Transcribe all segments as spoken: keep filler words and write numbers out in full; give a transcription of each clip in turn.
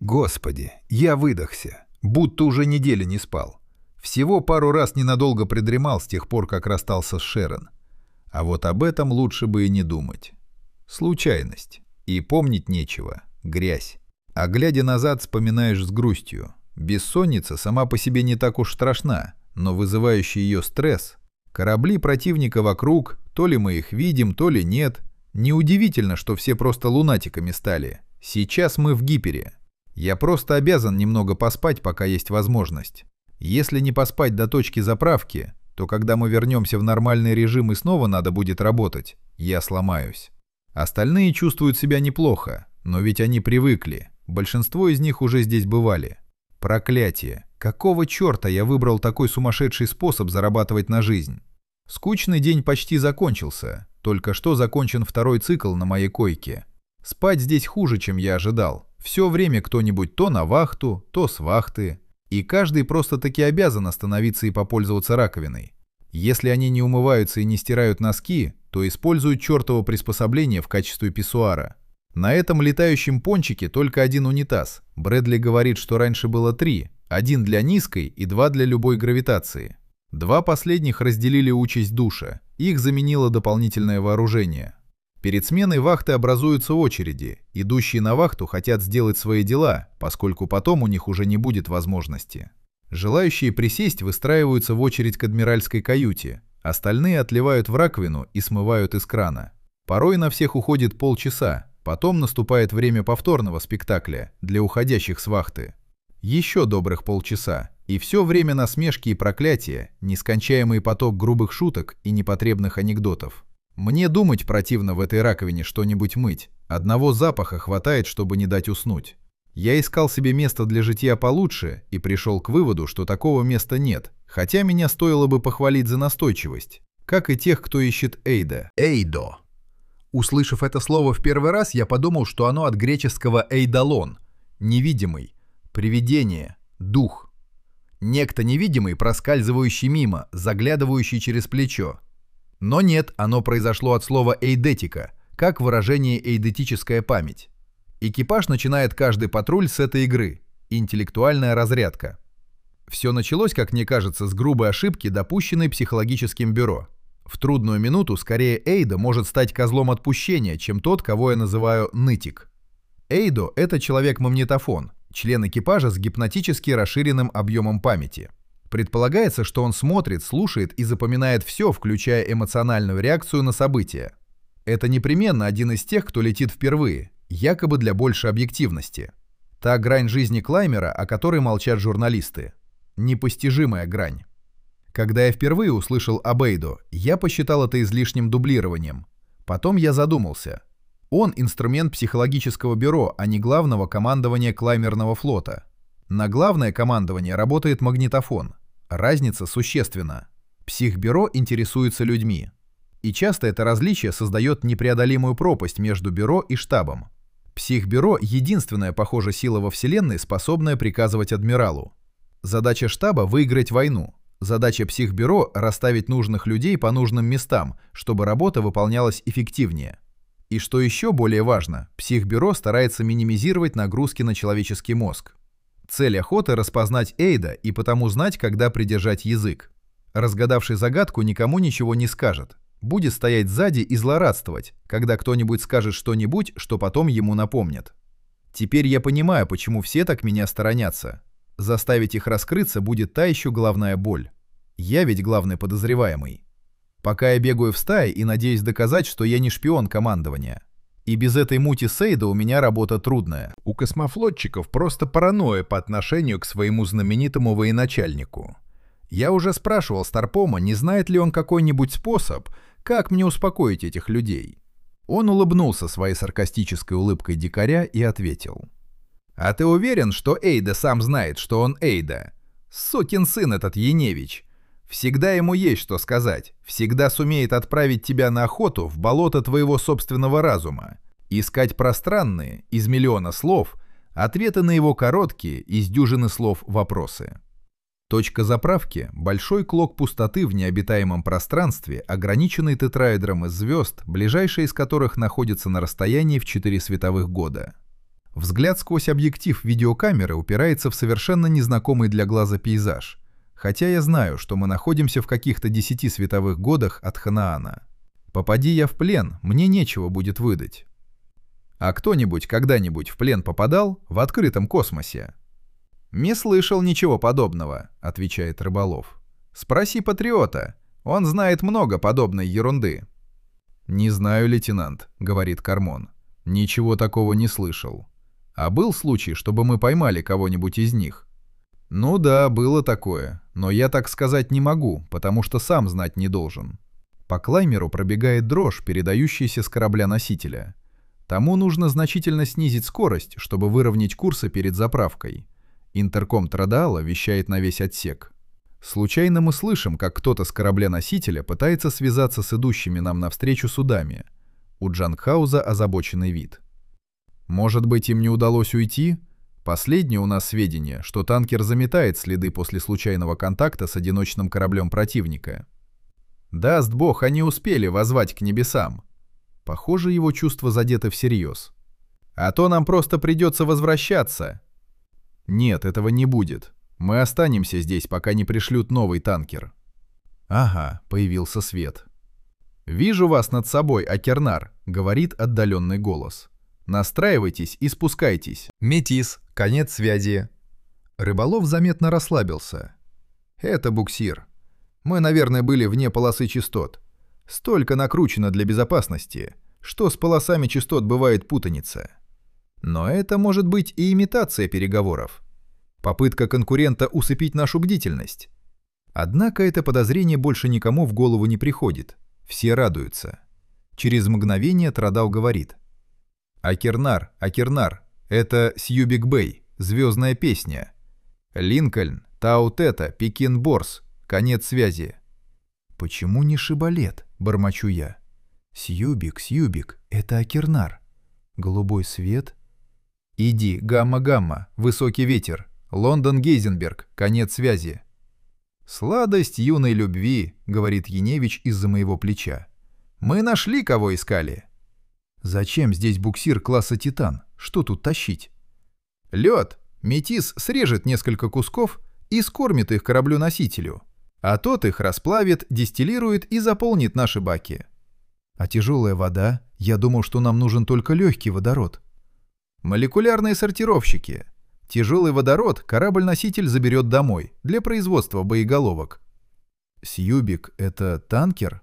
Господи, я выдохся, будто уже неделю не спал. Всего пару раз ненадолго придремал с тех пор, как расстался с Шерон. А вот об этом лучше бы и не думать. Случайность. И помнить нечего. Грязь. А глядя назад, вспоминаешь с грустью. Бессонница сама по себе не так уж страшна, но вызывающий ее стресс. Корабли противника вокруг, то ли мы их видим, то ли нет. Неудивительно, что все просто лунатиками стали. Сейчас мы в гипере. Я просто обязан немного поспать, пока есть возможность. Если не поспать до точки заправки, то когда мы вернемся в нормальный режим и снова надо будет работать, я сломаюсь. Остальные чувствуют себя неплохо, но ведь они привыкли. Большинство из них уже здесь бывали. Проклятие! Какого черта я выбрал такой сумасшедший способ зарабатывать на жизнь? Скучный день почти закончился. Только что закончен второй цикл на моей койке. Спать здесь хуже, чем я ожидал. Все время кто-нибудь то на вахту, то с вахты. И каждый просто-таки обязан остановиться и попользоваться раковиной. Если они не умываются и не стирают носки, то используют чертово приспособление в качестве писсуара. На этом летающем пончике только один унитаз. Брэдли говорит, что раньше было три. Один для низкой и два для любой гравитации. Два последних разделили участь душа. Их заменило дополнительное вооружение. Перед сменой вахты образуются очереди. Идущие на вахту хотят сделать свои дела, поскольку потом у них уже не будет возможности. Желающие присесть выстраиваются в очередь к адмиральской каюте. Остальные отливают в раковину и смывают из крана. Порой на всех уходит полчаса. Потом наступает время повторного спектакля для уходящих с вахты. Еще добрых полчаса. И все время насмешки и проклятия, нескончаемый поток грубых шуток и непотребных анекдотов. Мне думать противно в этой раковине что-нибудь мыть. Одного запаха хватает, чтобы не дать уснуть. Я искал себе место для житья получше и пришел к выводу, что такого места нет, хотя меня стоило бы похвалить за настойчивость, как и тех, кто ищет Эйда. Эйдо. Услышав это слово в первый раз, я подумал, что оно от греческого «эйдолон» — невидимый, привидение, дух. Некто невидимый, проскальзывающий мимо, заглядывающий через плечо. Но нет, оно произошло от слова «эйдетика», как выражение «эйдетическая память». Экипаж начинает каждый патруль с этой игры – интеллектуальная разрядка. Все началось, как мне кажется, с грубой ошибки, допущенной психологическим бюро. В трудную минуту скорее Эйдо может стать козлом отпущения, чем тот, кого я называю нытик. Эйдо – это человек-магнитофон, член экипажа с гипнотически расширенным объемом памяти. Предполагается, что он смотрит, слушает и запоминает все, включая эмоциональную реакцию на события. Это непременно один из тех, кто летит впервые, якобы для большей объективности. Та грань жизни клаймера, о которой молчат журналисты. Непостижимая грань. Когда я впервые услышал об Эйдо, я посчитал это излишним дублированием. Потом я задумался. Он инструмент психологического бюро, а не главного командования клаймерного флота. На главное командование работает магнитофон. Разница существенна. Психбюро интересуется людьми. И часто это различие создает непреодолимую пропасть между бюро и штабом. Психбюро – единственная, похоже, сила во Вселенной, способная приказывать адмиралу. Задача штаба – выиграть войну. Задача психбюро – расставить нужных людей по нужным местам, чтобы работа выполнялась эффективнее. И что еще более важно, психбюро старается минимизировать нагрузки на человеческий мозг. Цель охоты – распознать Эйда и потому знать, когда придержать язык. Разгадавший загадку никому ничего не скажет. Будет стоять сзади и злорадствовать, когда кто-нибудь скажет что-нибудь, что потом ему напомнят. Теперь я понимаю, почему все так меня сторонятся. Заставить их раскрыться будет та еще головная боль. Я ведь главный подозреваемый. Пока я бегаю в стае и надеюсь доказать, что я не шпион командования. И без этой мути с Эйдо у меня работа трудная. У космофлотчиков просто паранойя по отношению к своему знаменитому военачальнику. Я уже спрашивал Старпома, не знает ли он какой-нибудь способ, как мне успокоить этих людей. Он улыбнулся своей саркастической улыбкой дикаря и ответил. «А ты уверен, что Эйда сам знает, что он Эйда? Сукин сын этот Яневич. Всегда ему есть что сказать, всегда сумеет отправить тебя на охоту в болото твоего собственного разума, искать пространные, из миллиона слов, ответы на его короткие, из дюжины слов вопросы». Точка заправки – большой клок пустоты в необитаемом пространстве, ограниченный тетраэдром из звезд, ближайшие из которых находятся на расстоянии в четыре световых года. Взгляд сквозь объектив видеокамеры упирается в совершенно незнакомый для глаза пейзаж, хотя я знаю, что мы находимся в каких-то десяти световых годах от Ханаана. Попади я в плен, мне нечего будет выдать. А кто-нибудь когда-нибудь в плен попадал в открытом космосе? «Не слышал ничего подобного», — отвечает рыболов. «Спроси патриота, он знает много подобной ерунды». «Не знаю, лейтенант», — говорит Кормон. «Ничего такого не слышал. А был случай, чтобы мы поймали кого-нибудь из них?» «Ну да, было такое, но я так сказать не могу, потому что сам знать не должен». По клаймеру пробегает дрожь, передающаяся с корабля-носителя. Тому нужно значительно снизить скорость, чтобы выровнять курсы перед заправкой. Интерком Традаала вещает на весь отсек. Случайно мы слышим, как кто-то с корабля-носителя пытается связаться с идущими нам навстречу судами. У Джанкхауза озабоченный вид. Может быть, им не удалось уйти? Последнее у нас сведения, что танкер заметает следы после случайного контакта с одиночным кораблем противника. Даст бог, они успели воззвать к небесам. Похоже, его чувства задеты всерьез. А то нам просто придется возвращаться. Нет, этого не будет. Мы останемся здесь, пока не пришлют новый танкер. Ага, появился свет. «Вижу вас над собой, Акернар», — говорит отдаленный голос. «Настраивайтесь и спускайтесь». Метис, конец связи. Рыболов заметно расслабился. «Это буксир. Мы, наверное, были вне полосы частот. Столько накручено для безопасности, что с полосами частот бывает путаница. Но это может быть и имитация переговоров. Попытка конкурента усыпить нашу бдительность. Однако это подозрение больше никому в голову не приходит. Все радуются. Через мгновение Традаал говорит. «Акернар, Акернар, это Сьюбик-Бэй, звездная песня. Линкольн, Тау-Тета, Пекин-Борс, конец связи». «Почему не Шибалет?» — бормочу я. «Сьюбик, Сьюбик, это Акернар. Голубой свет». «Иди, гамма-гамма, высокий ветер, Лондон-Гейзенберг, конец связи». «Сладость юной любви», — говорит Яневич из-за моего плеча. «Мы нашли, кого искали». «Зачем здесь буксир класса «Титан»? Что тут тащить?» «Лед. Метис срежет несколько кусков и скормит их кораблю-носителю, а тот их расплавит, дистиллирует и заполнит наши баки». «А тяжелая вода? Я думал, что нам нужен только легкий водород». «Молекулярные сортировщики. Тяжелый водород корабль-носитель заберет домой для производства боеголовок». «Сьюбик — это танкер?»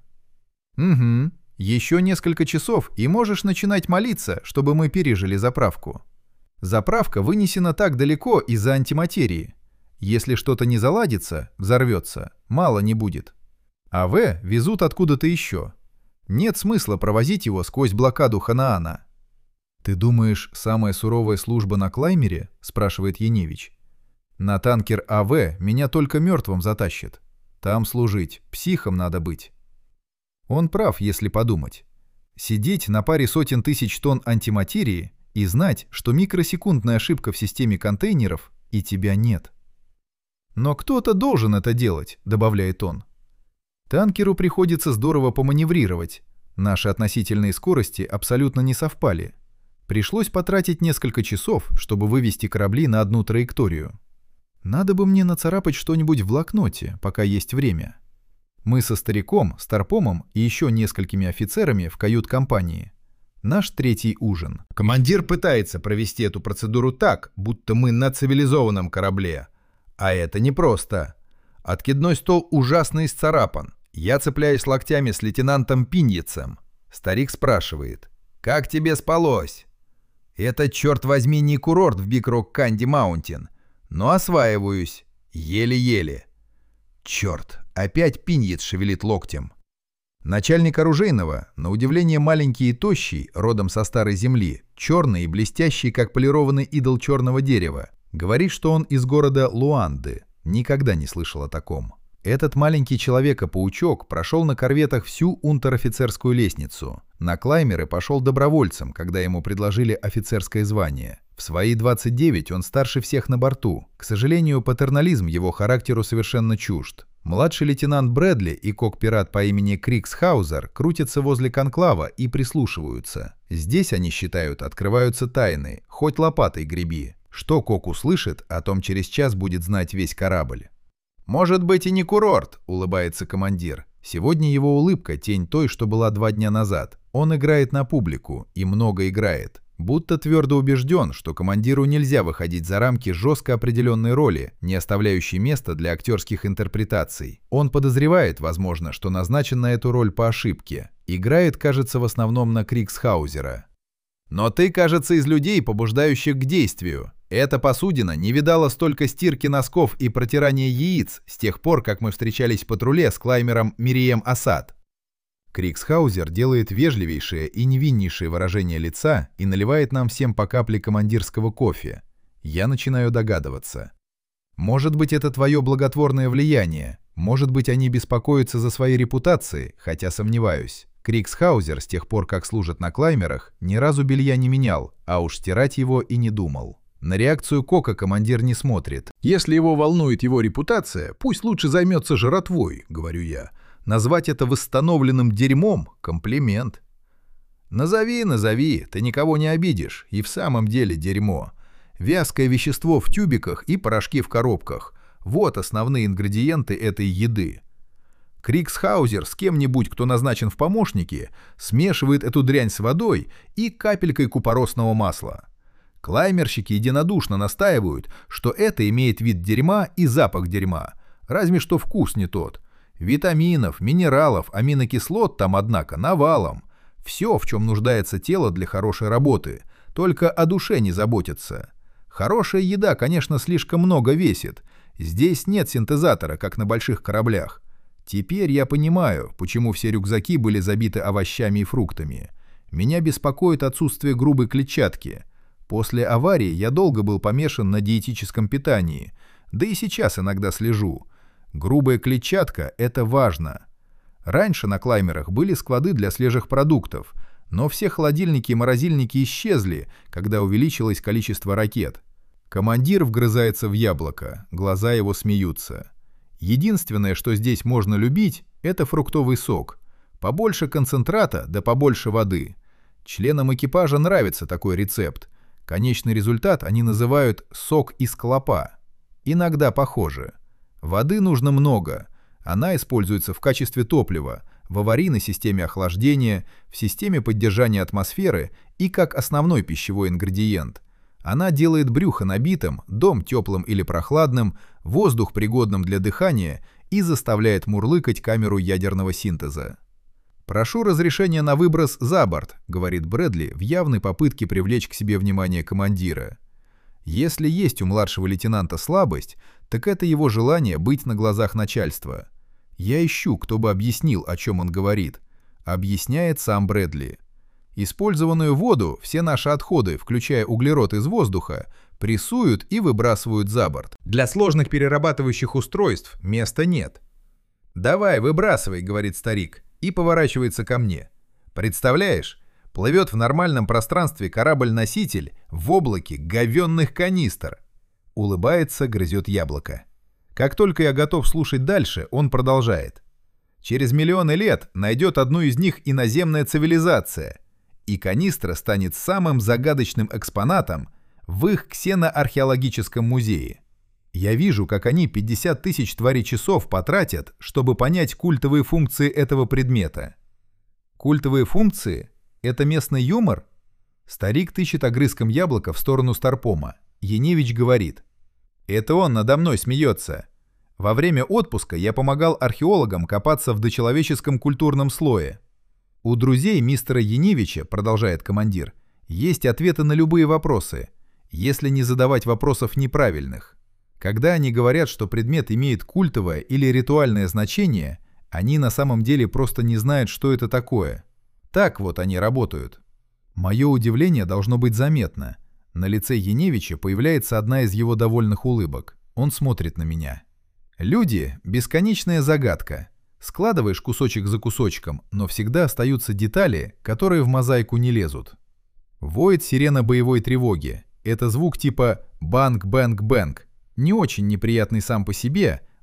«Угу. Еще несколько часов, и можешь начинать молиться, чтобы мы пережили заправку. Заправка вынесена так далеко из-за антиматерии. Если что-то не заладится, взорвется, мало не будет. А В везут откуда-то еще. Нет смысла провозить его сквозь блокаду Ханаана». «Ты думаешь, самая суровая служба на клаймере?» — спрашивает Яневич. «На танкер АВ меня только мертвым затащит. Там служить, психом надо быть». Он прав, если подумать. Сидеть на паре сотен тысяч тонн антиматерии и знать, что микросекундная ошибка в системе контейнеров и тебя нет. «Но кто-то должен это делать», — добавляет он. «Танкеру приходится здорово поманеврировать. Наши относительные скорости абсолютно не совпали. Пришлось потратить несколько часов, чтобы вывести корабли на одну траекторию. Надо бы мне нацарапать что-нибудь в блокноте, пока есть время. Мы со стариком, Старпомом и еще несколькими офицерами в кают-компании. Наш третий ужин». Командир пытается провести эту процедуру так, будто мы на цивилизованном корабле. А это непросто. Откидной стол ужасно исцарапан. Я цепляюсь локтями с лейтенантом Пиньецем. Старик спрашивает: «Как тебе спалось?» «Это, черт возьми, не курорт в Биг-Рок-Канди-Маунтин, но осваиваюсь. Еле-еле». «Черт, опять Пиньец шевелит локтем». Начальник оружейного, на удивление маленький и тощий, родом со старой земли, черный и блестящий, как полированный идол черного дерева, говорит, что он из города Луанды. Никогда не слышал о таком. Этот маленький человека-паучок прошел на корветах всю унтер-офицерскую лестницу. На клаймеры пошел добровольцем, когда ему предложили офицерское звание. В свои двадцать девять он старше всех на борту. К сожалению, патернализм его характеру совершенно чужд. Младший лейтенант Брэдли и кок-пират по имени Крикс Хаузер крутятся возле конклава и прислушиваются. Здесь, они считают, открываются тайны, хоть лопатой греби. Что кок услышит, о том через час будет знать весь корабль. «Может быть и не курорт», — улыбается командир. Сегодня его улыбка — тень той, что была два дня назад. Он играет на публику, и много играет. Будто твердо убежден, что командиру нельзя выходить за рамки жестко определенной роли, не оставляющей места для актерских интерпретаций. Он подозревает, возможно, что назначен на эту роль по ошибке. Играет, кажется, в основном на Криксхаузера. «Но ты, кажется, из людей, побуждающих к действию. Эта посудина не видала столько стирки носков и протирания яиц с тех пор, как мы встречались в патруле с клаймером Мирием Асад». Криксхаузер делает вежливейшее и невиннейшее выражение лица и наливает нам всем по капле командирского кофе. Я начинаю догадываться. Может быть, это твое благотворное влияние. Может быть, они беспокоятся за свои репутации, хотя сомневаюсь. Криксхаузер с тех пор, как служит на клаймерах, ни разу белья не менял, а уж стирать его и не думал. На реакцию Кока командир не смотрит. «Если его волнует его репутация, пусть лучше займется жратвой», — говорю я. Назвать это восстановленным дерьмом — комплимент. «Назови, назови, ты никого не обидишь, и в самом деле дерьмо. Вязкое вещество в тюбиках и порошки в коробках — вот основные ингредиенты этой еды. Криксхаузер с кем-нибудь, кто назначен в помощники, смешивает эту дрянь с водой и капелькой купоросного масла. Клаймерщики единодушно настаивают, что это имеет вид дерьма и запах дерьма, разве что вкус не тот. Витаминов, минералов, аминокислот там, однако, навалом. Все, в чем нуждается тело для хорошей работы, только о душе не заботится. Хорошая еда, конечно, слишком много весит. Здесь нет синтезатора, как на больших кораблях. Теперь я понимаю, почему все рюкзаки были забиты овощами и фруктами. Меня беспокоит отсутствие грубой клетчатки. После аварии я долго был помешан на диетическом питании, да и сейчас иногда слежу. Грубая клетчатка — это важно. Раньше на клаймерах были склады для свежих продуктов, но все холодильники и морозильники исчезли, когда увеличилось количество ракет. Командир вгрызается в яблоко, глаза его смеются. Единственное, что здесь можно любить, это фруктовый сок. Побольше концентрата, да побольше воды. Членам экипажа нравится такой рецепт. Конечный результат они называют «сок из клопа». Иногда похоже. Воды нужно много. Она используется в качестве топлива, в аварийной системе охлаждения, в системе поддержания атмосферы и как основной пищевой ингредиент. Она делает брюхо набитым, дом теплым или прохладным, воздух пригодным для дыхания и заставляет мурлыкать камеру ядерного синтеза. «Прошу разрешения на выброс за борт», — говорит Брэдли в явной попытке привлечь к себе внимание командира. Если есть у младшего лейтенанта слабость, так это его желание быть на глазах начальства. Я ищу, кто бы объяснил, о чем он говорит. Объясняет сам Брэдли. Использованную воду все наши отходы, включая углерод из воздуха, прессуют и выбрасывают за борт. Для сложных перерабатывающих устройств места нет. «Давай, выбрасывай», — говорит старик, и поворачивается ко мне. «Представляешь, плывет в нормальном пространстве корабль-носитель в облаке говенных канистр». Улыбается, грызет яблоко. Как только я готов слушать дальше, он продолжает. «Через миллионы лет найдет одну из них иноземная цивилизация, и канистра станет самым загадочным экспонатом в их ксеноархеологическом музее. Я вижу, как они пятьдесят тысяч тварей часов потратят, чтобы понять культовые функции этого предмета». Культовые функции? Это местный юмор? Старик тычет огрызком яблока в сторону Старпома. Яневич говорит. «Это он надо мной смеется. Во время отпуска я помогал археологам копаться в дочеловеческом культурном слое. У друзей мистера Яневича, продолжает командир, есть ответы на любые вопросы, если не задавать вопросов неправильных. Когда они говорят, что предмет имеет культовое или ритуальное значение, они на самом деле просто не знают, что это такое. Так вот они работают». Мое удивление должно быть заметно. На лице Яневича появляется одна из его довольных улыбок. Он смотрит на меня. Люди — бесконечная загадка. Складываешь кусочек за кусочком, но всегда остаются детали, которые в мозаику не лезут. Воет сирена боевой тревоги. Это звук типа «банг-бэнг-бэнг». Не очень неприятный сам по себе,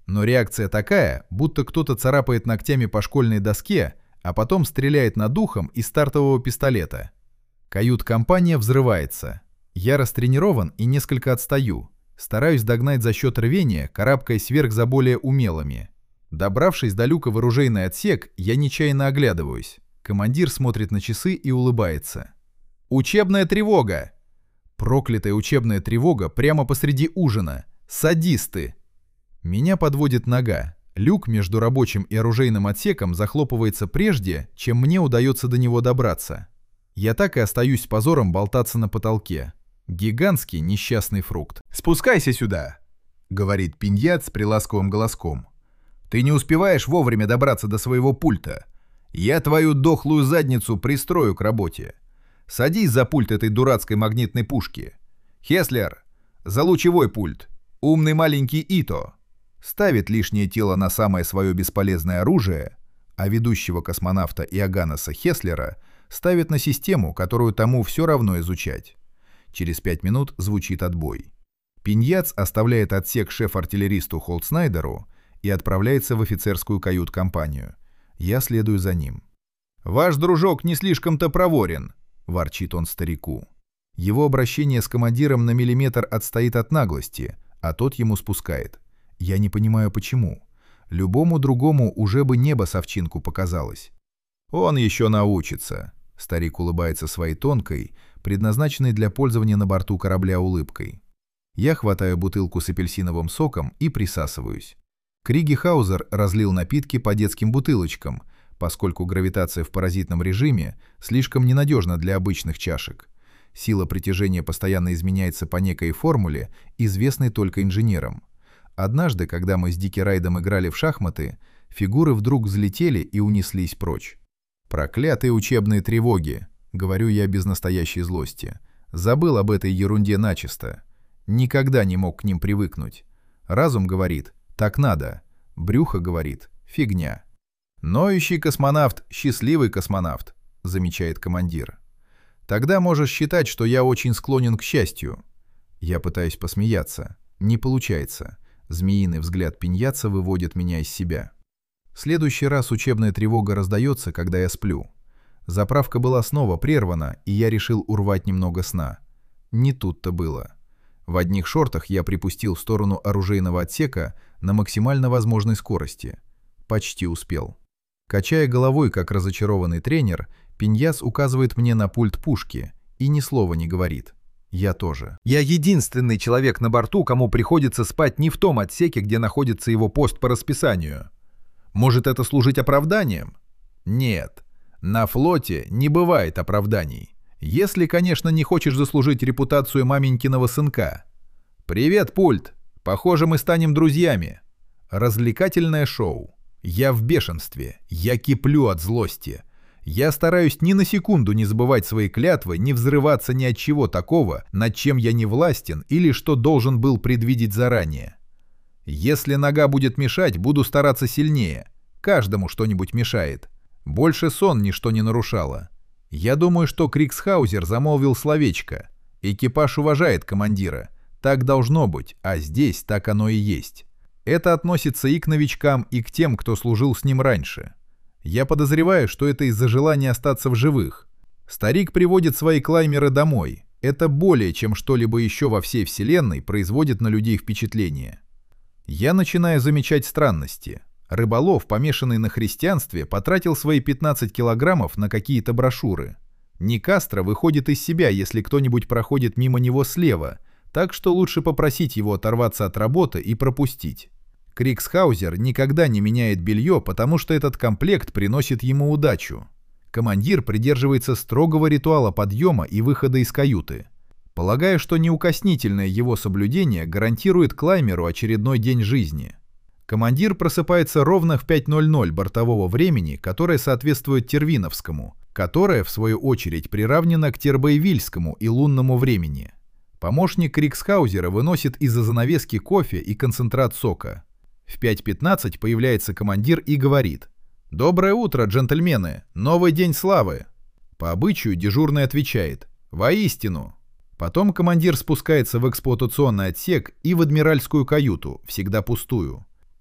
Но реакция такая, будто кто-то царапает ногтями по школьной доске, а потом стреляет над ухом из стартового пистолета. Кают-компания взрывается. Я растренирован и несколько отстаю. Стараюсь догнать за счет рвения, карабкаясь вверх за более умелыми. Добравшись до люка в оружейный отсек, я нечаянно оглядываюсь. Командир смотрит на часы и улыбается. «Учебная тревога!» Проклятая учебная тревога прямо посреди ужина. Садисты! Меня подводит нога. Люк между рабочим и оружейным отсеком захлопывается прежде, чем мне удается до него добраться. Я так и остаюсь с позором болтаться на потолке. Гигантский несчастный фрукт. «Спускайся сюда!» — говорит Пиньят с приласковым голоском. «Ты не успеваешь вовремя добраться до своего пульта. Я твою дохлую задницу пристрою к работе. Садись за пульт этой дурацкой магнитной пушки. Хеслер, за лучевой пульт. Умный маленький Ито. Ставит лишнее тело на самое свое бесполезное оружие, а ведущего космонавта Иоганнеса Хеслера ставит на систему, которую тому все равно изучать. Через пять минут звучит отбой. Пиньяц оставляет отсек шеф-артиллеристу Холтснайдеру и отправляется в офицерскую кают-компанию. Я следую за ним. «Ваш дружок не слишком-то проворен», — ворчит он старику. Его обращение с командиром на миллиметр отстоит от наглости, а тот ему спускает. Я не понимаю, почему. Любому другому уже бы небо с овчинку показалось. «Он еще научится», — старик улыбается своей тонкой, предназначенной для пользования на борту корабля улыбкой. Я хватаю бутылку с апельсиновым соком и присасываюсь. Криги Хаузер разлил напитки по детским бутылочкам, поскольку гравитация в паразитном режиме слишком ненадежна для обычных чашек. Сила притяжения постоянно изменяется по некой формуле, известной только инженерам. Однажды, когда мы с Дики Райдом играли в шахматы, фигуры вдруг взлетели и унеслись прочь. «Проклятые учебные тревоги», — говорю я без настоящей злости. Забыл об этой ерунде начисто. Никогда не мог к ним привыкнуть. Разум говорит «так надо», брюхо говорит «фигня». «Ноющий космонавт — счастливый космонавт», — замечает командир. «Тогда можешь считать, что я очень склонен к счастью». Я пытаюсь посмеяться. Не получается. Змеиный взгляд Пиньяца выводит меня из себя. В следующий раз учебная тревога раздается, когда я сплю. Заправка была снова прервана, и я решил урвать немного сна. Не тут-то было. В одних шортах я припустил в сторону оружейного отсека на максимально возможной скорости. Почти успел. Качая головой, как разочарованный тренер, Пиньяс указывает мне на пульт пушки и ни слова не говорит. Я тоже. Я единственный человек на борту, кому приходится спать не в том отсеке, где находится его пост по расписанию. Может это служить оправданием? Нет. На флоте не бывает оправданий. Если, конечно, не хочешь заслужить репутацию маменькиного сынка. «Привет, пульт! Похоже, мы станем друзьями». Развлекательное шоу. Я в бешенстве. Я киплю от злости. Я стараюсь ни на секунду не забывать свои клятвы, не взрываться ни от чего такого, над чем я не властен или что должен был предвидеть заранее. Если нога будет мешать, буду стараться сильнее. Каждому что-нибудь мешает. Больше сон ничто не нарушало. Я думаю, что Криксхаузер замолвил словечко. Экипаж уважает командира. Так должно быть, а здесь так оно и есть. Это относится и к новичкам, и к тем, кто служил с ним раньше. Я подозреваю, что это из-за желания остаться в живых. Старик приводит свои клаймеры домой. Это более, чем что-либо еще во всей вселенной производит на людей впечатление. Я начинаю замечать странности. Рыболов, помешанный на христианстве, потратил свои пятнадцать килограммов на какие-то брошюры. Никастро выходит из себя, если кто-нибудь проходит мимо него слева, так что лучше попросить его оторваться от работы и пропустить. Криксхаузер никогда не меняет белье, потому что этот комплект приносит ему удачу. Командир придерживается строгого ритуала подъема и выхода из каюты. Полагаю, что неукоснительное его соблюдение гарантирует клаймеру очередной день жизни. Командир просыпается ровно в пять ноль ноль бортового времени, которое соответствует тервиновскому, которое, в свою очередь, приравнено к тербоевильскому и лунному времени. Помощник Криксхаузера выносит из-за занавески кофе и концентрат сока. В пять пятнадцать появляется командир и говорит: «Доброе утро, джентльмены! Новый день славы!» По обычаю дежурный отвечает: «Воистину!» Потом командир спускается в эксплуатационный отсек и в адмиральскую каюту, всегда пустую.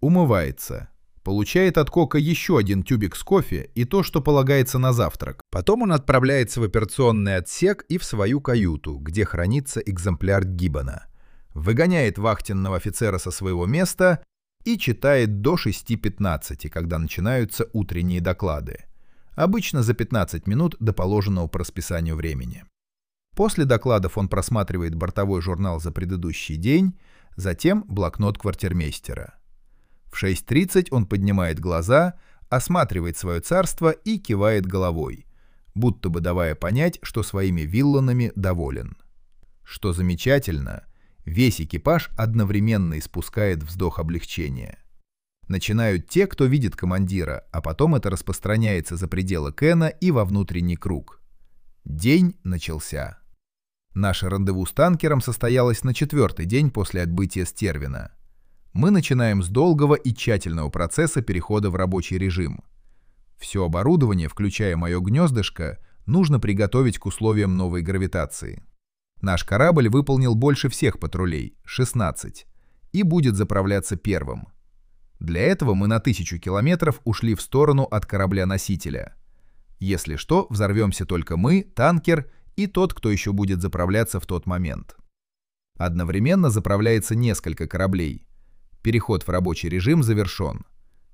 Умывается. Получает от Кока еще один тюбик с кофе и то, что полагается на завтрак. Потом он отправляется в операционный отсек и в свою каюту, где хранится экземпляр Гиббона. Выгоняет вахтенного офицера со своего места и читает до шести пятнадцати, когда начинаются утренние доклады. Обычно за пятнадцать минут до положенного по расписанию времени. После докладов он просматривает бортовой журнал за предыдущий день, затем блокнот квартирмейстера. В шесть тридцать он поднимает глаза, осматривает свое царство и кивает головой, будто бы давая понять, что своими вилланами доволен. Что замечательно, весь экипаж одновременно испускает вздох облегчения. Начинают те, кто видит командира, а потом это распространяется за пределы Кена и во внутренний круг. День начался. Наше рандеву с танкером состоялось на четвертый день после отбытия с Тервина. Мы начинаем с долгого и тщательного процесса перехода в рабочий режим. Все оборудование, включая мое гнездышко, нужно приготовить к условиям новой гравитации. Наш корабль выполнил больше всех патрулей, шестнадцать, и будет заправляться первым. Для этого мы на тысячу километров ушли в сторону от корабля-носителя. Если что, взорвемся только мы, танкер и тот, кто еще будет заправляться в тот момент. Одновременно заправляется несколько кораблей. Переход в рабочий режим завершен.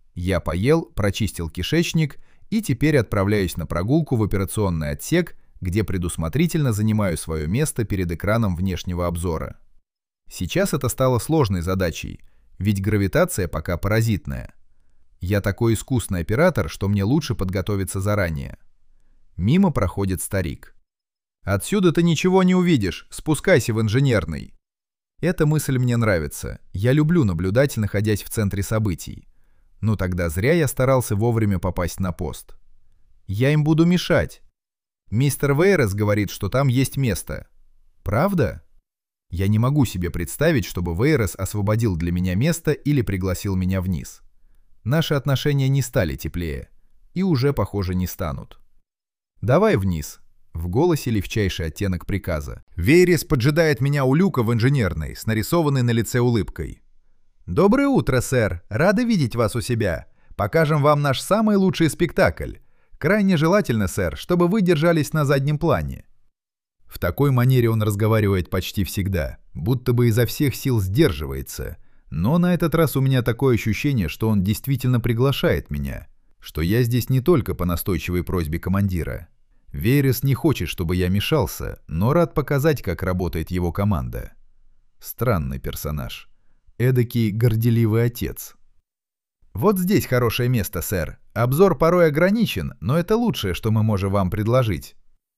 Я поел, прочистил кишечник и теперь отправляюсь на прогулку в операционный отсек, где предусмотрительно занимаю свое место перед экраном внешнего обзора. Сейчас это стало сложной задачей, ведь гравитация пока паразитная. Я такой искусный оператор, что мне лучше подготовиться заранее. Мимо проходит старик. «Отсюда ты ничего не увидишь, спускайся в инженерный». Эта мысль мне нравится. Я люблю наблюдать, находясь в центре событий. Но тогда зря я старался вовремя попасть на пост. Я им буду мешать. Мистер Вейрес говорит, что там есть место. Правда? Я не могу себе представить, чтобы Вейрес освободил для меня место или пригласил меня вниз. Наши отношения не стали теплее. И уже, похоже, не станут. «Давай вниз». В голосе легчайший оттенок приказа. Вейрес поджидает меня у люка в инженерной, с нарисованной на лице улыбкой. «Доброе утро, сэр. Рады видеть вас у себя. Покажем вам наш самый лучший спектакль. Крайне желательно, сэр, чтобы вы держались на заднем плане». В такой манере он разговаривает почти всегда, будто бы изо всех сил сдерживается. Но на этот раз у меня такое ощущение, что он действительно приглашает меня, что я здесь не только по настойчивой просьбе командира. Вейрес не хочет, чтобы я мешался, но рад показать, как работает его команда. Странный персонаж. Эдакий горделивый отец. «Вот здесь хорошее место, сэр. Обзор порой ограничен, но это лучшее, что мы можем вам предложить».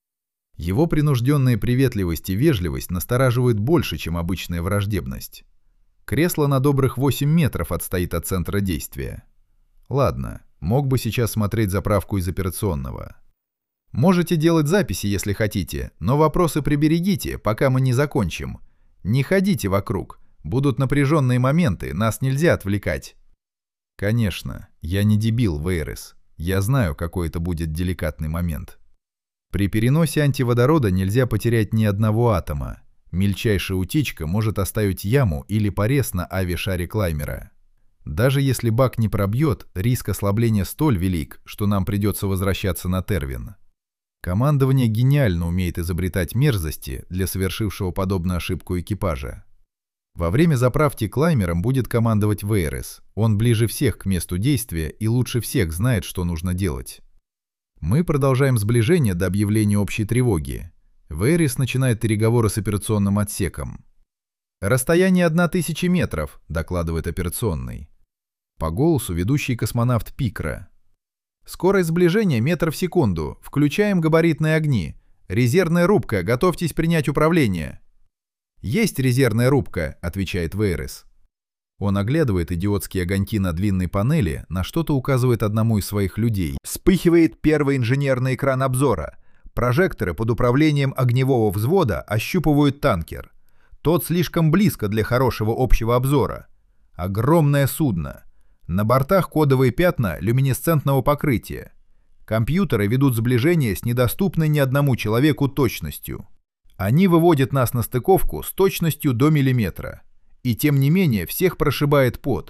Его принужденная приветливость и вежливость настораживают больше, чем обычная враждебность. Кресло на добрых восемь метров отстоит от центра действия. Ладно, мог бы сейчас смотреть заправку из операционного. Можете делать записи, если хотите, но вопросы приберегите, пока мы не закончим. Не ходите вокруг. Будут напряженные моменты, нас нельзя отвлекать. Конечно, я не дебил, Вейрес. Я знаю, какой это будет деликатный момент. При переносе антиводорода нельзя потерять ни одного атома. Мельчайшая утечка может оставить яму или порез на авиашаре Клаймера. Даже если бак не пробьет, риск ослабления столь велик, что нам придется возвращаться на Тервин. Командование гениально умеет изобретать мерзости для совершившего подобную ошибку экипажа. Во время заправки Клаймером будет командовать Вейрес. Он ближе всех к месту действия и лучше всех знает, что нужно делать. Мы продолжаем сближение до объявления общей тревоги. Вейрес начинает переговоры с операционным отсеком. «Расстояние одна тысяча метров», — докладывает операционный. По голосу ведущий космонавт Пикра. «Скорость сближения метр в секунду. Включаем габаритные огни. Резервная рубка, готовьтесь принять управление». «Есть резервная рубка», — отвечает Вейрес. Он оглядывает идиотские огоньки на длинной панели, на что-то указывает одному из своих людей. Вспыхивает первый инженерный экран обзора. Прожекторы под управлением огневого взвода ощупывают танкер. Тот слишком близко для хорошего общего обзора. Огромное судно. На бортах кодовые пятна люминесцентного покрытия. Компьютеры ведут сближение с недоступной ни одному человеку точностью. Они выводят нас на стыковку с точностью до миллиметра. И тем не менее всех прошибает пот.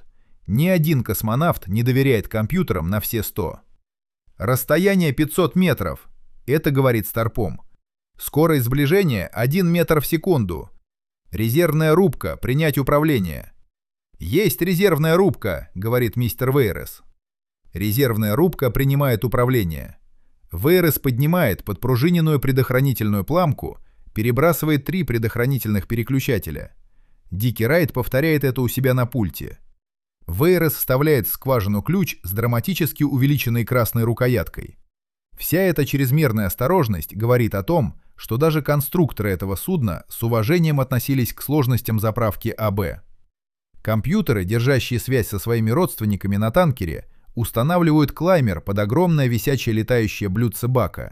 Ни один космонавт не доверяет компьютерам на все сто. Расстояние пятьсот метров. Это говорит Старпом. Скорость сближения один метр в секунду. Резервная рубка. Принять управление. Есть резервная рубка, говорит мистер Вейрес. Резервная рубка принимает управление. Вейрес поднимает подпружиненную предохранительную пламку, перебрасывает три предохранительных переключателя. Дикий Райт повторяет это у себя на пульте. Вейрес вставляет в скважину ключ с драматически увеличенной красной рукояткой. Вся эта чрезмерная осторожность говорит о том, что даже конструкторы этого судна с уважением относились к сложностям заправки АБ. Компьютеры, держащие связь со своими родственниками на танкере, устанавливают клаймер под огромное висячее летающее блюдце бака.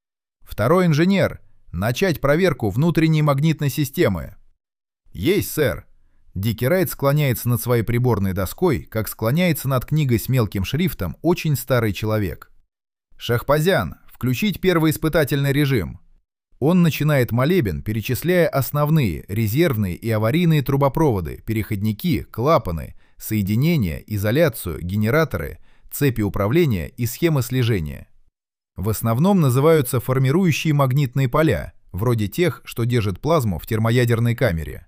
Второй инженер. Начать проверку внутренней магнитной системы. Есть, сэр. Дикий Райт склоняется над своей приборной доской, как склоняется над книгой с мелким шрифтом очень старый человек. Шахпазян, включить первый испытательный режим. Он начинает молебен, перечисляя основные, резервные и аварийные трубопроводы, переходники, клапаны, соединения, изоляцию, генераторы, цепи управления и схемы слежения. В основном называются формирующие магнитные поля, вроде тех, что держат плазму в термоядерной камере.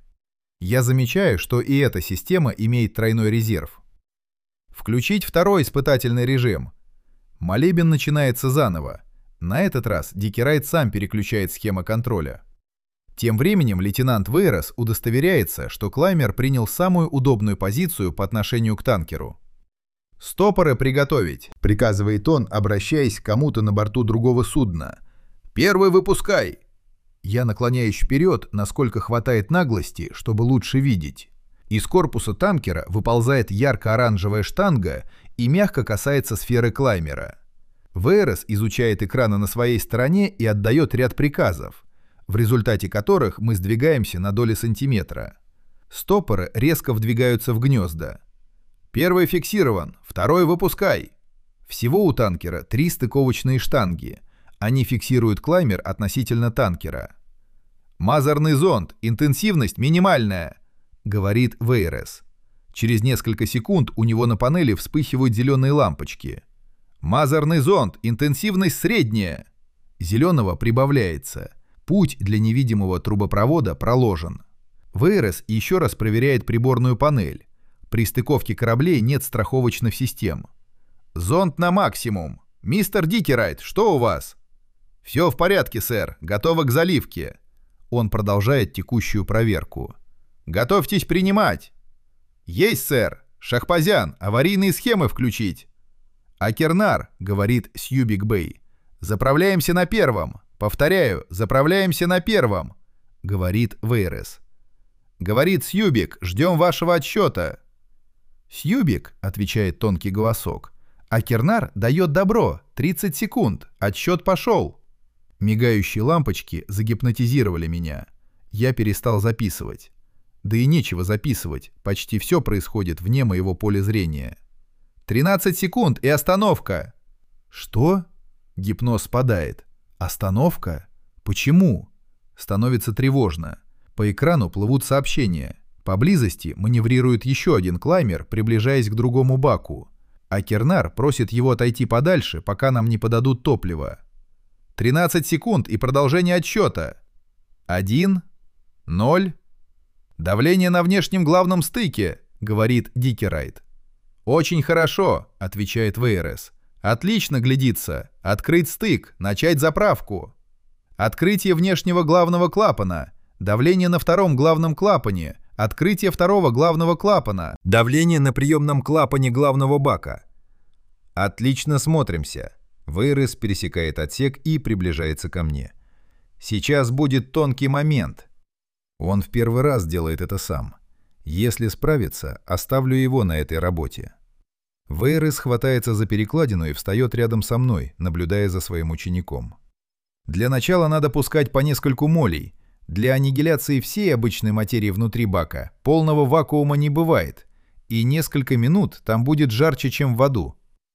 Я замечаю, что и эта система имеет тройной резерв. Включить второй испытательный режим. Молебен начинается заново. На этот раз Дикий Райт сам переключает схему контроля. Тем временем лейтенант Вейрес удостоверяется, что клаймер принял самую удобную позицию по отношению к танкеру. «Стопоры приготовить», — приказывает он, обращаясь к кому-то на борту другого судна. «Первый выпускай!» Я наклоняюсь вперед, насколько хватает наглости, чтобы лучше видеть. Из корпуса танкера выползает ярко-оранжевая штанга и мягко касается сферы клаймера. Вейрес изучает экраны на своей стороне и отдает ряд приказов, в результате которых мы сдвигаемся на доли сантиметра. Стопоры резко вдвигаются в гнезда. Первый фиксирован, второй выпускай. Всего у танкера три стыковочные штанги. Они фиксируют клаймер относительно танкера. «Мазерный зонд, интенсивность минимальная», — говорит Вейрес. Через несколько секунд у него на панели вспыхивают зеленые лампочки. «Мазерный зонд, интенсивность средняя». Зеленого прибавляется. Путь для невидимого трубопровода проложен. Вейрес еще раз проверяет приборную панель. При стыковке кораблей нет страховочных систем. «Зонд на максимум. Мистер Дикий Райт, что у вас?» «Все в порядке, сэр. Готово к заливке». Он продолжает текущую проверку. «Готовьтесь принимать». «Есть, сэр. Шахпазян, аварийные схемы включить». «Акернар», — говорит Сьюбик Бэй. «Заправляемся на первом. Повторяю, заправляемся на первом», — говорит Вейрес. «Говорит Сьюбик, ждем вашего отсчета». «Сьюбик», — отвечает тонкий голосок. «Акернар дает добро. тридцать секунд. Отсчет пошел». Мигающие лампочки загипнотизировали меня. Я перестал записывать. Да и нечего записывать. Почти все происходит вне моего поля зрения. «тринадцать секунд и остановка!» «Что?» Гипноз спадает. «Остановка? Почему?» Становится тревожно. По экрану плывут сообщения. Поблизости маневрирует еще один клаймер, приближаясь к другому баку. Акернар просит его отойти подальше, пока нам не подадут топливо. тринадцать секунд и продолжение отсчета. Один. Ноль. «Давление на внешнем главном стыке», — говорит Дикий Райт. «Очень хорошо», — отвечает Вейрес. «Отлично глядится. Открыть стык, начать заправку. Открытие внешнего главного клапана. Давление на втором главном клапане. Открытие второго главного клапана. Давление на приемном клапане главного бака». «Отлично смотримся». Вейрес пересекает отсек и приближается ко мне. «Сейчас будет тонкий момент». Он в первый раз делает это сам. Если справится, оставлю его на этой работе. Вейрес хватается за перекладину и встает рядом со мной, наблюдая за своим учеником. Для начала надо пускать по нескольку молей. Для аннигиляции всей обычной материи внутри бака полного вакуума не бывает, и несколько минут там будет жарче, чем в аду.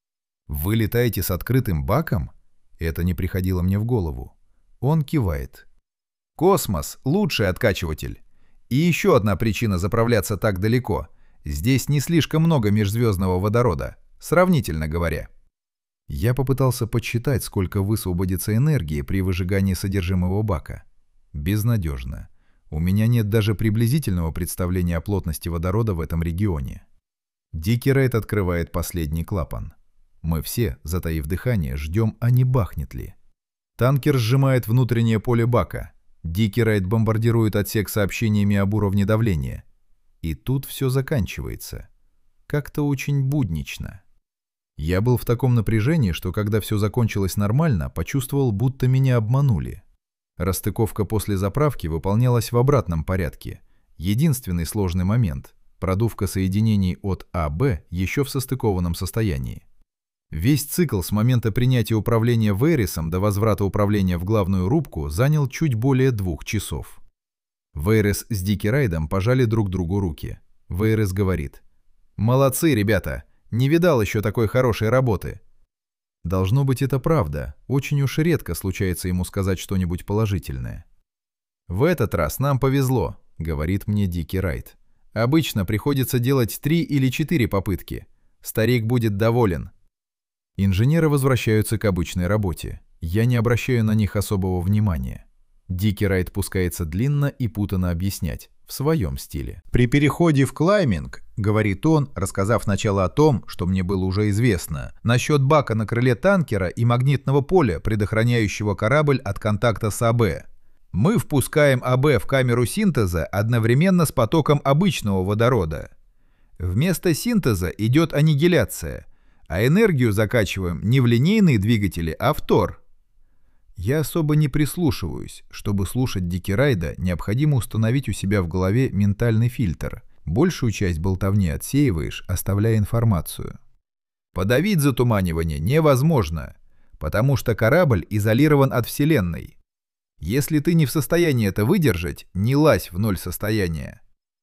«Вы летаете с открытым баком?» Это не приходило мне в голову. Он кивает. «Космос — лучший откачиватель. И еще одна причина заправляться так далеко. Здесь не слишком много межзвездного водорода, сравнительно говоря. Я попытался подсчитать, сколько высвободится энергии при выжигании содержимого бака. Безнадежно. У меня нет даже приблизительного представления о плотности водорода в этом регионе. Дикий Райд открывает последний клапан. Мы все, затаив дыхание, ждем, а не бахнет ли. Танкер сжимает внутреннее поле бака. Дикий Райд бомбардирует отсек сообщениями об уровне давления. И тут все заканчивается. Как-то очень буднично. Я был в таком напряжении, что когда все закончилось нормально, почувствовал, будто меня обманули. Расстыковка после заправки выполнялась в обратном порядке. Единственный сложный момент – продувка соединений от А-Б еще в состыкованном состоянии. Весь цикл с момента принятия управления Вейресом до возврата управления в главную рубку занял чуть более двух часов. Вейрес с Дикий Райдом пожали друг другу руки. Вейрес говорит: «Молодцы, ребята! Не видал еще такой хорошей работы». Должно быть, это правда. Очень уж редко случается ему сказать что-нибудь положительное. «В этот раз нам повезло», — говорит мне Дикий Райд. «Обычно приходится делать три или четыре попытки. Старик будет доволен». Инженеры возвращаются к обычной работе. Я не обращаю на них особого внимания. Дикий Райд пускается длинно и путанно объяснять, в своем стиле. При переходе в клайминг, говорит он, рассказав сначала о том, что мне было уже известно, насчет бака на крыле танкера и магнитного поля, предохраняющего корабль от контакта с АБ. Мы впускаем АБ в камеру синтеза одновременно с потоком обычного водорода. Вместо синтеза идет аннигиляция, а энергию закачиваем не в линейные двигатели, а в тор. Я особо не прислушиваюсь. Чтобы слушать Дикий Райда, необходимо установить у себя в голове ментальный фильтр. Большую часть болтовни отсеиваешь, оставляя информацию. Подавить затуманивание невозможно, потому что корабль изолирован от Вселенной. Если ты не в состоянии это выдержать, не лазь в ноль состояния.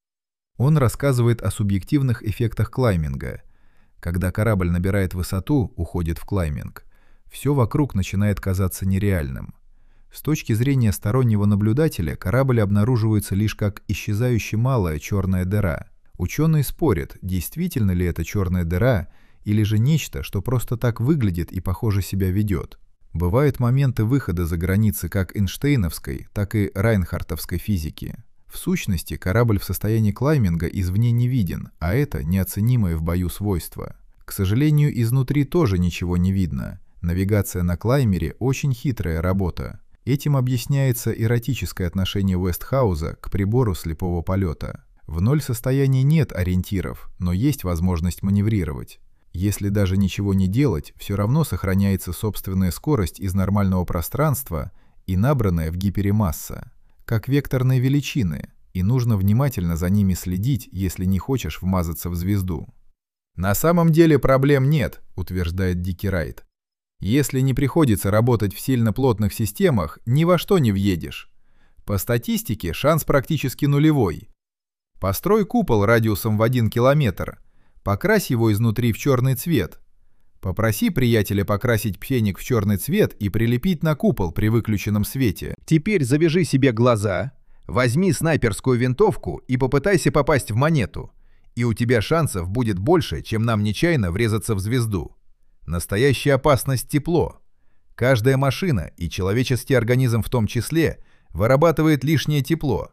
Он рассказывает о субъективных эффектах клайминга. Когда корабль набирает высоту, уходит в клайминг, все вокруг начинает казаться нереальным. С точки зрения стороннего наблюдателя, корабль обнаруживается лишь как исчезающе малая черная дыра. Ученые спорят, действительно ли это черная дыра, или же нечто, что просто так выглядит и похоже себя ведет. Бывают моменты выхода за границы как Эйнштейновской, так и Райнхартовской физики. В сущности, корабль в состоянии клайминга извне не виден, а это неоценимое в бою свойство. К сожалению, изнутри тоже ничего не видно. Навигация на клаймере – очень хитрая работа. Этим объясняется эротическое отношение Уэстхауза к прибору слепого полета. В ноль состоянии нет ориентиров, но есть возможность маневрировать. Если даже ничего не делать, все равно сохраняется собственная скорость из нормального пространства и набранная в гипере масса, как векторные величины, и нужно внимательно за ними следить, если не хочешь вмазаться в звезду. «На самом деле проблем нет», — утверждает Дикий Райд. «Если не приходится работать в сильно плотных системах, ни во что не въедешь. По статистике шанс практически нулевой. Построй купол радиусом в один километр, покрась его изнутри в черный цвет. Попроси приятеля покрасить пфеник в черный цвет и прилепить на купол при выключенном свете. Теперь завяжи себе глаза, возьми снайперскую винтовку и попытайся попасть в монету. И у тебя шансов будет больше, чем нам нечаянно врезаться в звезду. Настоящая опасность — тепло. Каждая машина, и человеческий организм в том числе, вырабатывает лишнее тепло.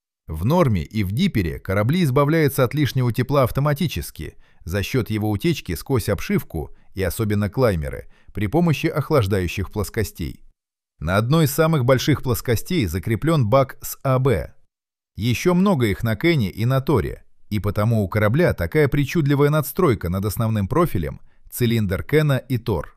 В норме и в дипере корабли избавляются от лишнего тепла автоматически за счет его утечки сквозь обшивку и особенно клаймеры при помощи охлаждающих плоскостей. На одной из самых больших плоскостей закреплен бак с АБ. Еще много их на Кене и на Торе, и потому у корабля такая причудливая надстройка над основным профилем, цилиндр Кена и Тор.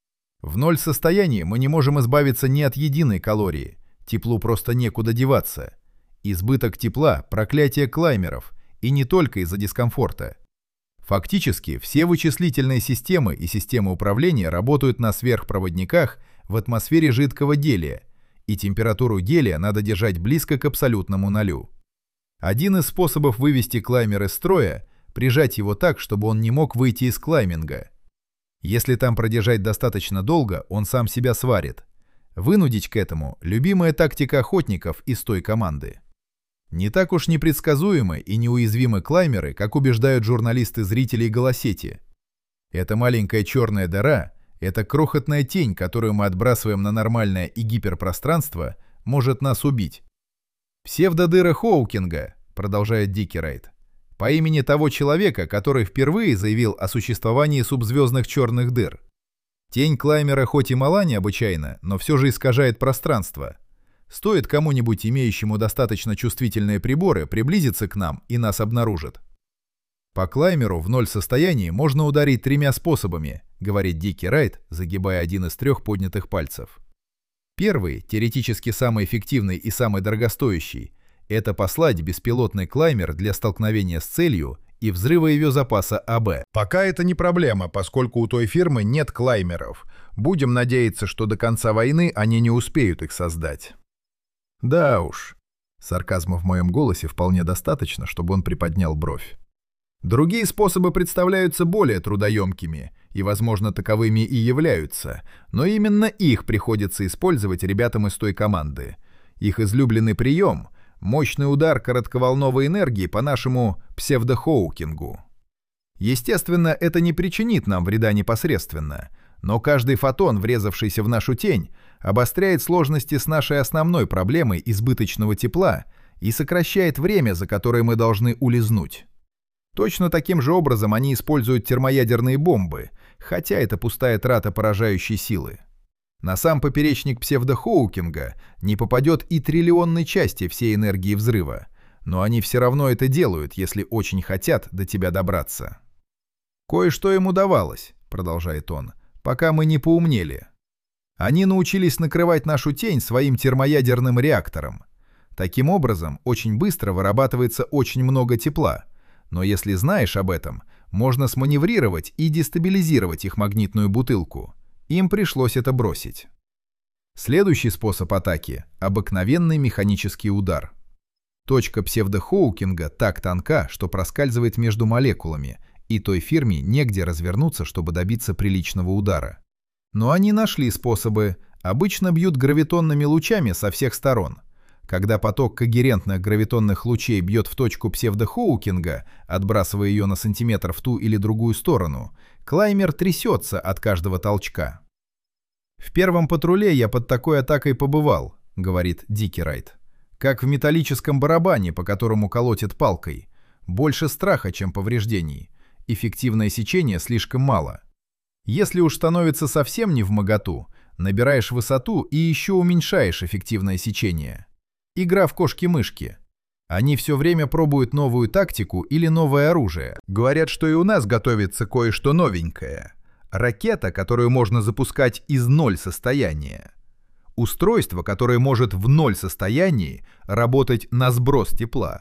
В ноль состоянии мы не можем избавиться ни от единой калории, теплу просто некуда деваться. Избыток тепла – проклятие клаймеров, и не только из-за дискомфорта. Фактически, все вычислительные системы и системы управления работают на сверхпроводниках в атмосфере жидкого гелия, и температуру гелия надо держать близко к абсолютному нулю. Один из способов вывести клаймер из строя – прижать его так, чтобы он не мог выйти из клайминга. Если там продержать достаточно долго, он сам себя сварит. Вынудить к этому – любимая тактика охотников из той команды. Не так уж непредсказуемы и неуязвимы клаймеры, как убеждают журналисты-зрители голосети. Эта маленькая черная дыра, эта крохотная тень, которую мы отбрасываем на нормальное и гиперпространство, может нас убить. Псевдодыра Хоукинга, продолжает Дикий Райт, по имени того человека, который впервые заявил о существовании субзвездных черных дыр. Тень клаймера хоть и мала необычайно, но все же искажает пространство. Стоит кому-нибудь, имеющему достаточно чувствительные приборы, приблизиться к нам, и нас обнаружит. По клаймеру в ноль состоянии можно ударить тремя способами, говорит Дикий Райт, загибая один из трех поднятых пальцев. Первый, теоретически самый эффективный и самый дорогостоящий, это послать беспилотный клаймер для столкновения с целью и взрыва ее запаса АБ. Пока это не проблема, поскольку у той фирмы нет клаймеров. Будем надеяться, что до конца войны они не успеют их создать. Да уж. Сарказма в моем голосе вполне достаточно, чтобы он приподнял бровь. Другие способы представляются более трудоемкими, и, возможно, таковыми и являются, но именно их приходится использовать ребятам из той команды. Их излюбленный прием — мощный удар коротковолновой энергии по нашему псевдохоукингу. Естественно, это не причинит нам вреда непосредственно, но каждый фотон, врезавшийся в нашу тень, обостряет сложности с нашей основной проблемой избыточного тепла и сокращает время, за которое мы должны улизнуть. Точно таким же образом они используют термоядерные бомбы, хотя это пустая трата поражающей силы. На сам поперечник псевдохоукинга не попадет и триллионной части всей энергии взрыва, но они все равно это делают, если очень хотят до тебя добраться. «Кое-что им удавалось», — продолжает он, — «пока мы не поумнели. Они научились накрывать нашу тень своим термоядерным реактором. Таким образом, очень быстро вырабатывается очень много тепла, но если знаешь об этом, можно сманеврировать и дестабилизировать их магнитную бутылку. Им пришлось это бросить. Следующий способ атаки — обыкновенный механический удар. Точка псевдохоукинга так тонка, что проскальзывает между молекулами, и той фирме негде развернуться, чтобы добиться приличного удара. Но они нашли способы, обычно бьют гравитонными лучами со всех сторон. Когда поток когерентных гравитонных лучей бьет в точку псевдохоукинга, отбрасывая ее на сантиметр в ту или другую сторону, клаймер трясется от каждого толчка. «В первом патруле я под такой атакой побывал», — говорит Дикий Райт. «Как в металлическом барабане, по которому колотит палкой. Больше страха, чем повреждений. Эффективное сечение слишком мало. Если уж становится совсем невмоготу, набираешь высоту и еще уменьшаешь эффективное сечение. Игра в кошки-мышки. Они все время пробуют новую тактику или новое оружие. Говорят, что и у нас готовится кое-что новенькое. Ракета, которую можно запускать из ноль состояния. Устройство, которое может в ноль состоянии работать на сброс тепла.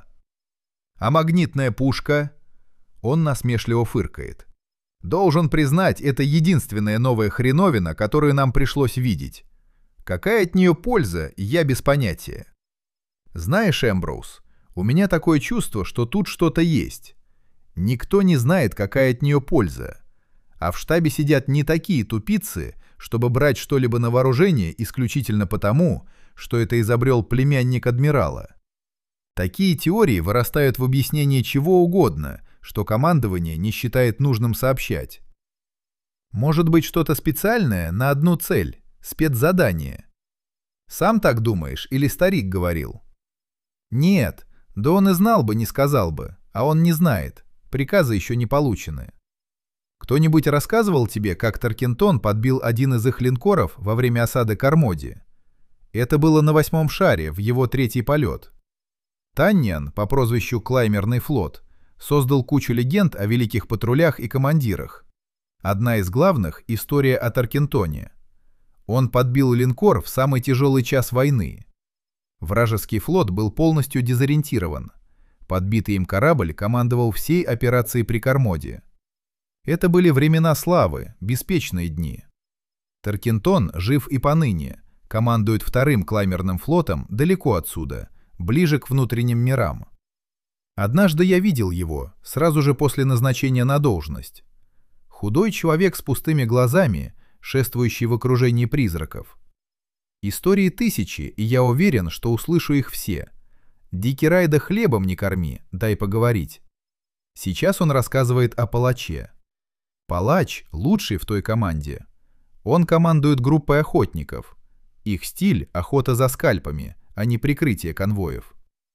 А магнитная пушка? Он насмешливо фыркает. Должен признать, это единственная новая хреновина, которую нам пришлось видеть. Какая от нее польза, я без понятия. Знаешь, Эмброуз, у меня такое чувство, что тут что-то есть. Никто не знает, какая от нее польза. А в штабе сидят не такие тупицы, чтобы брать что-либо на вооружение исключительно потому, что это изобрел племянник адмирала. Такие теории вырастают в объяснении чего угодно, что командование не считает нужным сообщать. Может быть, что-то специальное на одну цель, спецзадание. Сам так думаешь или старик говорил? Нет, да он и знал бы, не сказал бы, а он не знает, приказы еще не получены. Кто-нибудь рассказывал тебе, как Таркентон подбил один из их линкоров во время осады Кармоди? Это было на восьмом шаре, в его третий полет. Танниан, по прозвищу Клаймерный флот, создал кучу легенд о великих патрулях и командирах. Одна из главных — история о Таркентоне. Он подбил линкор в самый тяжелый час войны. Вражеский флот был полностью дезориентирован. Подбитый им корабль командовал всей операцией при Кармоде. Это были времена славы, беспечные дни. Таркентон жив и поныне, командует вторым Клаймерным флотом далеко отсюда, ближе к внутренним мирам. Однажды я видел его, сразу же после назначения на должность. Худой человек с пустыми глазами, шествующий в окружении призраков. Истории тысячи, и я уверен, что услышу их все. Дикий Райда хлебом не корми, дай поговорить. Сейчас он рассказывает о палаче. Палач лучший в той команде. Он командует группой охотников. Их стиль — охота за скальпами, а не прикрытие конвоев.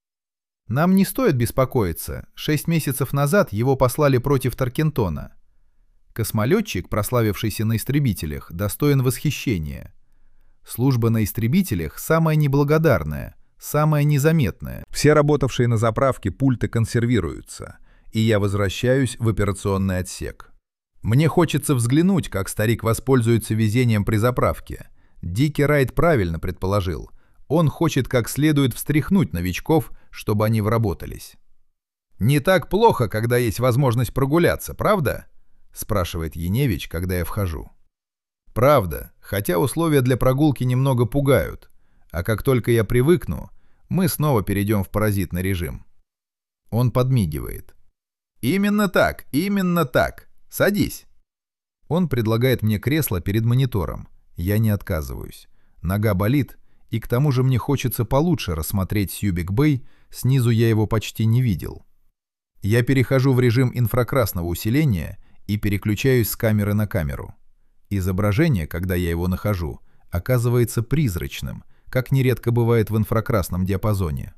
Нам не стоит беспокоиться, шесть месяцев назад его послали против Таркентона. Космолетчик, прославившийся на истребителях, достоин восхищения. Служба на истребителях самая неблагодарная, самая незаметная. Все работавшие на заправке пульты консервируются, и я возвращаюсь в операционный отсек. Мне хочется взглянуть, как старик воспользуется везением при заправке. Дикий Райд правильно предположил. Он хочет как следует встряхнуть новичков, чтобы они вработались. «Не так плохо, когда есть возможность прогуляться, правда?» — спрашивает Яневич, когда я вхожу. «Правда, хотя условия для прогулки немного пугают. А как только я привыкну, мы снова перейдем в паразитный режим». Он подмигивает. «Именно так, именно так. Садись». Он предлагает мне кресло перед монитором. Я не отказываюсь. Нога болит, и к тому же мне хочется получше рассмотреть Сьюбик-Бэй, снизу я его почти не видел. Я перехожу в режим инфракрасного усиления и переключаюсь с камеры на камеру. Изображение, когда я его нахожу, оказывается призрачным, как нередко бывает в инфракрасном диапазоне.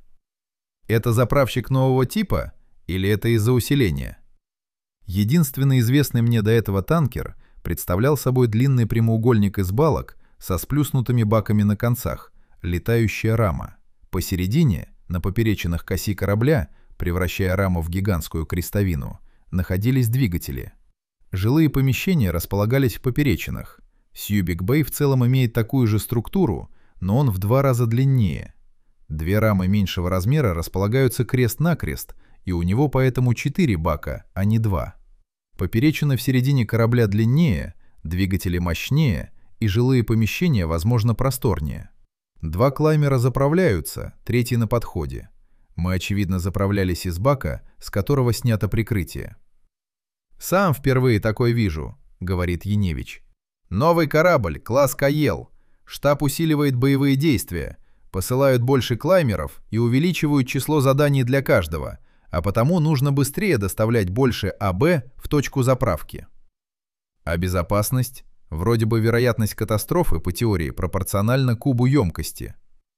Это заправщик нового типа или это из-за усиления? Единственный известный мне до этого танкер представлял собой длинный прямоугольник из балок со сплюснутыми баками на концах, летающая рама. Посередине, на поперечинах к оси корабля, превращая раму в гигантскую крестовину, находились двигатели. Жилые помещения располагались в поперечинах. Сьюбик-Бэй в целом имеет такую же структуру, но он в два раза длиннее. Две рамы меньшего размера располагаются крест-накрест, и у него поэтому четыре бака, а не два. Поперечины в середине корабля длиннее, двигатели мощнее, и жилые помещения, возможно, просторнее. Два клаймера заправляются, третий на подходе. Мы, очевидно, заправлялись из бака, с которого снято прикрытие. «Сам впервые такой вижу», — говорит Яневич. «Новый корабль, класс Каел. Штаб усиливает боевые действия, посылают больше клаймеров и увеличивают число заданий для каждого, а потому нужно быстрее доставлять больше АБ в точку заправки». А безопасность? Вроде бы вероятность катастрофы, по теории, пропорциональна кубу емкости.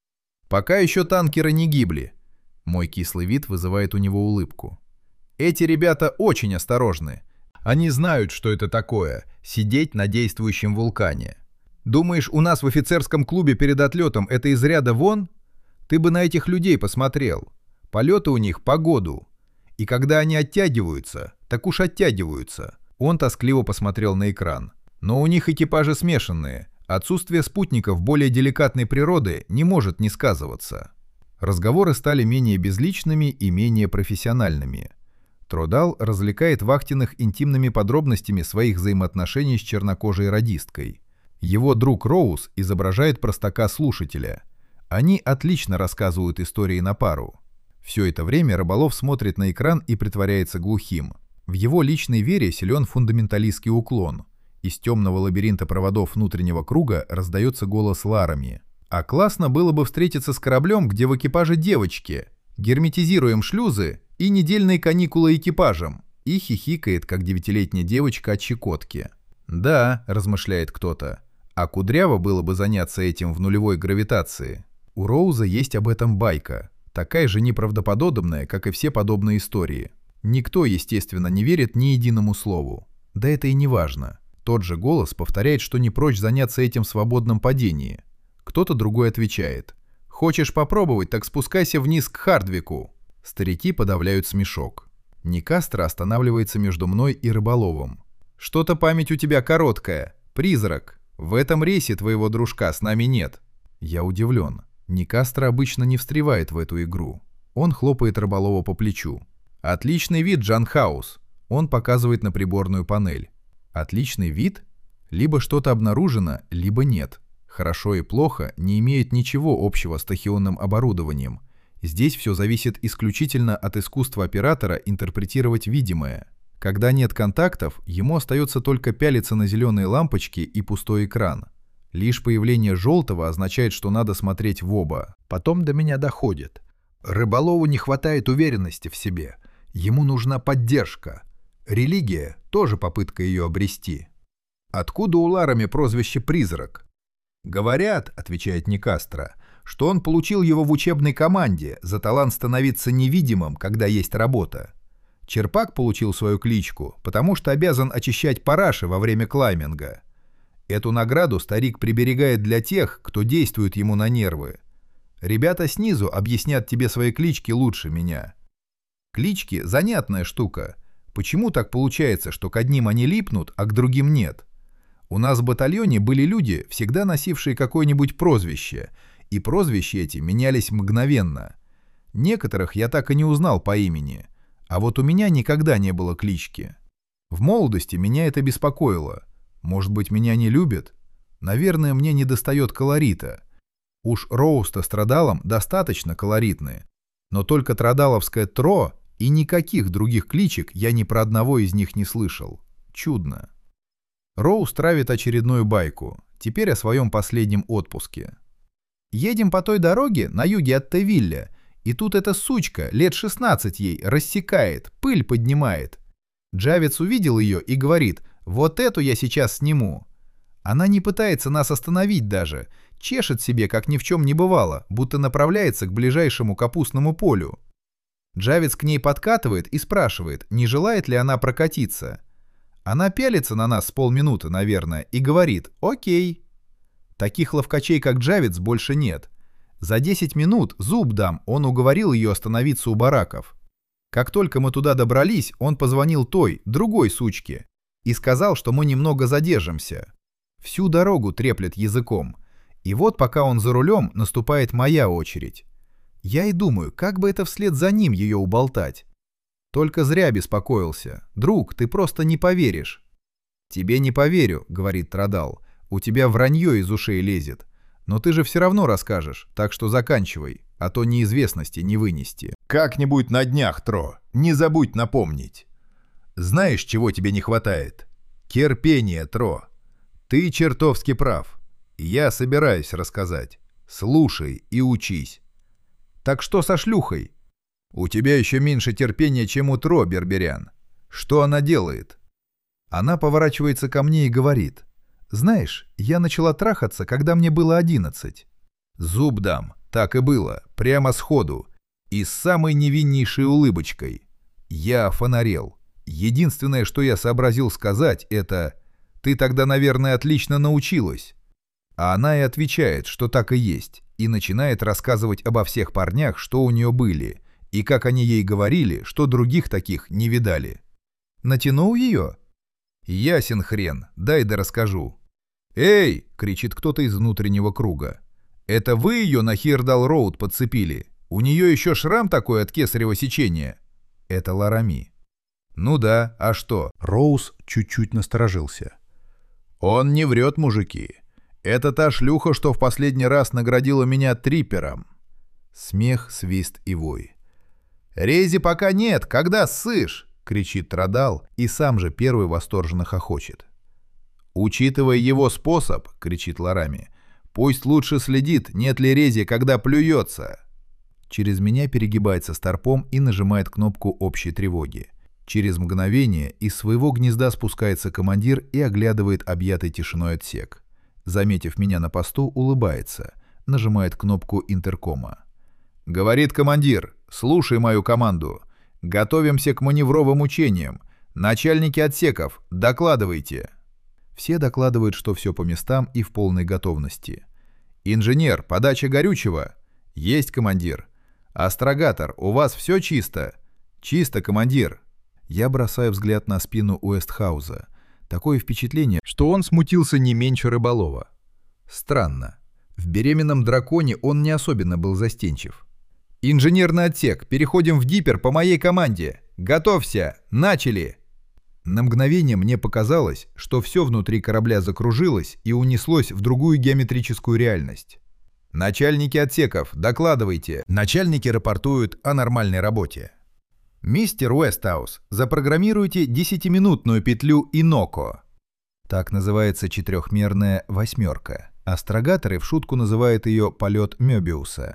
Пока еще танкеры не гибли. Мой кислый вид вызывает у него улыбку. Эти ребята очень осторожны. Они знают, что это такое — сидеть на действующем вулкане. Думаешь, у нас в офицерском клубе перед отлетом это из ряда вон? Ты бы на этих людей посмотрел. Полеты у них по году. И когда они оттягиваются, так уж оттягиваются. Он тоскливо посмотрел на экран. Но у них экипажи смешанные. Отсутствие спутников более деликатной природы не может не сказываться. Разговоры стали менее безличными и менее профессиональными. Тродал развлекает вахтенных интимными подробностями своих взаимоотношений с чернокожей радисткой. Его друг Роуз изображает простака-слушателя. Они отлично рассказывают истории на пару. Все это время рыболов смотрит на экран и притворяется глухим. В его личной вере силен фундаменталистский уклон. Из темного лабиринта проводов внутреннего круга раздается голос Ларами. А классно было бы встретиться с кораблем, где в экипаже девочки. Герметизируем шлюзы и недельные каникулы экипажем. И хихикает, как девятилетняя девочка от Чукотки. Да, размышляет кто-то. А кудряво было бы заняться этим в нулевой гравитации. У Роуза есть об этом байка. Такая же неправдоподобная, как и все подобные истории. Никто, естественно, не верит ни единому слову. Да это и не важно. Тот же голос повторяет, что не прочь заняться этим в свободном падении. Кто-то другой отвечает. «Хочешь попробовать, так спускайся вниз к Хардвику». Старики подавляют смешок. Никастро останавливается между мной и рыболовом. «Что-то память у тебя короткая. Призрак. В этом рейсе твоего дружка с нами нет». Я удивлен. Никастро обычно не встревает в эту игру. Он хлопает рыболова по плечу. «Отличный вид, Джан Хаус». Он показывает на приборную панель. Отличный вид? Либо что-то обнаружено, либо нет. Хорошо и плохо не имеют ничего общего с тахионным оборудованием. Здесь все зависит исключительно от искусства оператора интерпретировать видимое. Когда нет контактов, ему остается только пялиться на зеленые лампочки и пустой экран. Лишь появление желтого означает, что надо смотреть в оба. Потом до меня доходит. Рыболову не хватает уверенности в себе. Ему нужна поддержка. Религия — тоже попытка ее обрести. Откуда у Ларами прозвище «Призрак»? «Говорят, — отвечает Никастро, — что он получил его в учебной команде за талант становиться невидимым, когда есть работа. Черпак получил свою кличку, потому что обязан очищать параши во время клайминга. Эту награду старик приберегает для тех, кто действует ему на нервы. Ребята снизу объяснят тебе свои клички лучше меня. Клички — занятная штука. Почему так получается, что к одним они липнут, а к другим нет? У нас в батальоне были люди, всегда носившие какое-нибудь прозвище, и прозвища эти менялись мгновенно. Некоторых я так и не узнал по имени, а вот у меня никогда не было клички. В молодости меня это беспокоило. Может быть, меня не любят? Наверное, мне недостает колорита. Уж Роуста с Традалом достаточно колоритны, но только традаловское «Тро» и никаких других кличек я ни про одного из них не слышал. Чудно. Роуз травит очередную байку, теперь о своем последнем отпуске. Едем по той дороге на юге от Тевилля, и тут эта сучка, лет шестнадцать ей, рассекает, пыль поднимает. Джавец увидел ее и говорит: «Вот эту я сейчас сниму». Она не пытается нас остановить даже, чешет себе, как ни в чем не бывало, будто направляется к ближайшему капустному полю. Джавец к ней подкатывает и спрашивает, не желает ли она прокатиться. Она пялится на нас с полминуты, наверное, и говорит: «Окей». Таких ловкачей, как Джавец, больше нет. За десять минут, зуб дам, он уговорил ее остановиться у бараков. Как только мы туда добрались, он позвонил той, другой сучке, и сказал, что мы немного задержимся. Всю дорогу треплет языком. И вот пока он за рулем, наступает моя очередь. Я и думаю, как бы это вслед за ним ее уболтать. Только зря беспокоился. Друг, ты просто не поверишь. «Тебе не поверю», — говорит Традал. «У тебя вранье из ушей лезет. Но ты же все равно расскажешь, так что заканчивай, а то неизвестности не вынести». «Как-нибудь на днях, Тро. Не забудь напомнить». «Знаешь, чего тебе не хватает? Терпения, Тро. Ты чертовски прав. Я собираюсь рассказать. Слушай и учись». «Так что со шлюхой?» «У тебя еще меньше терпения, чем у Тро, Берберян. Что она делает?» Она поворачивается ко мне и говорит: «Знаешь, я начала трахаться, когда мне было одиннадцать». Зуб дам, так и было, прямо сходу, и с самой невиннейшей улыбочкой. Я офонарел. Единственное, что я сообразил сказать, это: «Ты тогда, наверное, отлично научилась». А она и отвечает, что так и есть, и начинает рассказывать обо всех парнях, что у нее были, и как они ей говорили, что других таких не видали. Натянул ее? Ясен хрен, дай да расскажу. «Эй!» — кричит кто-то из внутреннего круга. «Это вы ее на Хирдал-Роуд подцепили? У нее еще шрам такой от кесарево сечения?» Это Ларами. «Ну да, а что?» Роуз чуть-чуть насторожился. «Он не врет, мужики. Это та шлюха, что в последний раз наградила меня триппером». Смех, свист и вой. «Рези пока нет, когда ссышь?» — кричит Традал, и сам же первый восторженно хохочет. «Учитывая его способ, — кричит Ларами, — пусть лучше следит, нет ли рези, когда плюется». Через меня перегибается Старпом и нажимает кнопку общей тревоги. Через мгновение из своего гнезда спускается командир и оглядывает объятый тишиной отсек. Заметив меня на посту, улыбается, нажимает кнопку интеркома. «Говорит командир, слушай мою команду. Готовимся к маневровым учениям. Начальники отсеков, докладывайте». Все докладывают, что все по местам и в полной готовности. «Инженер, подача горючего?» «Есть, командир». «Астрогатор, у вас все чисто?» «Чисто, командир». Я бросаю взгляд на спину Уэстхауза. Такое впечатление, что он смутился не меньше Рыболова. Странно. В беременном драконе он не особенно был застенчив. «Инженерный отсек, переходим в диппер по моей команде. Готовься! Начали!» На мгновение мне показалось, что все внутри корабля закружилось и унеслось в другую геометрическую реальность. «Начальники отсеков, докладывайте!» Начальники рапортуют о нормальной работе. «Мистер Уэстхауз, запрограммируйте десятиминутную петлю Иноко». Так называется четырехмерная восьмерка. Астрогаторы в шутку называют ее «полет Мёбиуса».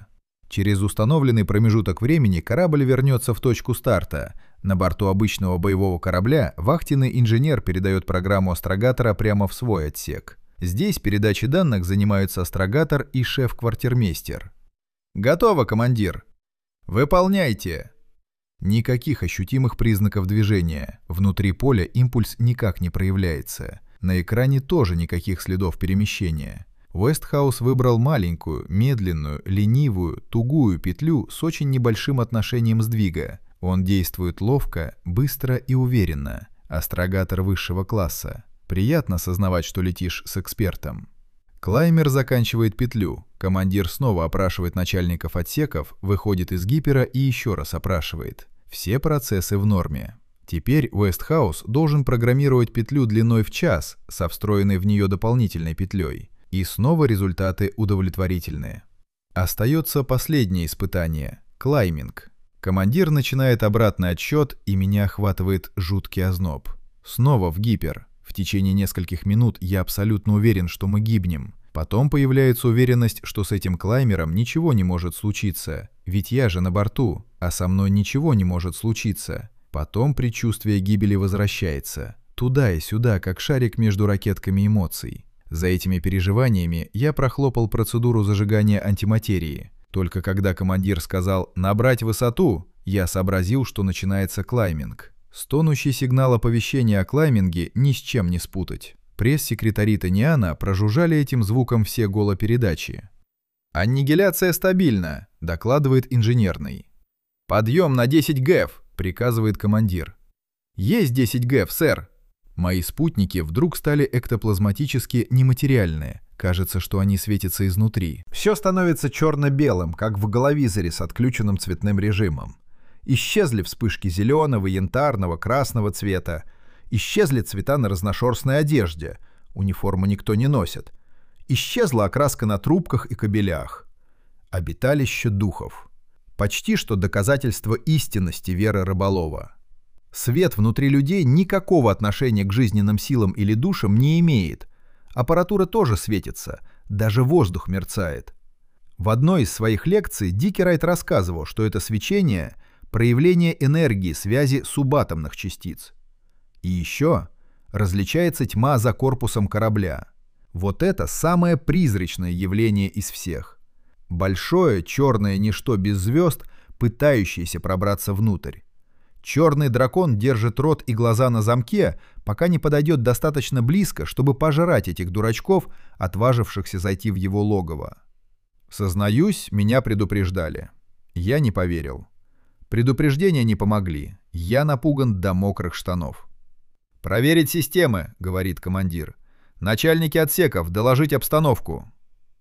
Через установленный промежуток времени корабль вернется в точку старта. На борту обычного боевого корабля вахтенный инженер передает программу астрогатора прямо в свой отсек. Здесь передачей данных занимаются астрогатор и шеф-квартирмейстер. «Готово, командир!» «Выполняйте!» Никаких ощутимых признаков движения. Внутри поля импульс никак не проявляется. На экране тоже никаких следов перемещения. Уэстхаус выбрал маленькую, медленную, ленивую, тугую петлю с очень небольшим отношением сдвига. Он действует ловко, быстро и уверенно. Астрогатор высшего класса. Приятно сознавать, что летишь с экспертом. Клаймер заканчивает петлю. Командир снова опрашивает начальников отсеков, выходит из гипера и еще раз опрашивает. Все процессы в норме. Теперь Уэстхаус должен программировать петлю длиной в час со встроенной в нее дополнительной петлей. И снова результаты удовлетворительные. Остается последнее испытание – клайминг. Командир начинает обратный отсчет, и меня охватывает жуткий озноб. Снова в гипер. В течение нескольких минут я абсолютно уверен, что мы гибнем. Потом появляется уверенность, что с этим клаймером ничего не может случиться. Ведь я же на борту, а со мной ничего не может случиться. Потом предчувствие гибели возвращается. Туда и сюда, как шарик между ракетками эмоций. За этими переживаниями я прохлопал процедуру зажигания антиматерии. Только когда командир сказал «набрать высоту», я сообразил, что начинается клайминг. Стонущий сигнал оповещения о клайминге ни с чем не спутать. Пресс-секретари Тониана прожужжали этим звуком все голопередачи. «Аннигиляция стабильна», — докладывает инженерный. «Подъем на десять гэв», — приказывает командир. «Есть десять гэв, сэр». Мои спутники вдруг стали эктоплазматически нематериальные. Кажется, что они светятся изнутри. Все становится черно-белым, как в головизоре с отключенным цветным режимом. Исчезли вспышки зеленого, янтарного, красного цвета. Исчезли цвета на разношерстной одежде. Униформу никто не носит. Исчезла окраска на трубках и кабелях. Обиталище духов. Почти что доказательство истинности веры рыболова. Свет внутри людей никакого отношения к жизненным силам или душам не имеет. Аппаратура тоже светится, даже воздух мерцает. В одной из своих лекций Дикерайт рассказывал, что это свечение – проявление энергии связи субатомных частиц. И еще различается тьма за корпусом корабля. Вот это самое призрачное явление из всех. Большое черное ничто без звезд, пытающееся пробраться внутрь. Черный дракон держит рот и глаза на замке, пока не подойдет достаточно близко, чтобы пожрать этих дурачков, отважившихся зайти в его логово. Сознаюсь, меня предупреждали. Я не поверил. Предупреждения не помогли. Я напуган до мокрых штанов. «Проверить системы», — говорит командир. «Начальники отсеков, доложить обстановку».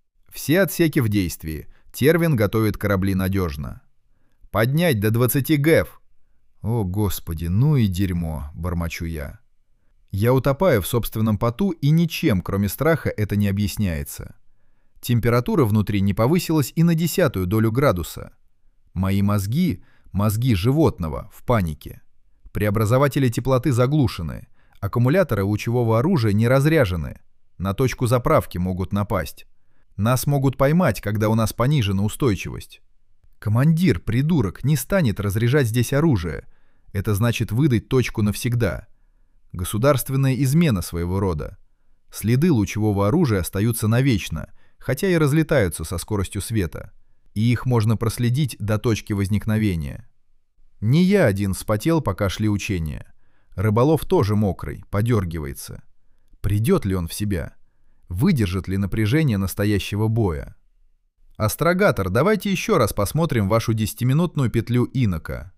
Все отсеки в действии. Тервин готовит корабли надежно. «Поднять до двадцати гэв». «О, Господи, ну и дерьмо», — бормочу я. Я утопаю в собственном поту, и ничем, кроме страха, это не объясняется. Температура внутри не повысилась и на десятую долю градуса. Мои мозги, мозги животного, в панике. Преобразователи теплоты заглушены, аккумуляторы лучевого оружия не разряжены, на точку заправки могут напасть. Нас могут поймать, когда у нас понижена устойчивость. Командир, придурок, не станет разряжать здесь оружие. Это значит выдать точку навсегда. Государственная измена своего рода. Следы лучевого оружия остаются навечно, хотя и разлетаются со скоростью света. И их можно проследить до точки возникновения. Не я один вспотел, пока шли учения. Рыболов тоже мокрый, подергивается. Придет ли он в себя? Выдержит ли напряжение настоящего боя? «Астрогатор, давайте еще раз посмотрим вашу десятиминутную петлю инока».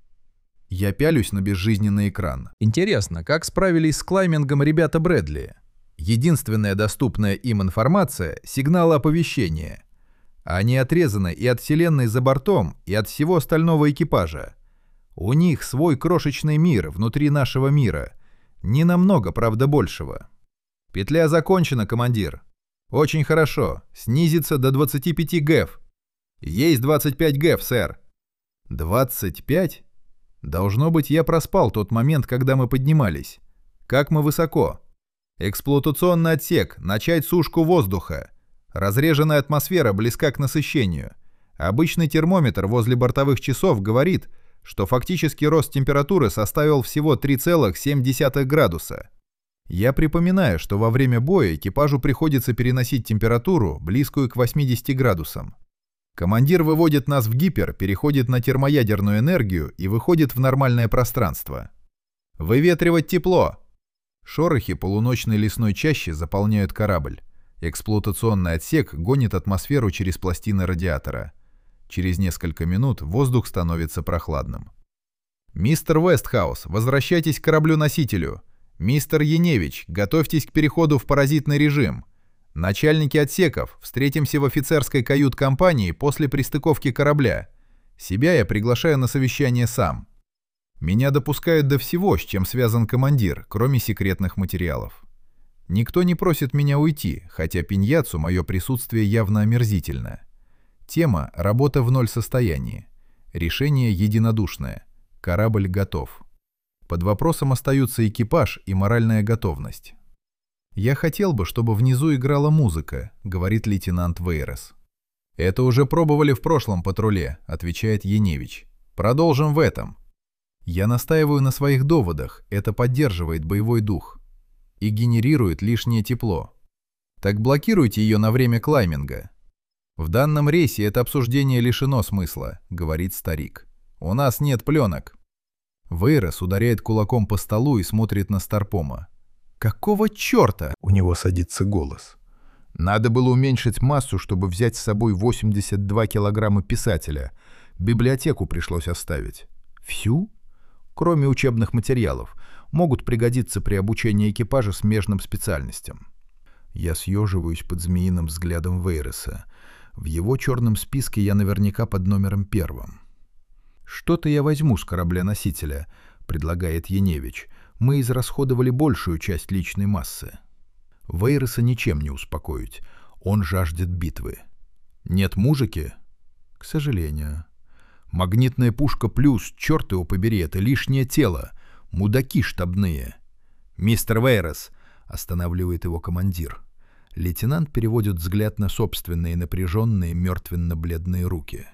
Я пялюсь на безжизненный экран. Интересно, как справились с клаймингом ребята Брэдли? Единственная доступная им информация — сигналы оповещения. Они отрезаны и от Вселенной за бортом, и от всего остального экипажа. У них свой крошечный мир внутри нашего мира. Не намного, правда, большего. «Петля закончена, командир». «Очень хорошо. Снизится до двадцати пяти гэв». «Есть двадцать пять гэв, сэр». «двадцать пять? Должно быть, я проспал тот момент, когда мы поднимались. Как мы высоко?» «Эксплуатационный отсек. Начать сушку воздуха. Разреженная атмосфера близка к насыщению. Обычный термометр возле бортовых часов говорит, что фактический рост температуры составил всего три целых семь десятых градуса. Я припоминаю, что во время боя экипажу приходится переносить температуру, близкую к восьмидесяти градусам. Командир выводит нас в гипер, переходит на термоядерную энергию и выходит в нормальное пространство. Выветривать тепло! Шорохи полуночной лесной чащи заполняют корабль. Эксплуатационный отсек гонит атмосферу через пластины радиатора. Через несколько минут воздух становится прохладным. «Мистер Вестхаус, возвращайтесь к кораблю-носителю. Мистер Яневич, готовьтесь к переходу в паразитный режим. Начальники отсеков, встретимся в офицерской кают-компании после пристыковки корабля. Себя я приглашаю на совещание сам. Меня допускают до всего, с чем связан командир, кроме секретных материалов. Никто не просит меня уйти, хотя Пиньяцу мое присутствие явно омерзительно. Тема – работа в ноль состоянии. Решение единодушное. Корабль готов. Под вопросом остаются экипаж и моральная готовность. «Я хотел бы, чтобы внизу играла музыка», — говорит лейтенант Вейрес. «Это уже пробовали в прошлом патруле», — отвечает Яневич. «Продолжим в этом». Я настаиваю на своих доводах, это поддерживает боевой дух. И генерирует лишнее тепло. Так блокируйте ее на время клайминга. «В данном рейсе это обсуждение лишено смысла», — говорит старик. «У нас нет пленок». Вейрес ударяет кулаком по столу и смотрит на Старпома. «Какого черта?» — у него садится голос. «Надо было уменьшить массу, чтобы взять с собой восемьдесят два килограмма писателя. Библиотеку пришлось оставить». «Всю?» «Кроме учебных материалов. Могут пригодиться при обучении экипажа смежным специальностям». Я съеживаюсь под змеиным взглядом Вейреса. В его черном списке я наверняка под номером первым. «Что-то я возьму с корабля-носителя», — предлагает Яневич. «Мы израсходовали большую часть личной массы». Вейреса ничем не успокоить. Он жаждет битвы. «Нет музыки?» «К сожалению». «Магнитная пушка плюс, черт его побери, это лишнее тело. Мудаки штабные». «Мистер Вейрес», — останавливает его командир. Лейтенант переводит взгляд на собственные напряженные, мертвенно-бледные руки.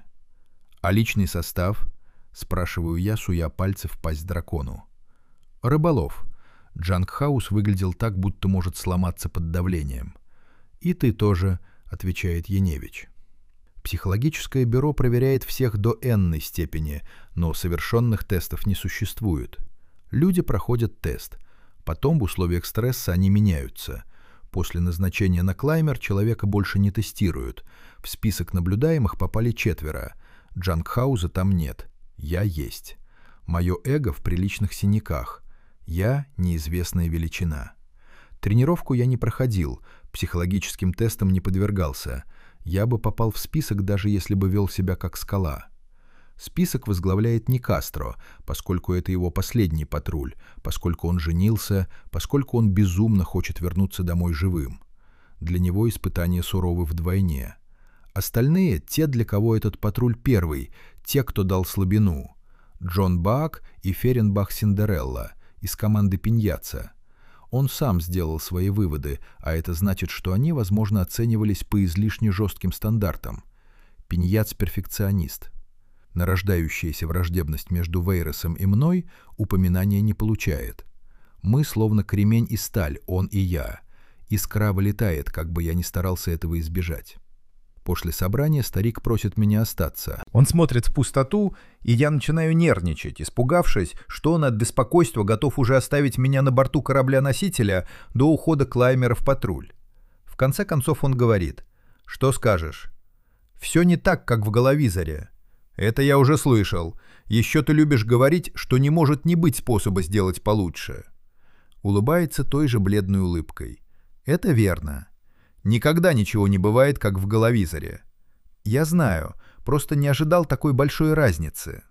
«А личный состав?» — спрашиваю я, суя пальцы в пасть дракону. «Рыболов». Джангхаус выглядел так, будто может сломаться под давлением. «И ты тоже», — отвечает Яневич. Психологическое бюро проверяет всех до энной степени, но совершенных тестов не существует. Люди проходят тест. Потом в условиях стресса они меняются. После назначения на клаймер человека больше не тестируют. В список наблюдаемых попали четверо. Джангхауза там нет. Я есть. Мое эго в приличных синяках. Я — неизвестная величина. Тренировку я не проходил, психологическим тестам не подвергался. Я бы попал в список, даже если бы вел себя как скала. Список возглавляет не Кастро, поскольку это его последний патруль, поскольку он женился, поскольку он безумно хочет вернуться домой живым. Для него испытания суровы вдвойне. Остальные — те, для кого этот патруль первый, те, кто дал слабину. Джон Бак и Ференбах Синдерелла из команды Пиньяца. Он сам сделал свои выводы, а это значит, что они, возможно, оценивались по излишне жестким стандартам. Пиньяц — перфекционист. Нарождающаяся враждебность между Вейресом и мной упоминания не получает. Мы словно кремень и сталь, он и я. Искра вылетает, как бы я ни старался этого избежать. После собрания старик просит меня остаться. Он смотрит в пустоту, и я начинаю нервничать, испугавшись, что он от беспокойства готов уже оставить меня на борту корабля-носителя до ухода клаймера в патруль. В конце концов он говорит: «Что скажешь?» «Все не так, как в головизоре». «Это я уже слышал. Еще ты любишь говорить, что не может не быть способа сделать получше». Улыбается той же бледной улыбкой. «Это верно. Никогда ничего не бывает, как в головизоре. Я знаю, просто не ожидал такой большой разницы».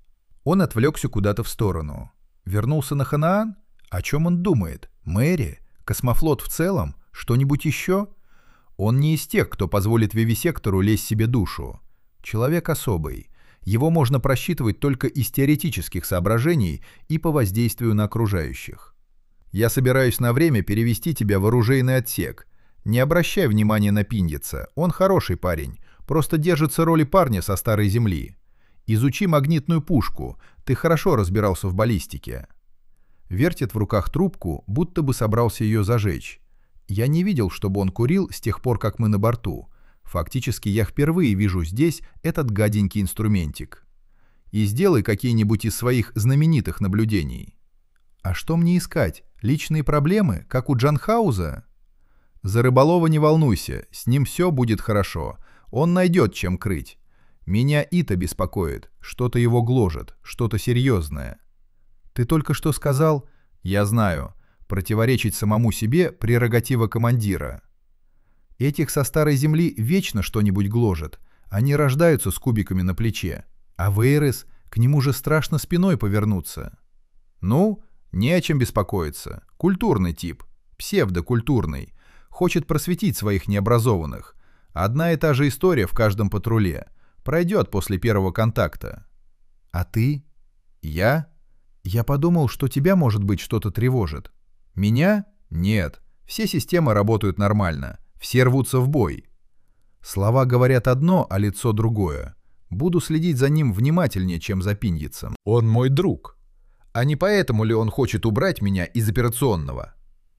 Он отвлекся куда-то в сторону. Вернулся на Ханаан? О чем он думает? Мэри? Космофлот в целом? Что-нибудь еще? Он не из тех, кто позволит вивисектору лезть себе душу. Человек особый. Его можно просчитывать только из теоретических соображений и по воздействию на окружающих. Я собираюсь на время перевести тебя в оружейный отсек. Не обращай внимания на Пиньяца, он хороший парень. Просто держится роли парня со старой земли. Изучи магнитную пушку, ты хорошо разбирался в баллистике. Вертит в руках трубку, будто бы собрался ее зажечь. Я не видел, чтобы он курил с тех пор, как мы на борту. Фактически я впервые вижу здесь этот гаденький инструментик. И сделай какие-нибудь из своих знаменитых наблюдений. А что мне искать? Личные проблемы, как у Джанхауза? За рыболова не волнуйся, с ним все будет хорошо. Он найдет, чем крыть. Меня Ита беспокоит, что-то его гложет, что-то серьезное. Ты только что сказал, я знаю, противоречить самому себе прерогатива командира. Этих со старой земли вечно что-нибудь гложет. Они рождаются с кубиками на плече. А Вейрес, к нему же страшно спиной повернуться. Ну, не о чем беспокоиться. Культурный тип, псевдокультурный. Хочет просветить своих необразованных. Одна и та же история в каждом патруле. Пройдет после первого контакта. А ты? Я? Я подумал, что тебя, может быть, что-то тревожит. Меня? Нет. Все системы работают нормально. Все рвутся в бой. Слова говорят одно, а лицо другое. Буду следить за ним внимательнее, чем за Пиньицем. Он мой друг. А не поэтому ли он хочет убрать меня из операционного?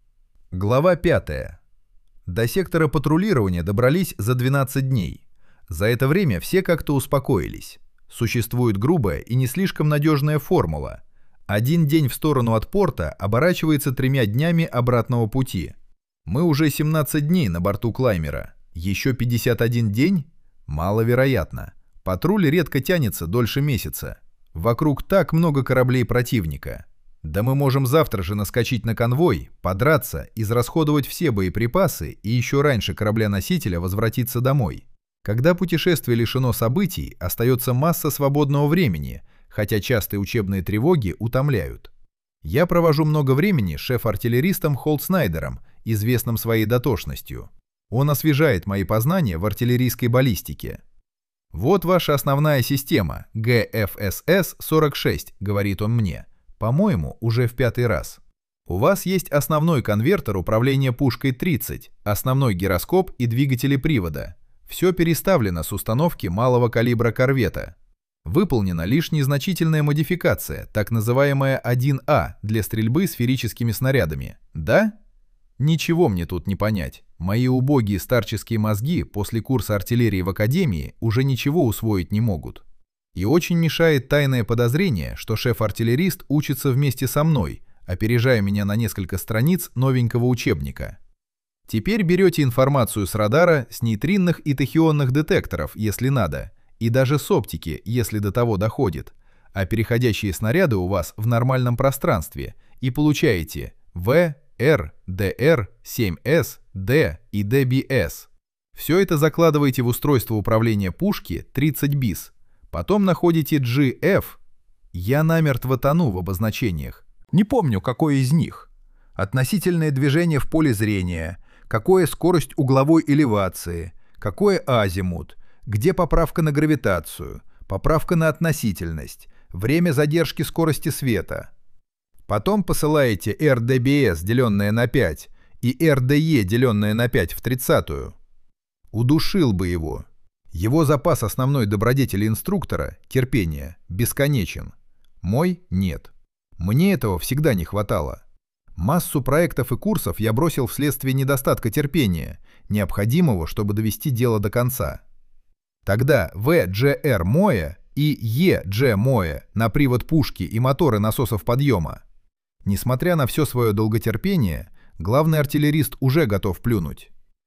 Глава пятая. До сектора патрулирования добрались за двенадцать дней. За это время все как-то успокоились. Существует грубая и не слишком надежная формула. Один день в сторону от порта оборачивается тремя днями обратного пути. Мы уже семнадцать дней на борту клаймера. Еще пятьдесят один день? Маловероятно. Патруль редко тянется дольше месяца. Вокруг так много кораблей противника. Да мы можем завтра же наскочить на конвой, подраться, израсходовать все боеприпасы и еще раньше корабля-носителя возвратиться домой. Когда путешествие лишено событий, остается масса свободного времени, хотя частые учебные тревоги утомляют. Я провожу много времени с шеф-артиллеристом Холтснайдером, известным своей дотошностью. Он освежает мои познания в артиллерийской баллистике. «Вот ваша основная система, Г Ф С С сорок шесть», — говорит он мне. По-моему, уже в пятый раз. У вас есть основной конвертер управления пушкой тридцать, основной гироскоп и двигатели привода. Все переставлено с установки малого калибра корвета. Выполнена лишь незначительная модификация, так называемая один А, для стрельбы сферическими снарядами. Да? Ничего мне тут не понять. Мои убогие старческие мозги после курса артиллерии в академии уже ничего усвоить не могут. И очень мешает тайное подозрение, что шеф-артиллерист учится вместе со мной, опережая меня на несколько страниц новенького учебника. Теперь берете информацию с радара, с нейтринных и тахионных детекторов, если надо, и даже с оптики, если до того доходит, а переходящие снаряды у вас в нормальном пространстве, и получаете В, Р, Д Р, семь С, Д и Д Б С. Все это закладываете в устройство управления пушки тридцать бис. Потом находите G F. Я намертво тону в обозначениях. Не помню, какой из них. Относительное движение в поле зрения, какое скорость угловой элевации, какое азимут, где поправка на гравитацию, поправка на относительность, время задержки скорости света. Потом посылаете эр дэ бэ эс, деленное на пять, и эр дэ е, деленное на пять в тридцатую. Удушил бы его. Его запас основной добродетели инструктора, терпения, бесконечен. Мой — нет. Мне этого всегда не хватало. Массу проектов и курсов я бросил вследствие недостатка терпения, необходимого, чтобы довести дело до конца. Тогда В Дж Р Моя и Е Дж Моя на привод пушки и моторы насосов подъема. Несмотря на все свое долготерпение, главный артиллерист уже готов плюнуть.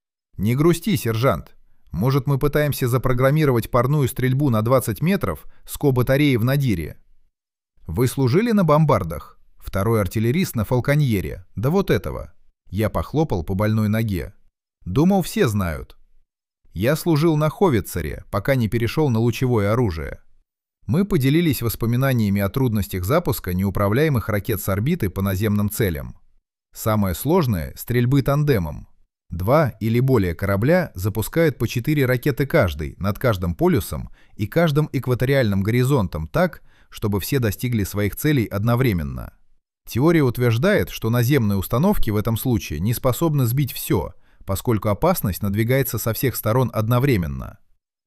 Не грусти, сержант. Может, мы пытаемся запрограммировать парную стрельбу на двадцать метров с ко-батареи в Надире? Вы служили на бомбардах? Второй артиллерист на Фалконьере. Да вот этого. Я похлопал по больной ноге. Думал, все знают. Я служил на Ховицере, пока не перешел на лучевое оружие. Мы поделились воспоминаниями о трудностях запуска неуправляемых ракет с орбиты по наземным целям. Самое сложное — стрельбы тандемом. Два или более корабля запускают по четыре ракеты каждый над каждым полюсом и каждым экваториальным горизонтом так, чтобы все достигли своих целей одновременно. Теория утверждает, что наземные установки в этом случае не способны сбить все, поскольку опасность надвигается со всех сторон одновременно.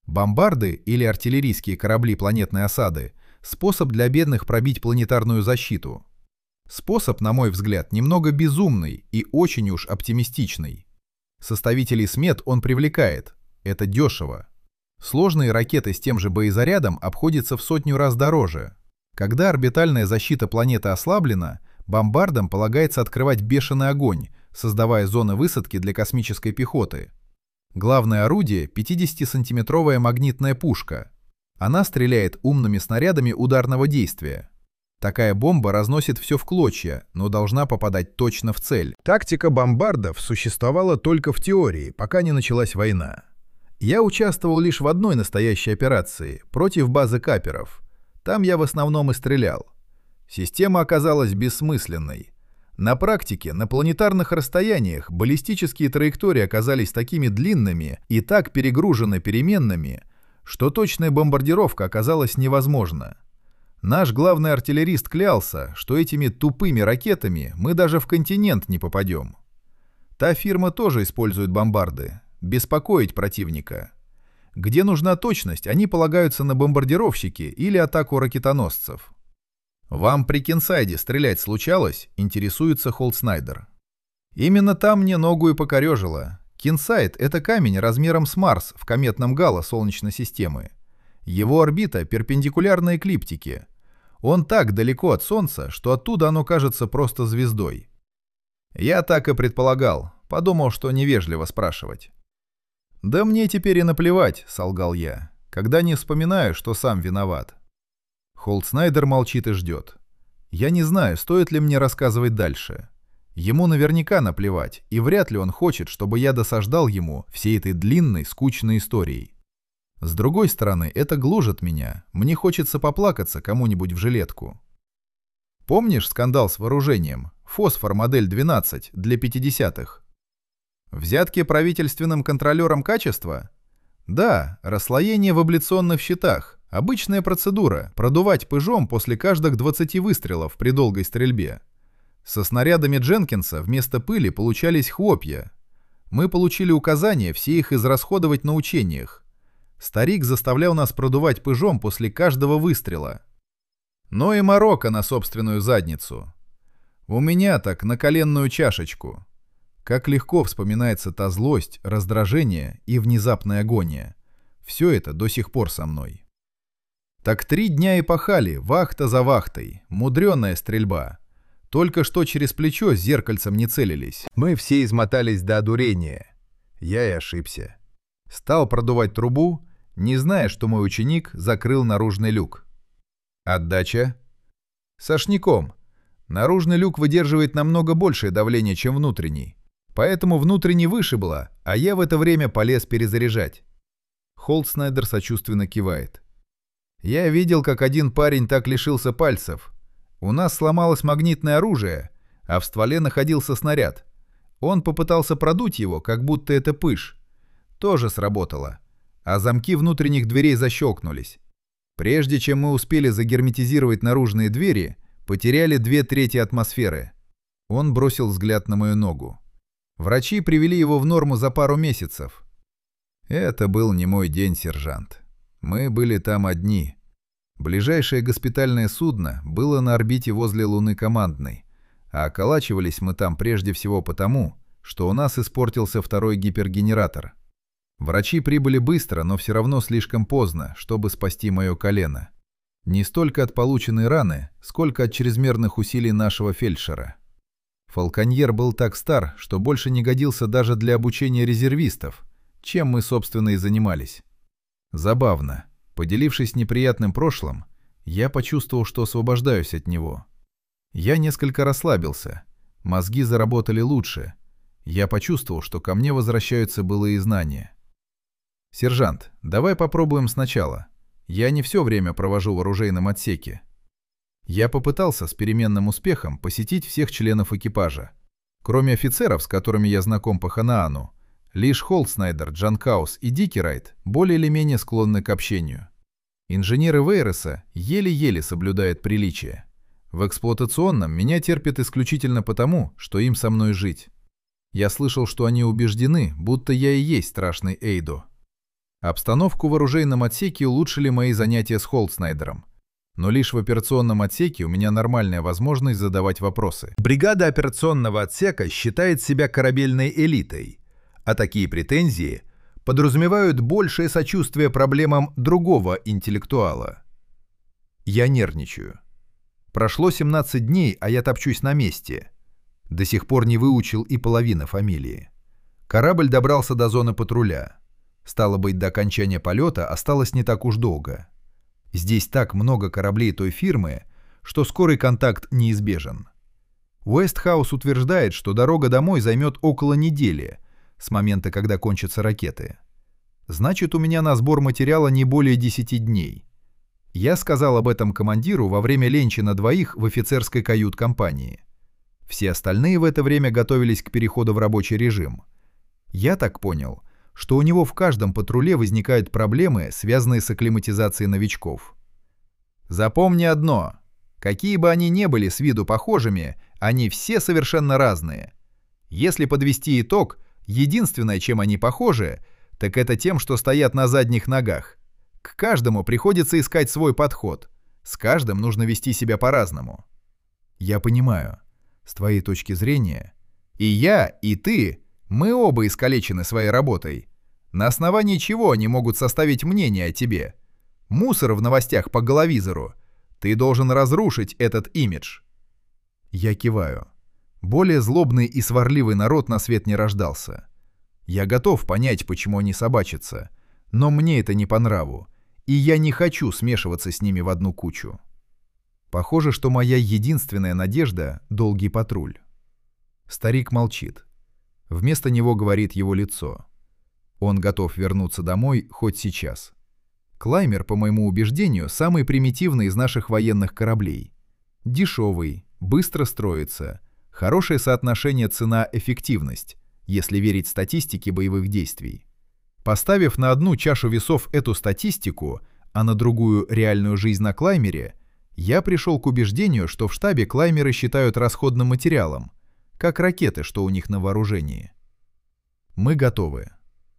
Бомбарды или артиллерийские корабли планетной осады – способ для бедных пробить планетарную защиту. Способ, на мой взгляд, немного безумный и очень уж оптимистичный. Составителей смет он привлекает. Это дешево. Сложные ракеты с тем же боезарядом обходятся в сотню раз дороже. Когда орбитальная защита планеты ослаблена, бомбардам полагается открывать бешеный огонь, создавая зоны высадки для космической пехоты. Главное орудие – пятидесятисантиметровая магнитная пушка. Она стреляет умными снарядами ударного действия. Такая бомба разносит все в клочья, но должна попадать точно в цель. Тактика бомбардов существовала только в теории, пока не началась война. Я участвовал лишь в одной настоящей операции – против базы каперов. Там я в основном и стрелял. Система оказалась бессмысленной. На практике, на планетарных расстояниях, баллистические траектории оказались такими длинными и так перегружены переменными, что точная бомбардировка оказалась невозможна. Наш главный артиллерист клялся, что этими тупыми ракетами мы даже в континент не попадем. Та фирма тоже использует бомбарды. Беспокоить противника. Где нужна точность, они полагаются на бомбардировщики или атаку ракетоносцев. «Вам при Кинсайде стрелять случалось?» – интересуется Холтснайдер. Именно там мне ногу и покорежило. Кинсайд – это камень размером с Марс в кометном гало Солнечной системы. Его орбита перпендикулярна эклиптике. Он так далеко от Солнца, что оттуда оно кажется просто звездой. Я так и предполагал, подумал, что невежливо спрашивать. «Да мне теперь и наплевать», — солгал я, когда не вспоминаю, что сам виноват. Холтснайдер молчит и ждет. Я не знаю, стоит ли мне рассказывать дальше. Ему наверняка наплевать, и вряд ли он хочет, чтобы я досаждал ему всей этой длинной, скучной историей. С другой стороны, это гложет меня. Мне хочется поплакаться кому-нибудь в жилетку. Помнишь скандал с вооружением? Фосфор модель двенадцать для пятидесятых. Взятки правительственным контролером качества? Да, расслоение в абляционных щитах. Обычная процедура – продувать пыжом после каждых двадцати выстрелов при долгой стрельбе. Со снарядами Дженкинса вместо пыли получались хлопья. Мы получили указание все их израсходовать на учениях. Старик заставлял нас продувать пыжом после каждого выстрела. Но и морока на собственную задницу. У меня так на коленную чашечку. Как легко вспоминается та злость, раздражение и внезапная агония. Все это до сих пор со мной. Так три дня и пахали, вахта за вахтой, мудреная стрельба. Только что через плечо с зеркальцем не целились. Мы все измотались до одурения. Я и ошибся. Стал продувать трубу, не зная, что мой ученик закрыл наружный люк. Отдача. Сошняком. Наружный люк выдерживает намного большее давление, чем внутренний. Поэтому внутренний вышибло, а я в это время полез перезаряжать. Холтснайдер сочувственно кивает. Я видел, как один парень так лишился пальцев. У нас сломалось магнитное оружие, а в стволе находился снаряд. Он попытался продуть его, как будто это пыш. Тоже сработало. А замки внутренних дверей защелкнулись. Прежде чем мы успели загерметизировать наружные двери, потеряли две трети атмосферы. Он бросил взгляд на мою ногу. Врачи привели его в норму за пару месяцев. Это был не мой день, сержант. Мы были там одни. Ближайшее госпитальное судно было на орбите возле Луны командной, а околачивались мы там прежде всего потому, что у нас испортился второй гипергенератор. Врачи прибыли быстро, но все равно слишком поздно, чтобы спасти мое колено. Не столько от полученной раны, сколько от чрезмерных усилий нашего фельдшера. Фалконьер был так стар, что больше не годился даже для обучения резервистов, чем мы, собственно, и занимались. Забавно. Поделившись неприятным прошлым, я почувствовал, что освобождаюсь от него. Я несколько расслабился. Мозги заработали лучше. Я почувствовал, что ко мне возвращаются былые знания. «Сержант, давай попробуем сначала. Я не все время провожу в оружейном отсеке». Я попытался с переменным успехом посетить всех членов экипажа. Кроме офицеров, с которыми я знаком по Ханаану, лишь Холтснайдер, Джанкаус и Дикерайт более или менее склонны к общению. Инженеры Вейреса еле-еле соблюдают приличие. В эксплуатационном меня терпят исключительно потому, что им со мной жить. Я слышал, что они убеждены, будто я и есть страшный Эйдо. Обстановку в оружейном отсеке улучшили мои занятия с Холдснайдером. Но лишь в операционном отсеке у меня нормальная возможность задавать вопросы. Бригада операционного отсека считает себя корабельной элитой, а такие претензии подразумевают большее сочувствие проблемам другого интеллектуала. Я нервничаю. Прошло семнадцать дней, а я топчусь на месте. До сих пор не выучил и половины фамилии. Корабль добрался до зоны патруля. Стало быть, до окончания полета осталось не так уж долго. Здесь так много кораблей той фирмы, что скорый контакт неизбежен. Уэстхаус утверждает, что дорога домой займет около недели, с момента, когда кончатся ракеты. Значит, у меня на сбор материала не более десяти дней. Я сказал об этом командиру во время ленча на двоих в офицерской кают-компании. Все остальные в это время готовились к переходу в рабочий режим. Я так понял, что у него в каждом патруле возникают проблемы, связанные с акклиматизацией новичков. Запомни одно. Какие бы они ни были с виду похожими, они все совершенно разные. Если подвести итог, единственное, чем они похожи, так это тем, что стоят на задних ногах. К каждому приходится искать свой подход. С каждым нужно вести себя по-разному. Я понимаю. С твоей точки зрения. И я, и ты, мы оба искалечены своей работой. На основании чего они могут составить мнение о тебе? Мусор в новостях по головизору. Ты должен разрушить этот имидж. Я киваю. Более злобный и сварливый народ на свет не рождался. Я готов понять, почему они собачатся, но мне это не по нраву, и я не хочу смешиваться с ними в одну кучу. Похоже, что моя единственная надежда — долгий патруль. Старик молчит. Вместо него говорит его лицо. Он готов вернуться домой хоть сейчас. Клаймер, по моему убеждению, самый примитивный из наших военных кораблей. Дешевый, быстро строится, хорошее соотношение цена-эффективность, если верить статистике боевых действий. Поставив на одну чашу весов эту статистику, а на другую реальную жизнь на Клаймере, я пришел к убеждению, что в штабе Клаймеры считают расходным материалом, как ракеты, что у них на вооружении. Мы готовы.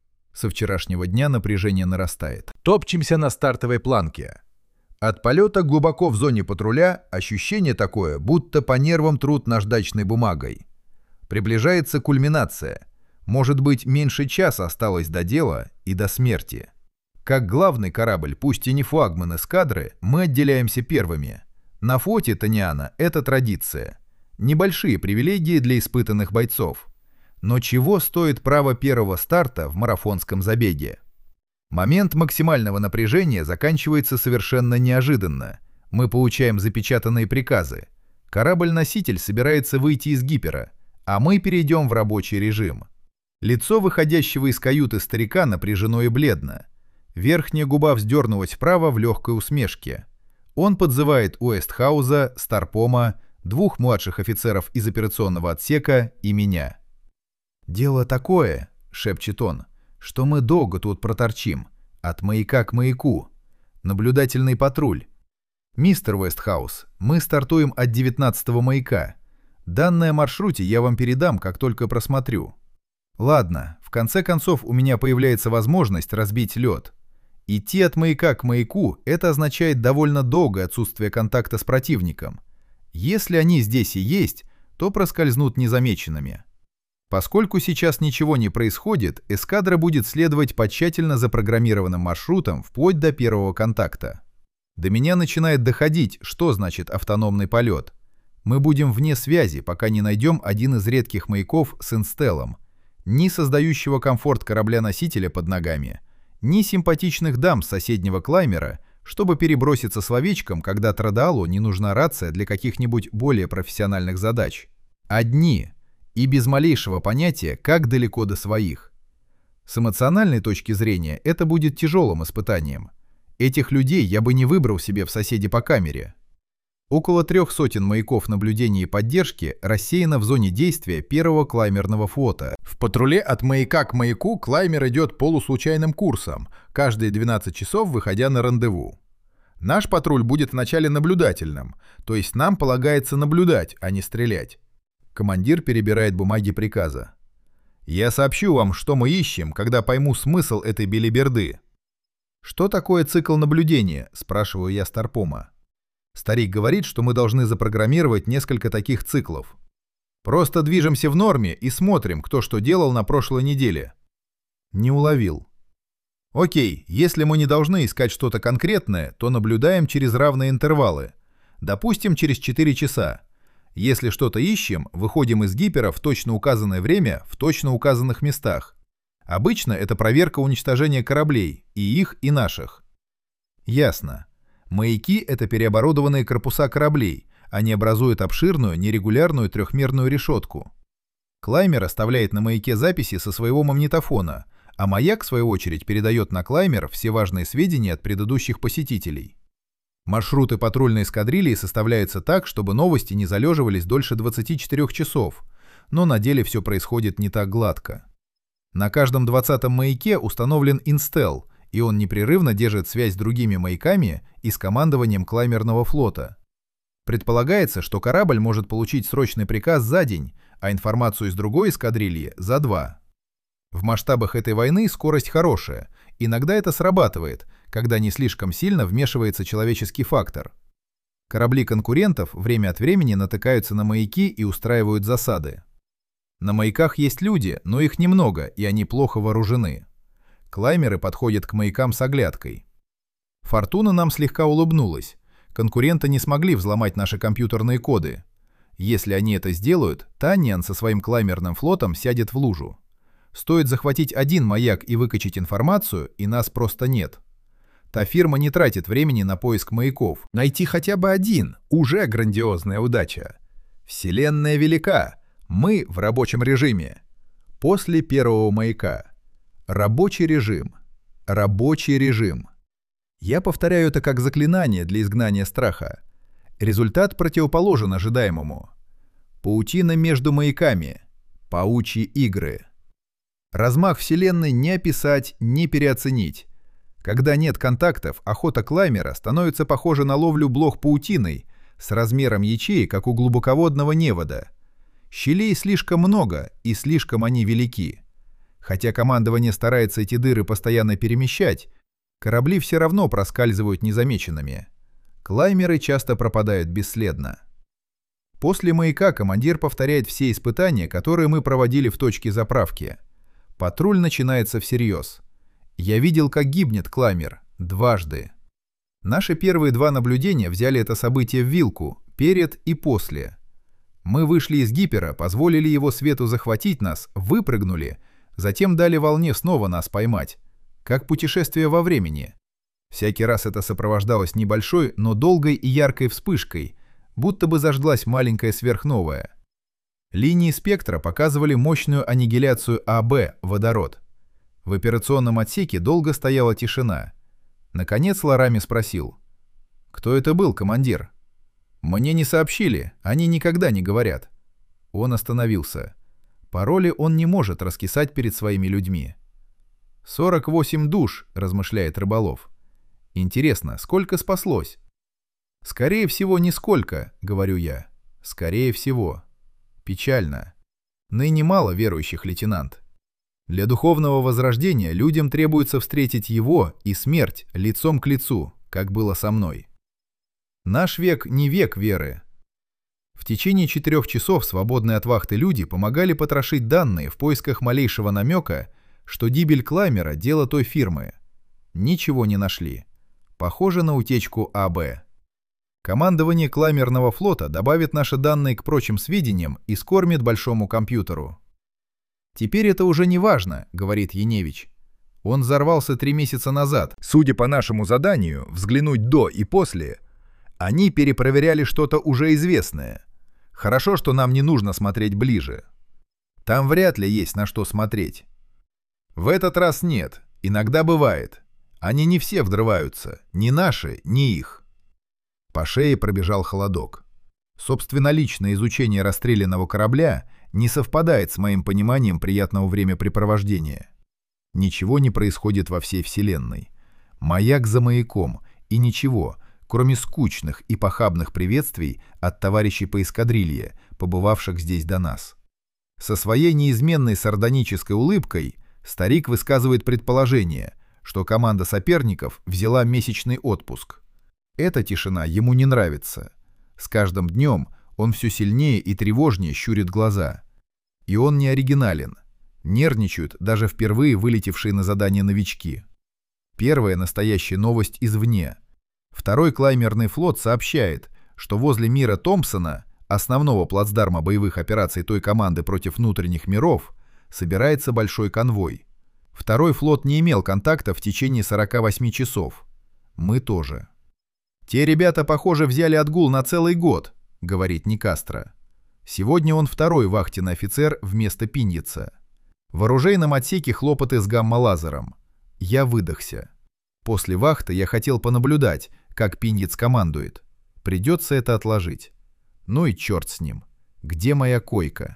Со вчерашнего дня напряжение нарастает. Топчемся на стартовой планке. От полета глубоко в зоне патруля ощущение такое, будто по нервам трут наждачной бумагой. Приближается кульминация. Может быть, меньше часа осталось до дела и до смерти. Как главный корабль, пусть и не флагман эскадры, мы отделяемся первыми. На флоте Тониана это традиция. Небольшие привилегии для испытанных бойцов. Но чего стоит право первого старта в марафонском забеге? Момент максимального напряжения заканчивается совершенно неожиданно. Мы получаем запечатанные приказы. Корабль-носитель собирается выйти из гипера, а мы перейдем в рабочий режим. Лицо выходящего из каюты старика напряжено и бледно. Верхняя губа вздернулась вправо в легкой усмешке. Он подзывает Уэстхауза, Старпома, двух младших офицеров из операционного отсека и меня. «Дело такое», — шепчет он, — «что мы долго тут проторчим, от маяка к маяку. Наблюдательный патруль. Мистер Уэстхаус, мы стартуем от девятнадцатого маяка. Данные о маршруте я вам передам, как только просмотрю. Ладно, в конце концов у меня появляется возможность разбить лед. Идти от маяка к маяку — это означает довольно долгое отсутствие контакта с противником. Если они здесь и есть, то проскользнут незамеченными. Поскольку сейчас ничего не происходит, эскадра будет следовать по тщательно запрограммированным маршрутам вплоть до первого контакта. До меня начинает доходить, что значит автономный полет. Мы будем вне связи, пока не найдем один из редких маяков с инстеллом, ни создающего комфорт корабля-носителя под ногами, ни симпатичных дам с соседнего Клаймера, чтобы переброситься словечком, когда Традалу не нужна рация для каких-нибудь более профессиональных задач. Одни. И без малейшего понятия, как далеко до своих. С эмоциональной точки зрения это будет тяжелым испытанием. Этих людей я бы не выбрал себе в соседи по камере. Около трех сотен маяков наблюдения и поддержки рассеяно в зоне действия первого Клаймерного флота. В патруле от маяка к маяку Клаймер идет полуслучайным курсом, каждые двенадцать часов выходя на рандеву. Наш патруль будет вначале наблюдательным, то есть нам полагается наблюдать, а не стрелять. Командир перебирает бумаги приказа. «Я сообщу вам, что мы ищем, когда пойму смысл этой белиберды. «Что такое цикл наблюдения?» – спрашиваю я Старпома. Старик говорит, что мы должны запрограммировать несколько таких циклов. Просто движемся в норме и смотрим, кто что делал на прошлой неделе. Не уловил. Окей, если мы не должны искать что-то конкретное, то наблюдаем через равные интервалы. Допустим, через четыре часа. Если что-то ищем, выходим из гипера в точно указанное время в точно указанных местах. Обычно это проверка уничтожения кораблей, и их, и наших. Ясно. Маяки — это переоборудованные корпуса кораблей. Они образуют обширную, нерегулярную трехмерную решетку. Клаймер оставляет на маяке записи со своего магнитофона, а маяк, в свою очередь, передает на клаймер все важные сведения от предыдущих посетителей. Маршруты патрульной эскадрильи составляются так, чтобы новости не залеживались дольше двадцати четырёх часов, но на деле все происходит не так гладко. На каждом двадцатом маяке установлен инстел, и он непрерывно держит связь с другими маяками и с командованием клаймерного флота. Предполагается, что корабль может получить срочный приказ за день, а информацию из другой эскадрильи – за два. В масштабах этой войны скорость хорошая, иногда это срабатывает, когда не слишком сильно вмешивается человеческий фактор. Корабли конкурентов время от времени натыкаются на маяки и устраивают засады. На маяках есть люди, но их немного, и они плохо вооружены. Клаймеры подходят к маякам с оглядкой. Фортуна нам слегка улыбнулась. Конкуренты не смогли взломать наши компьютерные коды. Если они это сделают, Таньян со своим клаймерным флотом сядет в лужу. Стоит захватить один маяк и выкачать информацию, и нас просто нет. Та фирма не тратит времени на поиск маяков. Найти хотя бы один – уже грандиозная удача. Вселенная велика. Мы в рабочем режиме. После первого маяка. Рабочий режим. Рабочий режим. Я повторяю это как заклинание для изгнания страха. Результат противоположен ожидаемому. Паутина между маяками. Паучьи игры. Размах Вселенной не описать, не переоценить. Когда нет контактов, охота клаймера становится похожа на ловлю блох паутиной с размером ячеек, как у глубоководного невода. Щелей слишком много, и слишком они велики. Хотя командование старается эти дыры постоянно перемещать, корабли все равно проскальзывают незамеченными. Клаймеры часто пропадают бесследно. После маяка командир повторяет все испытания, которые мы проводили в точке заправки. Патруль начинается всерьез. Я видел, как гибнет клаймер. Дважды. Наши первые два наблюдения взяли это событие в вилку, перед и после. Мы вышли из гипера, позволили его свету захватить нас, выпрыгнули, затем дали волне снова нас поймать. Как путешествие во времени. Всякий раз это сопровождалось небольшой, но долгой и яркой вспышкой, будто бы зажглась маленькая сверхновая. Линии спектра показывали мощную аннигиляцию АБ, водород. В операционном отсеке долго стояла тишина. Наконец Ларами спросил: «Кто это был, командир?» «Мне не сообщили, они никогда не говорят». Он остановился. Пароли он не может раскисать перед своими людьми. «сорок восемь душ», — размышляет рыболов. «Интересно, сколько спаслось?» «Скорее всего, нисколько», — говорю я. «Скорее всего». Печально. Ныне мало верующих, лейтенант. Для духовного возрождения людям требуется встретить его и смерть лицом к лицу, как было со мной. Наш век не век веры. В течение четырех часов свободные от вахты люди помогали потрошить данные в поисках малейшего намека, что гибель клаймера – дело той фирмы. Ничего не нашли. Похоже на утечку АБ. Командование клаймерного флота добавит наши данные к прочим сведениям и скормит большому компьютеру. «Теперь это уже не важно», — говорит Яневич. «Он взорвался три месяца назад. Судя по нашему заданию, взглянуть до и после, они перепроверяли что-то уже известное. Хорошо, что нам не нужно смотреть ближе. Там вряд ли есть на что смотреть. В этот раз нет, иногда бывает. Они не все взрываются, ни наши, ни их». По шее пробежал холодок. Собственноличное изучение расстрелянного корабля не совпадает с моим пониманием приятного времяпрепровождения. Ничего не происходит во всей Вселенной. Маяк за маяком, и ничего, кроме скучных и похабных приветствий от товарищей по эскадрилье, побывавших здесь до нас. Со своей неизменной сардонической улыбкой старик высказывает предположение, что команда соперников взяла месячный отпуск. Эта тишина ему не нравится. С каждым днем он все сильнее и тревожнее щурит глаза. И он не оригинален. Нервничают даже впервые вылетевшие на задание новички. Первая настоящая новость извне. Второй клаймерный флот сообщает, что возле мира Томпсона, основного плацдарма боевых операций той команды против внутренних миров, собирается большой конвой. Второй флот не имел контакта в течение сорока восьми часов. Мы тоже. «Те ребята, похоже, взяли отгул на целый год», — говорит Никастро. Сегодня он второй вахтенный офицер вместо Пиньеца. В оружейном отсеке хлопоты с гамма-лазером. Я выдохся. После вахты я хотел понаблюдать, как Пиньец командует. Придется это отложить. Ну и черт с ним. Где моя койка?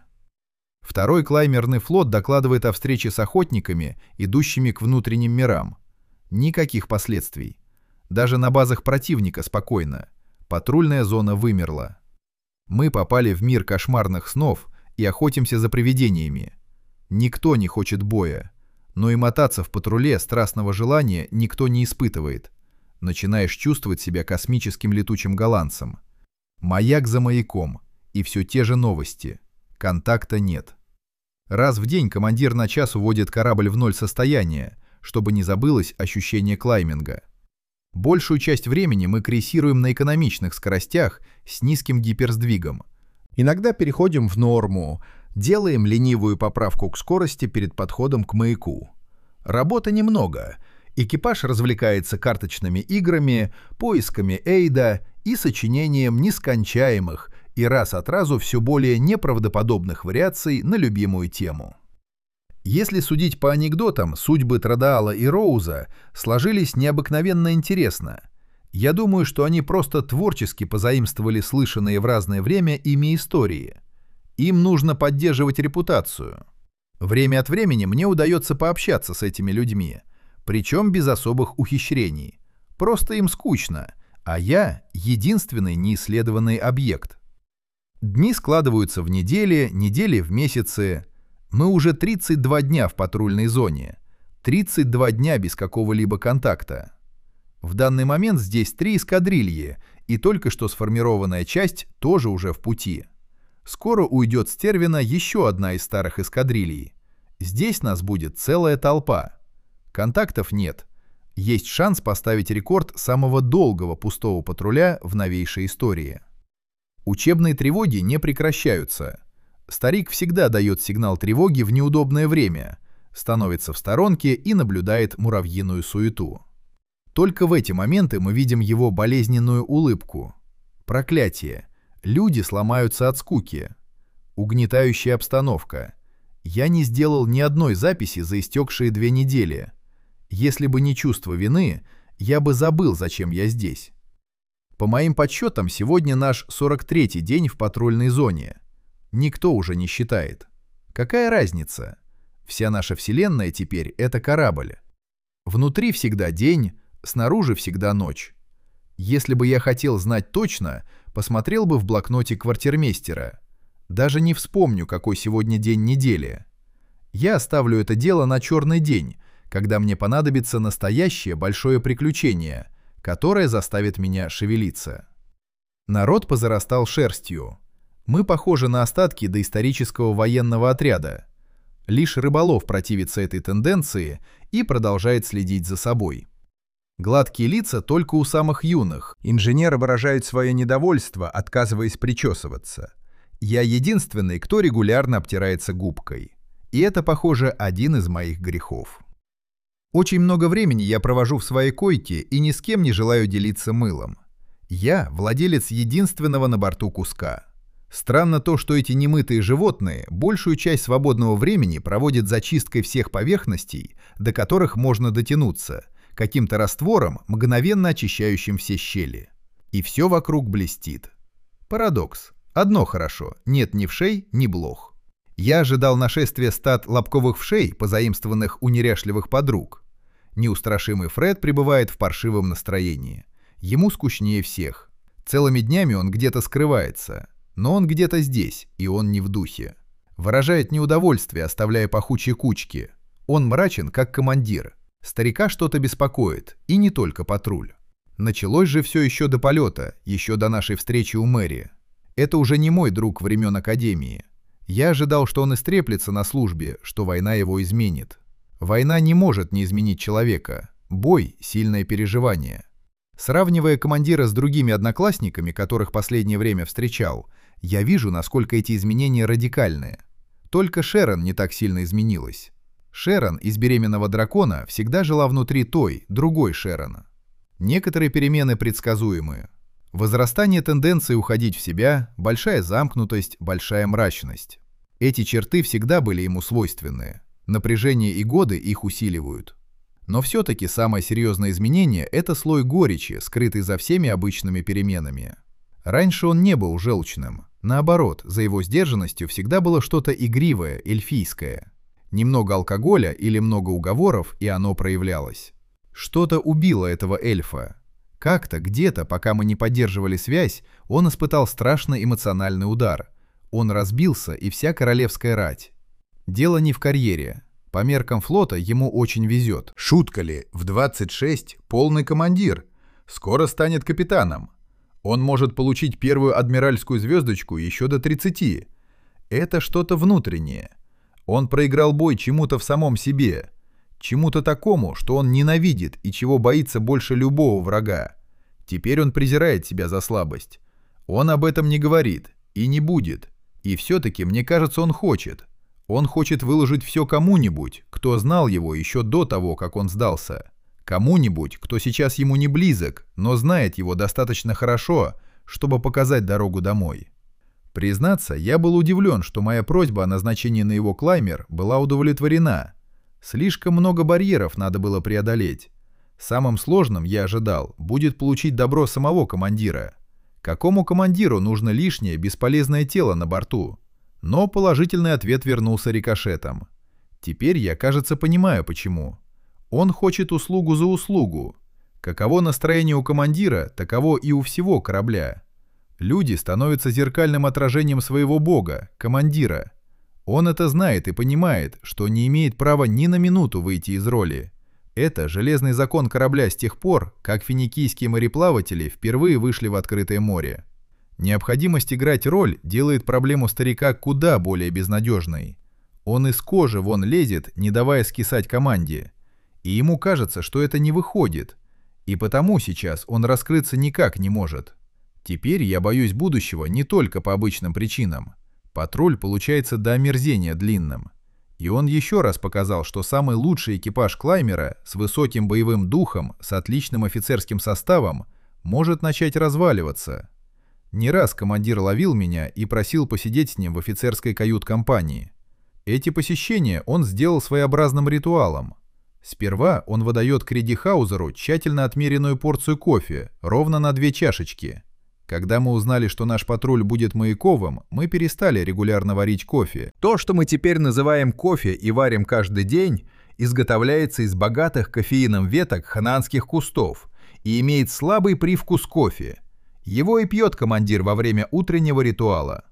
Второй клаймерный флот докладывает о встрече с охотниками, идущими к внутренним мирам. Никаких последствий. Даже на базах противника спокойно. Патрульная зона вымерла. Мы попали в мир кошмарных снов и охотимся за привидениями. Никто не хочет боя. Но и мотаться в патруле страстного желания никто не испытывает. Начинаешь чувствовать себя космическим летучим голландцем. Маяк за маяком. И все те же новости. Контакта нет. Раз в день командир на час уводит корабль в ноль состояние, чтобы не забылось ощущение клайминга. Большую часть времени мы крейсируем на экономичных скоростях с низким гиперсдвигом. Иногда переходим в норму, делаем ленивую поправку к скорости перед подходом к маяку. Работы немного. Экипаж развлекается карточными играми, поисками Эйда и сочинением нескончаемых и раз от разу все более неправдоподобных вариаций на любимую тему. Если судить по анекдотам, судьбы Традаала и Роуза сложились необыкновенно интересно. Я думаю, что они просто творчески позаимствовали слышанные в разное время ими истории. Им нужно поддерживать репутацию. Время от времени мне удается пообщаться с этими людьми, причем без особых ухищрений. Просто им скучно, а я — единственный неисследованный объект. Дни складываются в недели, недели в месяцы. Мы уже тридцать два дня в патрульной зоне. тридцать два дня без какого-либо контакта. В данный момент здесь три эскадрильи, и только что сформированная часть тоже уже в пути. Скоро уйдет с Тервина еще одна из старых эскадрилий. Здесь нас будет целая толпа. Контактов нет. Есть шанс поставить рекорд самого долгого пустого патруля в новейшей истории. Учебные тревоги не прекращаются. Старик всегда дает сигнал тревоги в неудобное время, становится в сторонке и наблюдает муравьиную суету. Только в эти моменты мы видим его болезненную улыбку. Проклятие. Люди сломаются от скуки. Угнетающая обстановка. Я не сделал ни одной записи за истекшие две недели. Если бы не чувство вины, я бы забыл, зачем я здесь. По моим подсчетам, сегодня наш сорок третий день в патрульной зоне. Никто уже не считает. Какая разница? Вся наша вселенная теперь — это корабль. Внутри всегда день, снаружи всегда ночь. Если бы я хотел знать точно, посмотрел бы в блокноте квартирмейстера. Даже не вспомню, какой сегодня день недели. Я оставлю это дело на черный день, когда мне понадобится настоящее большое приключение, которое заставит меня шевелиться. Народ позарастал шерстью. Мы похожи на остатки доисторического военного отряда. Лишь рыболов противится этой тенденции и продолжает следить за собой. Гладкие лица только у самых юных. Инженеры выражают свое недовольство, отказываясь причесываться. Я единственный, кто регулярно обтирается губкой. И это, похоже, один из моих грехов. Очень много времени я провожу в своей койке и ни с кем не желаю делиться мылом. Я владелец единственного на борту куска. Странно то, что эти немытые животные большую часть свободного времени проводят за чисткой всех поверхностей, до которых можно дотянуться, каким-то раствором, мгновенно очищающим все щели. И все вокруг блестит. Парадокс. Одно хорошо. Нет ни вшей, ни блох. Я ожидал нашествия стад лобковых вшей, позаимствованных у неряшливых подруг. Неустрашимый Фред пребывает в паршивом настроении. Ему скучнее всех. Целыми днями он где-то скрывается. Но он где-то здесь, и он не в духе. Выражает неудовольствие, оставляя пахучие кучки. Он мрачен, как командир. Старика что-то беспокоит, и не только патруль. Началось же все еще до полета, еще до нашей встречи у мэрии. Это уже не мой друг времен Академии. Я ожидал, что он истреплется на службе, что война его изменит. Война не может не изменить человека. Бой — сильное переживание. Сравнивая командира с другими одноклассниками, которых последнее время встречал, я вижу, насколько эти изменения радикальные. Только Шерон не так сильно изменилась. Шерон из «Беременного дракона» всегда жила внутри той, другой Шерон. Некоторые перемены предсказуемые. Возрастание тенденции уходить в себя, большая замкнутость, большая мрачность. Эти черты всегда были ему свойственны. Напряжение и годы их усиливают. Но все-таки самое серьезное изменение – это слой горечи, скрытый за всеми обычными переменами. Раньше он не был желчным. Наоборот, за его сдержанностью всегда было что-то игривое, эльфийское. Немного алкоголя или много уговоров, и оно проявлялось. Что-то убило этого эльфа. Как-то, где-то, пока мы не поддерживали связь, он испытал страшный эмоциональный удар. Он разбился, и вся королевская рать. Дело не в карьере. По меркам флота ему очень везет. Шутка ли, в двадцать шесть полный командир. Скоро станет капитаном. Он может получить первую адмиральскую звездочку еще до тридцати. Это что-то внутреннее. Он проиграл бой чему-то в самом себе. Чему-то такому, что он ненавидит и чего боится больше любого врага. Теперь он презирает себя за слабость. Он об этом не говорит и не будет. И все-таки, мне кажется, он хочет. Он хочет выложить все кому-нибудь, кто знал его еще до того, как он сдался. Кому-нибудь, кто сейчас ему не близок, но знает его достаточно хорошо, чтобы показать дорогу домой. Признаться, я был удивлен, что моя просьба о назначении на его клаймер была удовлетворена. Слишком много барьеров надо было преодолеть. Самым сложным, я ожидал, будет получить добро самого командира. Какому командиру нужно лишнее, бесполезное тело на борту? Но положительный ответ вернулся рикошетом. Теперь я, кажется, понимаю, почему. Он хочет услугу за услугу. Каково настроение у командира, таково и у всего корабля. Люди становятся зеркальным отражением своего бога, командира. Он это знает и понимает, что не имеет права ни на минуту выйти из роли. Это железный закон корабля с тех пор, как финикийские мореплаватели впервые вышли в открытое море. Необходимость играть роль делает проблему старика куда более безнадежной. Он из кожи вон лезет, не давая скисать команде. И ему кажется, что это не выходит. И потому сейчас он раскрыться никак не может. Теперь я боюсь будущего не только по обычным причинам. Патруль получается до омерзения длинным. И он еще раз показал, что самый лучший экипаж клаймера с высоким боевым духом, с отличным офицерским составом, может начать разваливаться. Не раз командир ловил меня и просил посидеть с ним в офицерской кают-компании. Эти посещения он сделал своеобразным ритуалом. Сперва он выдает Креди Хаузеру тщательно отмеренную порцию кофе, ровно на две чашечки. Когда мы узнали, что наш патруль будет маяковым, мы перестали регулярно варить кофе. То, что мы теперь называем кофе и варим каждый день, изготовляется из богатых кофеином веток ханаанских кустов и имеет слабый привкус кофе. Его и пьет командир во время утреннего ритуала.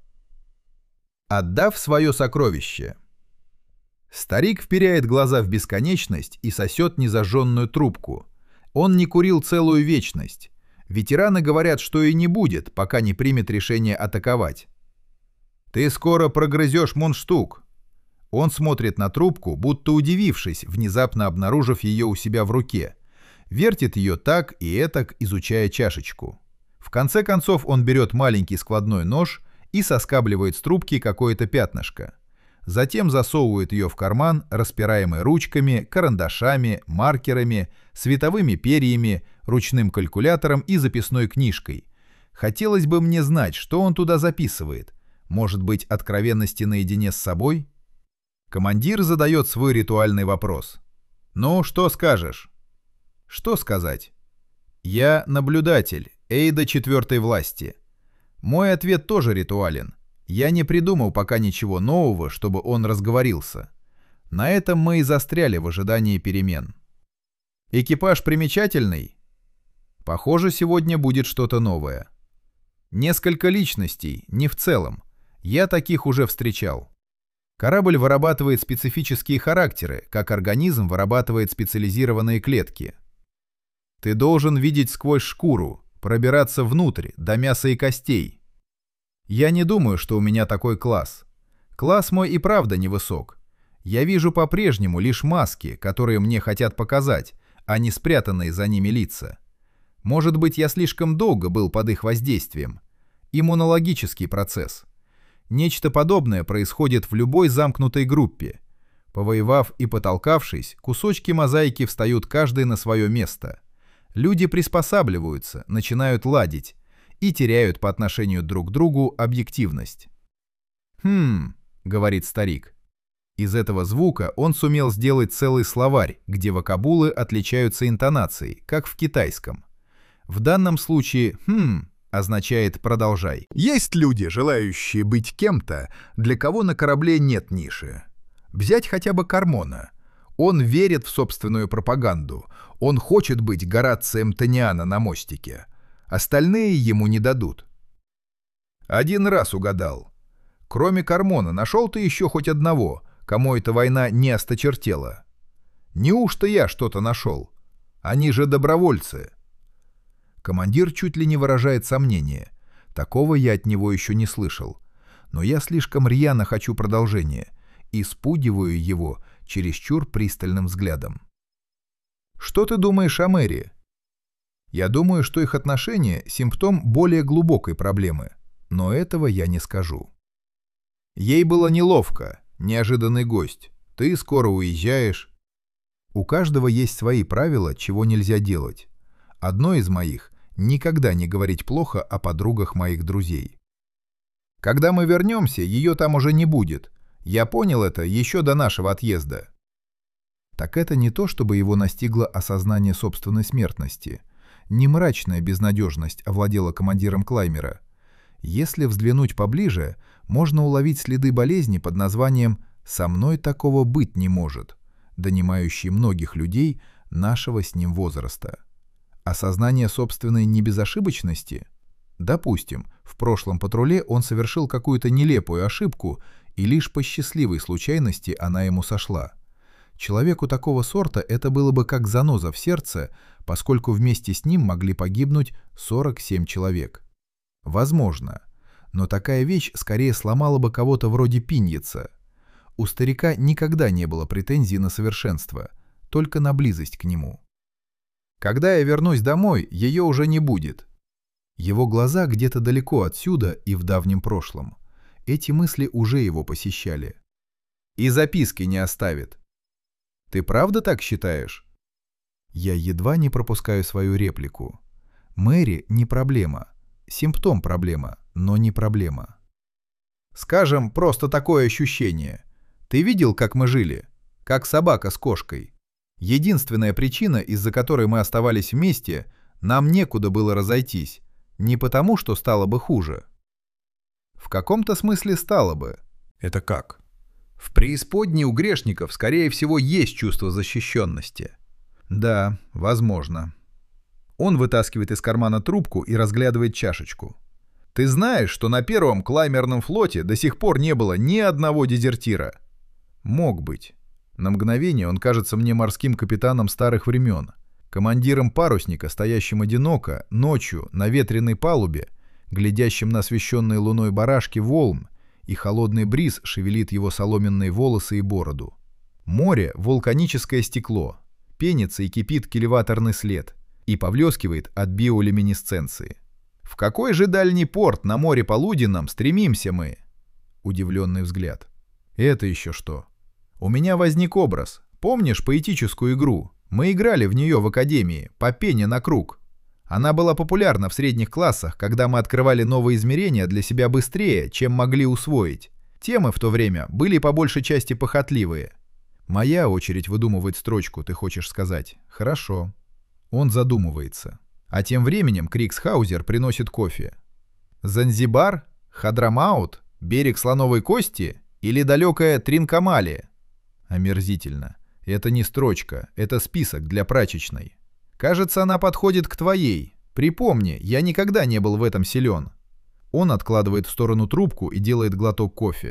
Отдав свое сокровище. Старик вперяет глаза в бесконечность и сосет незажженную трубку. Он не курил целую вечность. Ветераны говорят, что и не будет, пока не примет решение атаковать. «Ты скоро прогрызешь мундштук». Он смотрит на трубку, будто удивившись, внезапно обнаружив ее у себя в руке. Вертит ее так и этак, изучая чашечку. В конце концов он берет маленький складной нож и соскабливает с трубки какое-то пятнышко. Затем засовывает ее в карман, распираемый ручками, карандашами, маркерами, световыми перьями, ручным калькулятором и записной книжкой. Хотелось бы мне знать, что он туда записывает. Может быть, откровенности наедине с собой? Командир задает свой ритуальный вопрос. «Ну, что скажешь?» Что сказать? «Я наблюдатель, Эйда четвертой власти». Мой ответ тоже ритуален. Я не придумал пока ничего нового, чтобы он разговорился. На этом мы и застряли в ожидании перемен. Экипаж примечательный? Похоже, сегодня будет что-то новое. Несколько личностей, не в целом. Я таких уже встречал. Корабль вырабатывает специфические характеры, как организм вырабатывает специализированные клетки. Ты должен видеть сквозь шкуру, пробираться внутрь, до мяса и костей. Я не думаю, что у меня такой класс. Класс мой и правда невысок. Я вижу по-прежнему лишь маски, которые мне хотят показать, а не спрятанные за ними лица. Может быть, я слишком долго был под их воздействием. Иммунологический процесс. Нечто подобное происходит в любой замкнутой группе. Повоевав и потолкавшись, кусочки мозаики встают каждый на свое место. Люди приспосабливаются, начинают ладить и теряют по отношению друг к другу объективность. «Хм», — говорит старик. Из этого звука он сумел сделать целый словарь, где вокабулы отличаются интонацией, как в китайском. В данном случае «хм» означает «продолжай». Есть люди, желающие быть кем-то, для кого на корабле нет ниши. Взять хотя бы Кармона. Он верит в собственную пропаганду. Он хочет быть Горацием Тониана на мостике. Остальные ему не дадут. Один раз угадал. Кроме Кармона, нашел ты еще хоть одного, кому эта война не осточертела? Неужто я что-то нашел? Они же добровольцы. Командир чуть ли не выражает сомнение. Такого я от него еще не слышал. Но я слишком рьяно хочу продолжения и спугиваю его чересчур пристальным взглядом. Что ты думаешь о Мэри? Я думаю, что их отношения — симптом более глубокой проблемы, но этого я не скажу. Ей было неловко, неожиданный гость. Ты скоро уезжаешь. У каждого есть свои правила, чего нельзя делать. Одно из моих — никогда не говорить плохо о подругах моих друзей. Когда мы вернемся, ее там уже не будет. Я понял это еще до нашего отъезда. Так это не то, чтобы его настигло осознание собственной смертности. Не мрачная безнадежность овладела командиром клаймера. Если взглянуть поближе, можно уловить следы болезни под названием «Со мной такого быть не может», донимающей многих людей нашего с ним возраста. Осознание собственной небезошибочности? Допустим, в прошлом патруле он совершил какую-то нелепую ошибку, и лишь по счастливой случайности она ему сошла. Человеку такого сорта это было бы как заноза в сердце, поскольку вместе с ним могли погибнуть сорок семь человек. Возможно, но такая вещь скорее сломала бы кого-то вроде Пиньеца. У старика никогда не было претензий на совершенство, только на близость к нему. Когда я вернусь домой, ее уже не будет. Его глаза где-то далеко отсюда и в давнем прошлом. Эти мысли уже его посещали. И записки не оставит. Ты правда так считаешь? Я едва не пропускаю свою реплику. Мэри не проблема. Симптом проблема, но не проблема. Скажем, просто такое ощущение. Ты видел, как мы жили? Как собака с кошкой. Единственная причина, из-за которой мы оставались вместе, нам некуда было разойтись. Не потому, что стало бы хуже. В каком-то смысле стало бы. Это как? В преисподней у грешников, скорее всего, есть чувство защищенности. Да, возможно. Он вытаскивает из кармана трубку и разглядывает чашечку. Ты знаешь, что на первом клаймерном флоте до сих пор не было ни одного дезертира? Мог быть. На мгновение он кажется мне морским капитаном старых времен, командиром парусника, стоящим одиноко, ночью, на ветреной палубе, глядящим на освещенные луной барашки волн, и холодный бриз шевелит его соломенные волосы и бороду. Море — вулканическое стекло, пенится и кипит кильваторный след, и повлескивает от биолюминесценции. В какой же дальний порт на море полуденном стремимся мы? Удивленный взгляд. Это еще что? У меня возник образ. Помнишь поэтическую игру? Мы играли в нее в академии, по пене на круг. Она была популярна в средних классах, когда мы открывали новые измерения для себя быстрее, чем могли усвоить. Темы в то время были по большей части похотливые. Моя очередь выдумывать строчку, ты хочешь сказать? Хорошо. Он задумывается. А тем временем Криксхаузер приносит кофе. Занзибар? Хадрамаут? Берег Слоновой Кости? Или далекая Тринкомали? Омерзительно. Это не строчка, это список для прачечной. Кажется, она подходит к твоей. Припомни, я никогда не был в этом силен. Он откладывает в сторону трубку и делает глоток кофе.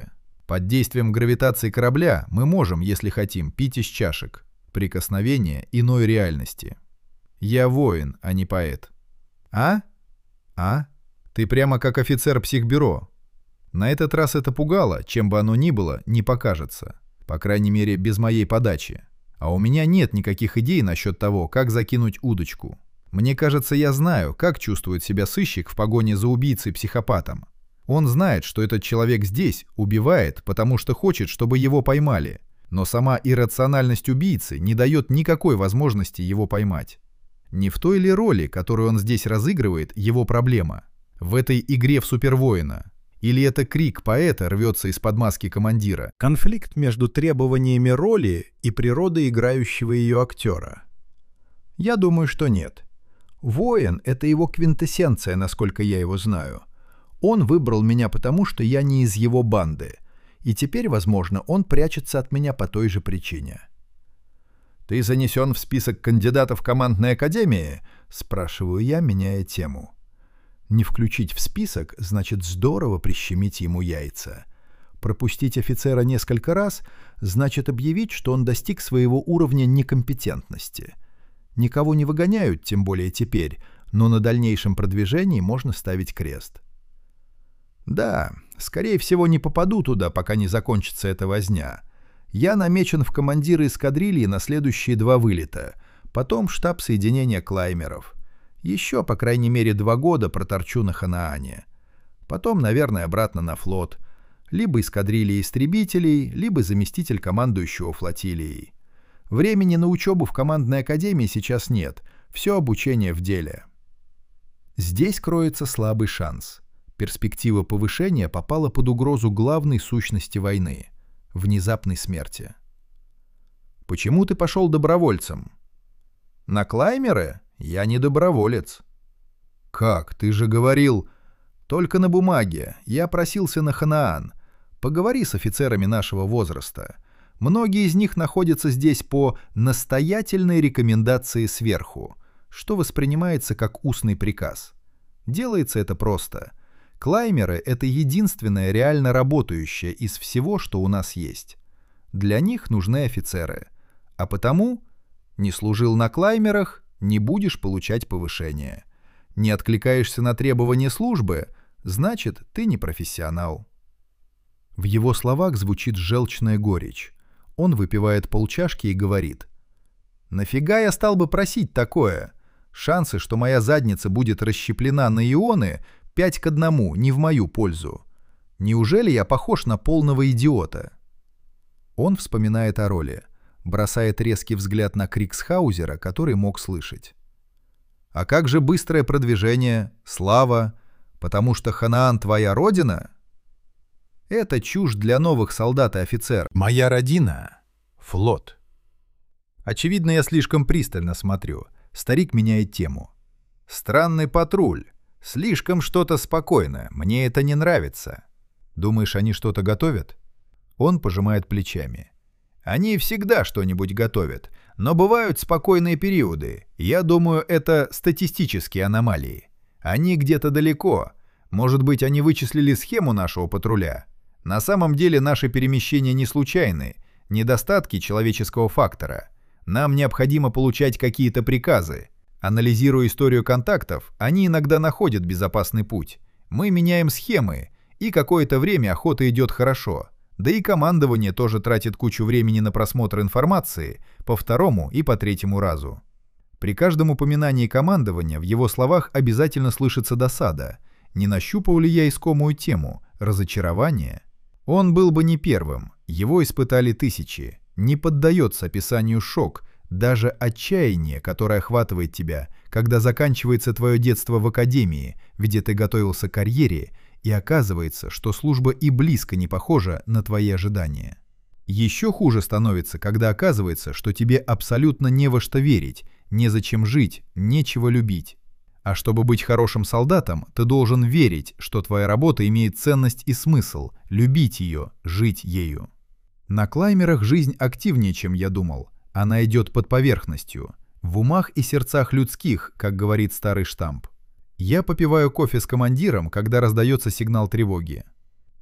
Под действием гравитации корабля мы можем, если хотим, пить из чашек. Прикосновение иной реальности. Я воин, а не поэт. А? А? Ты прямо как офицер психбюро. На этот раз это пугало, чем бы оно ни было, не покажется. По крайней мере, без моей подачи. А у меня нет никаких идей насчет того, как закинуть удочку. Мне кажется, я знаю, как чувствует себя сыщик в погоне за убийцей-психопатом. Он знает, что этот человек здесь убивает, потому что хочет, чтобы его поймали. Но сама иррациональность убийцы не дает никакой возможности его поймать. Не в той ли роли, которую он здесь разыгрывает, его проблема? В этой игре в супервоина? Или это крик поэта рвется из-под маски командира? Конфликт между требованиями роли и природой играющего ее актера. Я думаю, что нет. Воин — это его квинтэссенция, насколько я его знаю. Он выбрал меня потому, что я не из его банды. И теперь, возможно, он прячется от меня по той же причине. «Ты занесен в список кандидатов командной академии?» — спрашиваю я, меняя тему. Не включить в список значит здорово прищемить ему яйца. Пропустить офицера несколько раз значит объявить, что он достиг своего уровня некомпетентности. Никого не выгоняют, тем более теперь, но на дальнейшем продвижении можно ставить крест. Да, скорее всего, не попаду туда, пока не закончится эта возня. Я намечен в командиры эскадрильи на следующие два вылета, потом в штаб соединения клаймеров. Еще, по крайней мере, два года проторчу на Ханаане. Потом, наверное, обратно на флот. Либо эскадрилья истребителей, либо заместитель командующего флотилией. Времени на учебу в командной академии сейчас нет. Все обучение в деле. Здесь кроется слабый шанс. Перспектива повышения попала под угрозу главной сущности войны — внезапной смерти. Почему ты пошел добровольцем? На клаймеры? Я не доброволец. Как? Ты же говорил... Только на бумаге. Я просился на Ханаан. Поговори с офицерами нашего возраста. Многие из них находятся здесь по настоятельной рекомендации сверху, что воспринимается как устный приказ. Делается это просто. Клаймеры — это единственное реально работающее из всего, что у нас есть. Для них нужны офицеры. А потому не служил на клаймерах — не будешь получать повышение. Не откликаешься на требования службы — значит, ты не профессионал. В его словах звучит желчная горечь. Он выпивает полчашки и говорит: «Нафига я стал бы просить такое? Шансы, что моя задница будет расщеплена на ионы, пять к одному, не в мою пользу. Неужели я похож на полного идиота?» Он вспоминает о роли, бросает резкий взгляд на Криксхаузера, который мог слышать. «А как же быстрое продвижение, слава? Потому что Ханаан твоя родина?» Это чушь для новых солдат и офицеров. «Моя родина — флот». Очевидно, я слишком пристально смотрю. Старик меняет тему. «Странный патруль. Слишком что-то спокойное. Мне это не нравится». «Думаешь, они что-то готовят?» Он пожимает плечами. «Они всегда что-нибудь готовят, но бывают спокойные периоды. Я думаю, это статистические аномалии. Они где-то далеко. Может быть, они вычислили схему нашего патруля. На самом деле наши перемещения не случайны, недостатки человеческого фактора. Нам необходимо получать какие-то приказы. Анализируя историю контактов, они иногда находят безопасный путь. Мы меняем схемы, и какое-то время охота идет хорошо. Да и командование тоже тратит кучу времени на просмотр информации по второму и по третьему разу. При каждом упоминании командования в его словах обязательно слышится досада. Не нащупал ли я искомую тему? Разочарование? Он был бы не первым. Его испытали тысячи. Не поддается описанию шок, даже отчаяние, которое охватывает тебя, когда заканчивается твое детство в академии, где ты готовился к карьере, и оказывается, что служба и близко не похожа на твои ожидания. Еще хуже становится, когда оказывается, что тебе абсолютно не во что верить, незачем жить, нечего любить. А чтобы быть хорошим солдатом, ты должен верить, что твоя работа имеет ценность и смысл, любить ее, жить ею. На клаймерах жизнь активнее, чем я думал. Она идет под поверхностью, в умах и сердцах людских, как говорит старый штамп. Я попиваю кофе с командиром, когда раздается сигнал тревоги.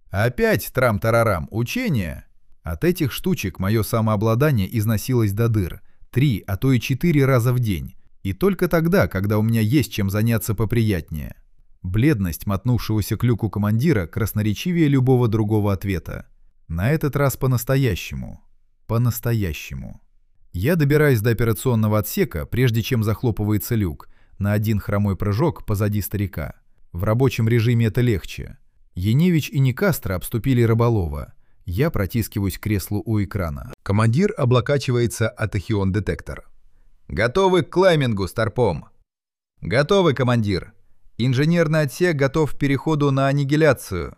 Опять трам-тарарам, учение? От этих штучек мое самообладание износилось до дыр. Три, а то и четыре раза в день. И только тогда, когда у меня есть чем заняться поприятнее. Бледность мотнувшегося к люку командира красноречивее любого другого ответа. На этот раз по-настоящему. По-настоящему. Я добираюсь до операционного отсека, прежде чем захлопывается люк, на один хромой прыжок позади старика. В рабочем режиме это легче. Яневич и Никастро обступили Рыболова. Я протискиваюсь к креслу у экрана. Командир облокачивается о тахион-детектор. «Готовы к клаймингу, Старпом?» «Готовы, командир. Инженерный отсек готов к переходу на аннигиляцию».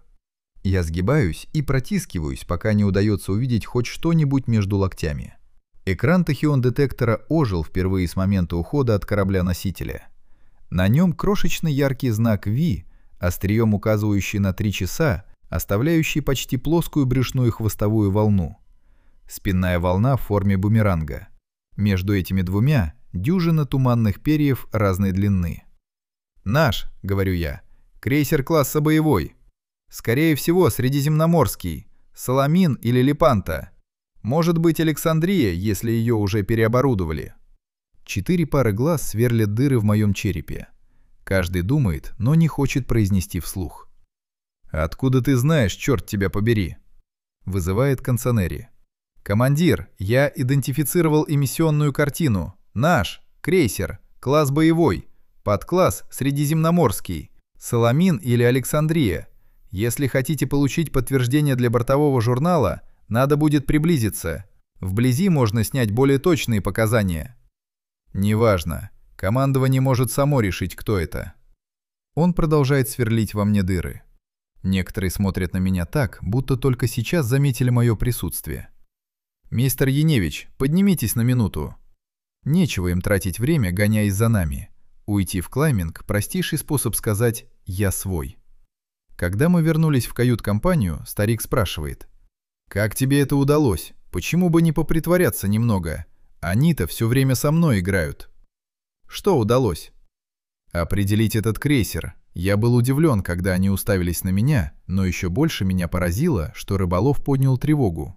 Я сгибаюсь и протискиваюсь, пока не удается увидеть хоть что-нибудь между локтями. Экран тахион-детектора ожил впервые с момента ухода от корабля-носителя. На нем крошечный яркий знак V, острием указывающий на три часа, оставляющий почти плоскую брюшную хвостовую волну. Спинная волна в форме бумеранга. Между этими двумя дюжина туманных перьев разной длины. «Наш», — говорю я, — «крейсер класса боевой. Скорее всего, средиземноморский, Саламин или Лепанто. Может быть, Александрия, если ее уже переоборудовали». Четыре пары глаз сверлят дыры в моем черепе. Каждый думает, но не хочет произнести вслух. «Откуда ты знаешь, черт тебя побери?» — вызывает Консонери. «Командир, я идентифицировал эмиссионную картину. Наш, крейсер, класс боевой, подкласс средиземноморский, Саламин или Александрия. Если хотите получить подтверждение для бортового журнала, надо будет приблизиться. Вблизи можно снять более точные показания». «Неважно. Командование может само решить, кто это». Он продолжает сверлить во мне дыры. Некоторые смотрят на меня так, будто только сейчас заметили мое присутствие. «Мистер Яневич, поднимитесь на минуту». Нечего им тратить время, гоняясь за нами. Уйти в клайминг – простейший способ сказать «я свой». Когда мы вернулись в кают-компанию, старик спрашивает: «Как тебе это удалось? Почему бы не попритворяться немного? Они-то все время со мной играют». «Что удалось?» «Определить этот крейсер. Я был удивлен, когда они уставились на меня, но еще больше меня поразило, что Рыболов поднял тревогу.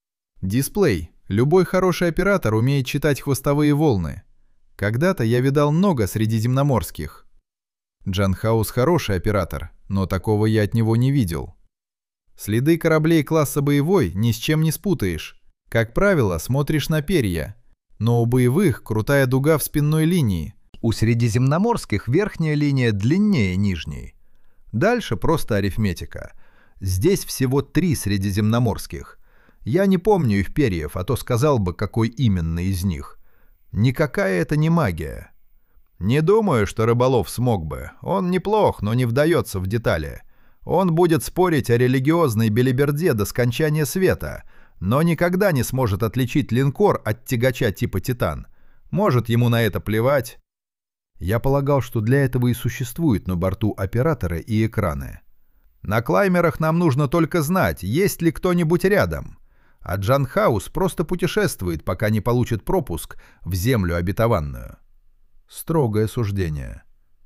Дисплей. Любой хороший оператор умеет читать хвостовые волны. Когда-то я видал много средиземноморских. Джанхаус хороший оператор, но такого я от него не видел. Следы кораблей класса боевой ни с чем не спутаешь. Как правило, смотришь на перья, но у боевых крутая дуга в спинной линии. У средиземноморских верхняя линия длиннее нижней. Дальше просто арифметика. Здесь всего три средиземноморских. Я не помню их перьев, а то сказал бы, какой именно из них. Никакая это не магия. Не думаю, что Рыболов смог бы. Он неплох, но не вдается в детали. Он будет спорить о религиозной белиберде до скончания света, но никогда не сможет отличить линкор от тягача типа «Титан». Может, ему на это плевать. Я полагал, что для этого и существуют на борту операторы и экраны. На клаймерах нам нужно только знать, есть ли кто-нибудь рядом. А Джанхаус просто путешествует, пока не получит пропуск в землю обетованную. Строгое суждение.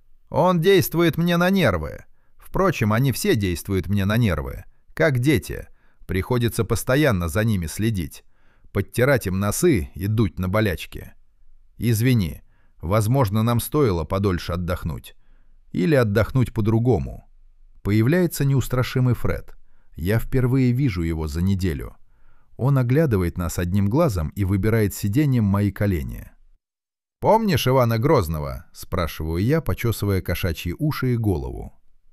Он действует мне на нервы. Впрочем, они все действуют мне на нервы. Как дети. Приходится постоянно за ними следить. Подтирать им носы и дуть на болячки. Извини. Возможно, нам стоило подольше отдохнуть. Или отдохнуть по-другому. Появляется неустрашимый Фред. Я впервые вижу его за неделю. Он оглядывает нас одним глазом и выбирает сиденьем мои колени. «Помнишь Ивана Грозного?» – спрашиваю я, почесывая кошачьи уши и голову.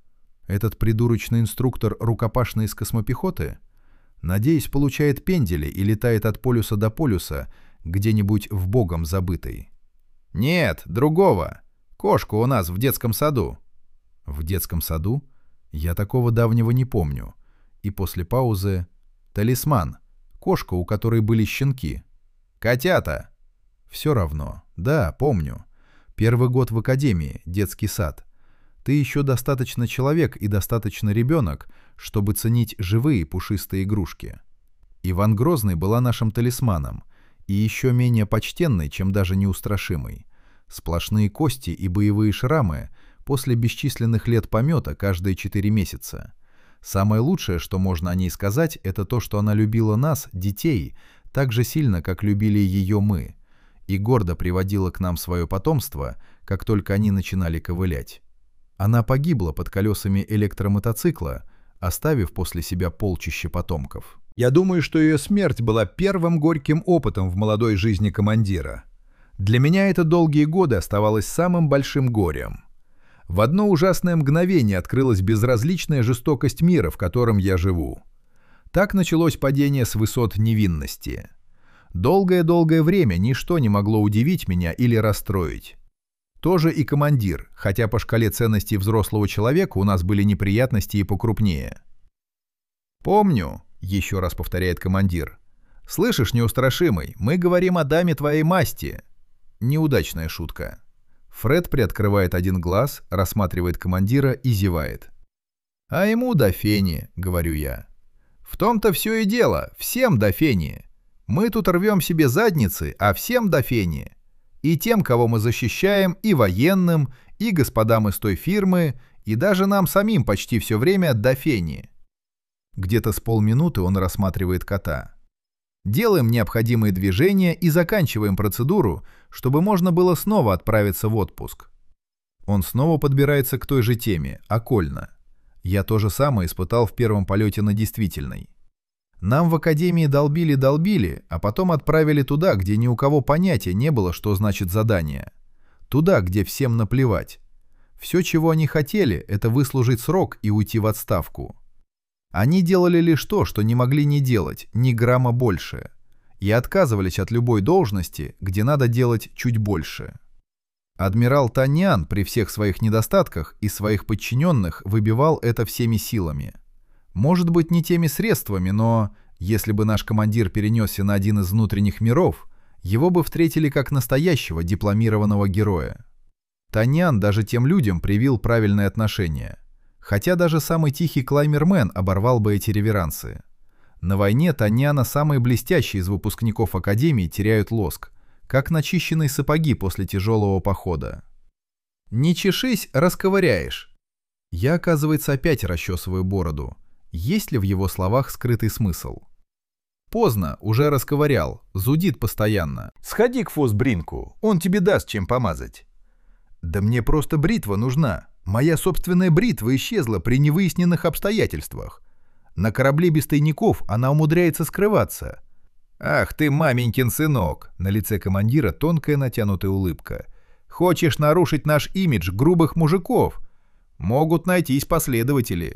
Этот придурочный инструктор рукопашный из космопехоты? Надеюсь, получает пендели и летает от полюса до полюса, где-нибудь в богом забытой. «Нет, другого. Кошку у нас в детском саду». «В детском саду? Я такого давнего не помню». И после паузы: «Талисман. Кошка, у которой были щенки». «Котята». «Все равно. Да, помню. Первый год в академии, детский сад. Ты еще достаточно человек и достаточно ребенок, чтобы ценить живые пушистые игрушки. Иван Грозный была нашим талисманом, и еще менее почтенной, чем даже неустрашимой. Сплошные кости и боевые шрамы после бесчисленных лет помета каждые четыре месяца. Самое лучшее, что можно о ней сказать, это то, что она любила нас, детей, так же сильно, как любили ее мы, и гордо приводила к нам свое потомство, как только они начинали ковылять. Она погибла под колесами электромотоцикла, оставив после себя полчище потомков. Я думаю, что ее смерть была первым горьким опытом в молодой жизни командира. Для меня это долгие годы оставалось самым большим горем. В одно ужасное мгновение открылась безразличная жестокость мира, в котором я живу. Так началось падение с высот невинности. Долгое-долгое время ничто не могло удивить меня или расстроить. Тоже и командир, хотя по шкале ценностей взрослого человека у нас были неприятности и покрупнее. «Помню», — еще раз повторяет командир. «Слышишь, неустрашимый, мы говорим о даме твоей масти». Неудачная шутка. Фред приоткрывает один глаз, рассматривает командира и зевает. «А ему до фени», — говорю я. «В том-то все и дело, всем до фени. Мы тут рвем себе задницы, а всем до фени. И тем, кого мы защищаем, и военным, и господам из той фирмы, и даже нам самим почти все время до фени». Где-то с полминуты он рассматривает кота. Делаем необходимые движения и заканчиваем процедуру, чтобы можно было снова отправиться в отпуск. Он снова подбирается к той же теме, окольно. Я то же самое испытал в первом полете на действительной. Нам в академии долбили-долбили, а потом отправили туда, где ни у кого понятия не было, что значит задание. Туда, где всем наплевать. Все, чего они хотели, это выслужить срок и уйти в отставку. Они делали лишь то, что не могли не делать, ни грамма больше. И отказывались от любой должности, где надо делать чуть больше. Адмирал Таньян при всех своих недостатках и своих подчиненных выбивал это всеми силами. Может быть, не теми средствами, но если бы наш командир перенесся на один из внутренних миров, его бы встретили как настоящего дипломированного героя. Таньян даже тем людям привил правильное отношение. Хотя даже самый тихий клаймермен оборвал бы эти реверансы. На войне Таньяна самые блестящие из выпускников Академии теряют лоск, как начищенные сапоги после тяжелого похода. «Не чешись, расковыряешь». Я, оказывается, опять расчесываю бороду. Есть ли в его словах скрытый смысл? Поздно, уже расковырял, зудит постоянно. «Сходи к Фосбринку, он тебе даст чем помазать». «Да мне просто бритва нужна. Моя собственная бритва исчезла при невыясненных обстоятельствах. На корабле без тайников она умудряется скрываться». «Ах ты, маменькин сынок!» На лице командира тонкая натянутая улыбка. «Хочешь нарушить наш имидж грубых мужиков? Могут найтись последователи».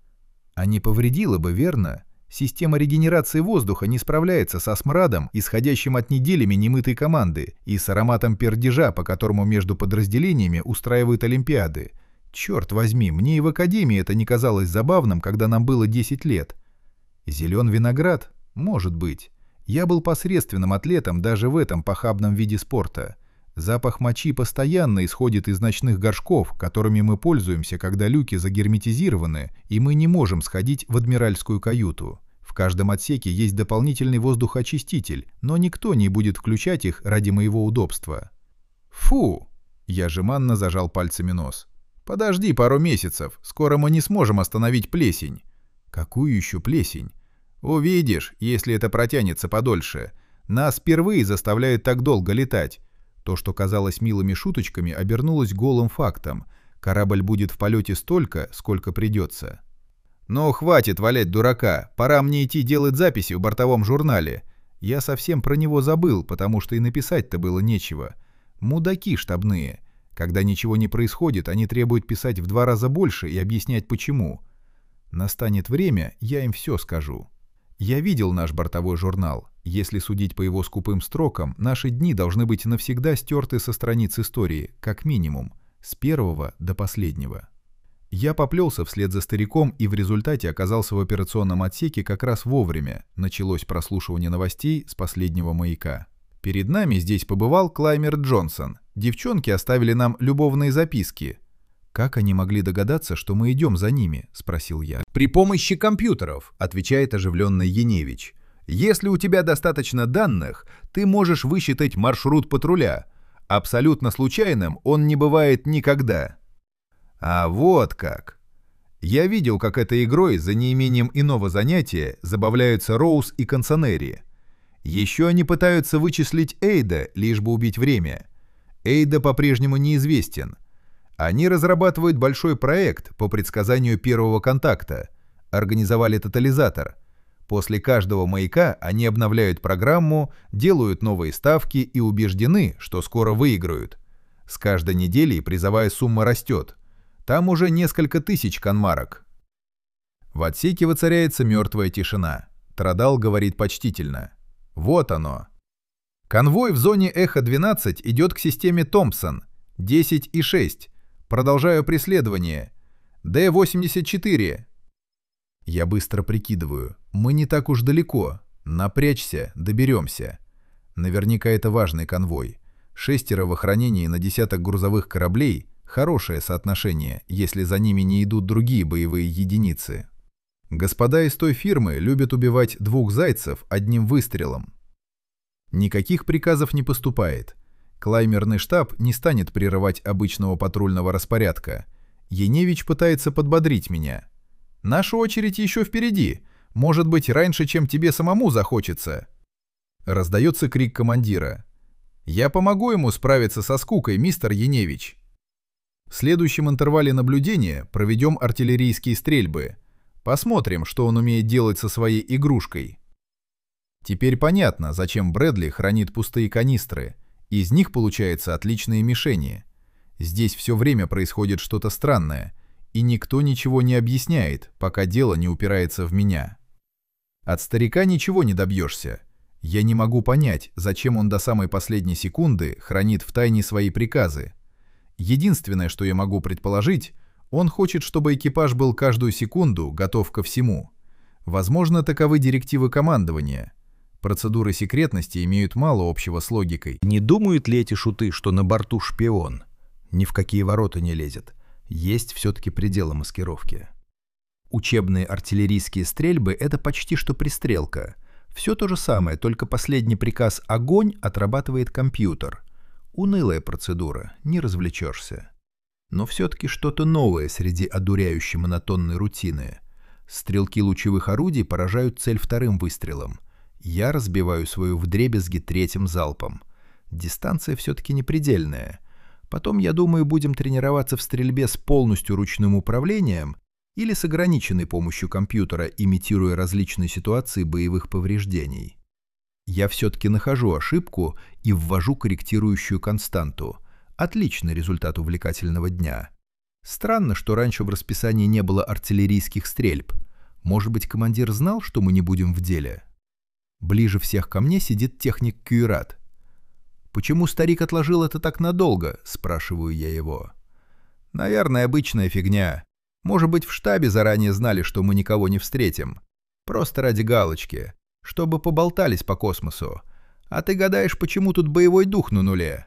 А не повредило бы, верно? Система регенерации воздуха не справляется со смрадом, исходящим от неделями немытой команды, и с ароматом пердежа, по которому между подразделениями устраивают олимпиады. Черт возьми, мне и в академии это не казалось забавным, когда нам было десять лет. Зелен виноград? Может быть. Я был посредственным атлетом даже в этом похабном виде спорта. Запах мочи постоянно исходит из ночных горшков, которыми мы пользуемся, когда люки загерметизированы, и мы не можем сходить в адмиральскую каюту. В каждом отсеке есть дополнительный воздухоочиститель, но никто не будет включать их ради моего удобства. «Фу!» — я жеманно зажал пальцами нос. «Подожди пару месяцев, скоро мы не сможем остановить плесень». «Какую еще плесень?» «Увидишь, если это протянется подольше. Нас впервые заставляют так долго летать». То, что казалось милыми шуточками, обернулось голым фактом. Корабль будет в полете столько, сколько придется. «Ну, хватит валять дурака. Пора мне идти делать записи в бортовом журнале». Я совсем про него забыл, потому что и написать-то было нечего. Мудаки штабные. Когда ничего не происходит, они требуют писать в два раза больше и объяснять почему. Настанет время, я им все скажу. Я видел наш бортовой журнал. Если судить по его скупым строкам, наши дни должны быть навсегда стерты со страниц истории, как минимум, с первого до последнего. Я поплелся вслед за стариком и в результате оказался в операционном отсеке как раз вовремя. Началось прослушивание новостей с последнего маяка. Перед нами здесь побывал Клаймер Джонсон. Девчонки оставили нам любовные записки. «Как они могли догадаться, что мы идем за ними?» — спросил я. «При помощи компьютеров», — отвечает оживленный Яневич. «Если у тебя достаточно данных, ты можешь высчитать маршрут патруля. Абсолютно случайным он не бывает никогда». «А вот как!» Я видел, как этой игрой за неимением иного занятия забавляются Роуз и Консонери. Еще они пытаются вычислить Эйда, лишь бы убить время. Эйда по-прежнему неизвестен. Они разрабатывают большой проект по предсказанию первого контакта. Организовали тотализатор. После каждого маяка они обновляют программу, делают новые ставки и убеждены, что скоро выиграют. С каждой неделей призовая сумма растет. Там уже несколько тысяч конмарок. В отсеке воцаряется мертвая тишина. Традал говорит почтительно. Вот оно. Конвой в зоне Эхо двенадцать идет к системе Томпсон. десять и шесть. Продолжаю преследование. Дэ восемьдесят четыре. Я быстро прикидываю. Мы не так уж далеко. Напрячься, доберемся. Наверняка это важный конвой. Шестеро в охранении на десяток грузовых кораблей — хорошее соотношение, если за ними не идут другие боевые единицы. Господа из той фирмы любят убивать двух зайцев одним выстрелом. Никаких приказов не поступает. Клаймерный штаб не станет прерывать обычного патрульного распорядка. Яневич пытается подбодрить меня. «Наша очередь еще впереди. Может быть, раньше, чем тебе самому захочется». Раздается крик командира. «Я помогу ему справиться со скукой, мистер Яневич». В следующем интервале наблюдения проведем артиллерийские стрельбы. Посмотрим, что он умеет делать со своей игрушкой. Теперь понятно, зачем Брэдли хранит пустые канистры. Из них получаются отличные мишени. Здесь все время происходит что-то странное, и никто ничего не объясняет, пока дело не упирается в меня. От старика ничего не добьешься. Я не могу понять, зачем он до самой последней секунды хранит в тайне свои приказы. Единственное, что я могу предположить, он хочет, чтобы экипаж был каждую секунду готов ко всему. Возможно, таковы директивы командования. Процедуры секретности имеют мало общего с логикой. Не думают ли эти шуты, что на борту шпион? Ни в какие ворота не лезет. Есть все-таки пределы маскировки. Учебные артиллерийские стрельбы — это почти что пристрелка. Все то же самое, только последний приказ «Огонь» отрабатывает компьютер. Унылая процедура, не развлечешься. Но все-таки что-то новое среди одуряющей монотонной рутины. Стрелки лучевых орудий поражают цель вторым выстрелом. Я разбиваю свою вдребезги третьим залпом. Дистанция все-таки непредельная. Потом, я думаю, будем тренироваться в стрельбе с полностью ручным управлением или с ограниченной помощью компьютера, имитируя различные ситуации боевых повреждений. Я все-таки нахожу ошибку и ввожу корректирующую константу. Отличный результат увлекательного дня. Странно, что раньше в расписании не было артиллерийских стрельб. Может быть, командир знал, что мы не будем в деле? Ближе всех ко мне сидит техник Кюрат. «Почему старик отложил это так надолго?» – спрашиваю я его. «Наверное, обычная фигня. Может быть, в штабе заранее знали, что мы никого не встретим. Просто ради галочки, чтобы поболтались по космосу. А ты гадаешь, почему тут боевой дух на нуле?»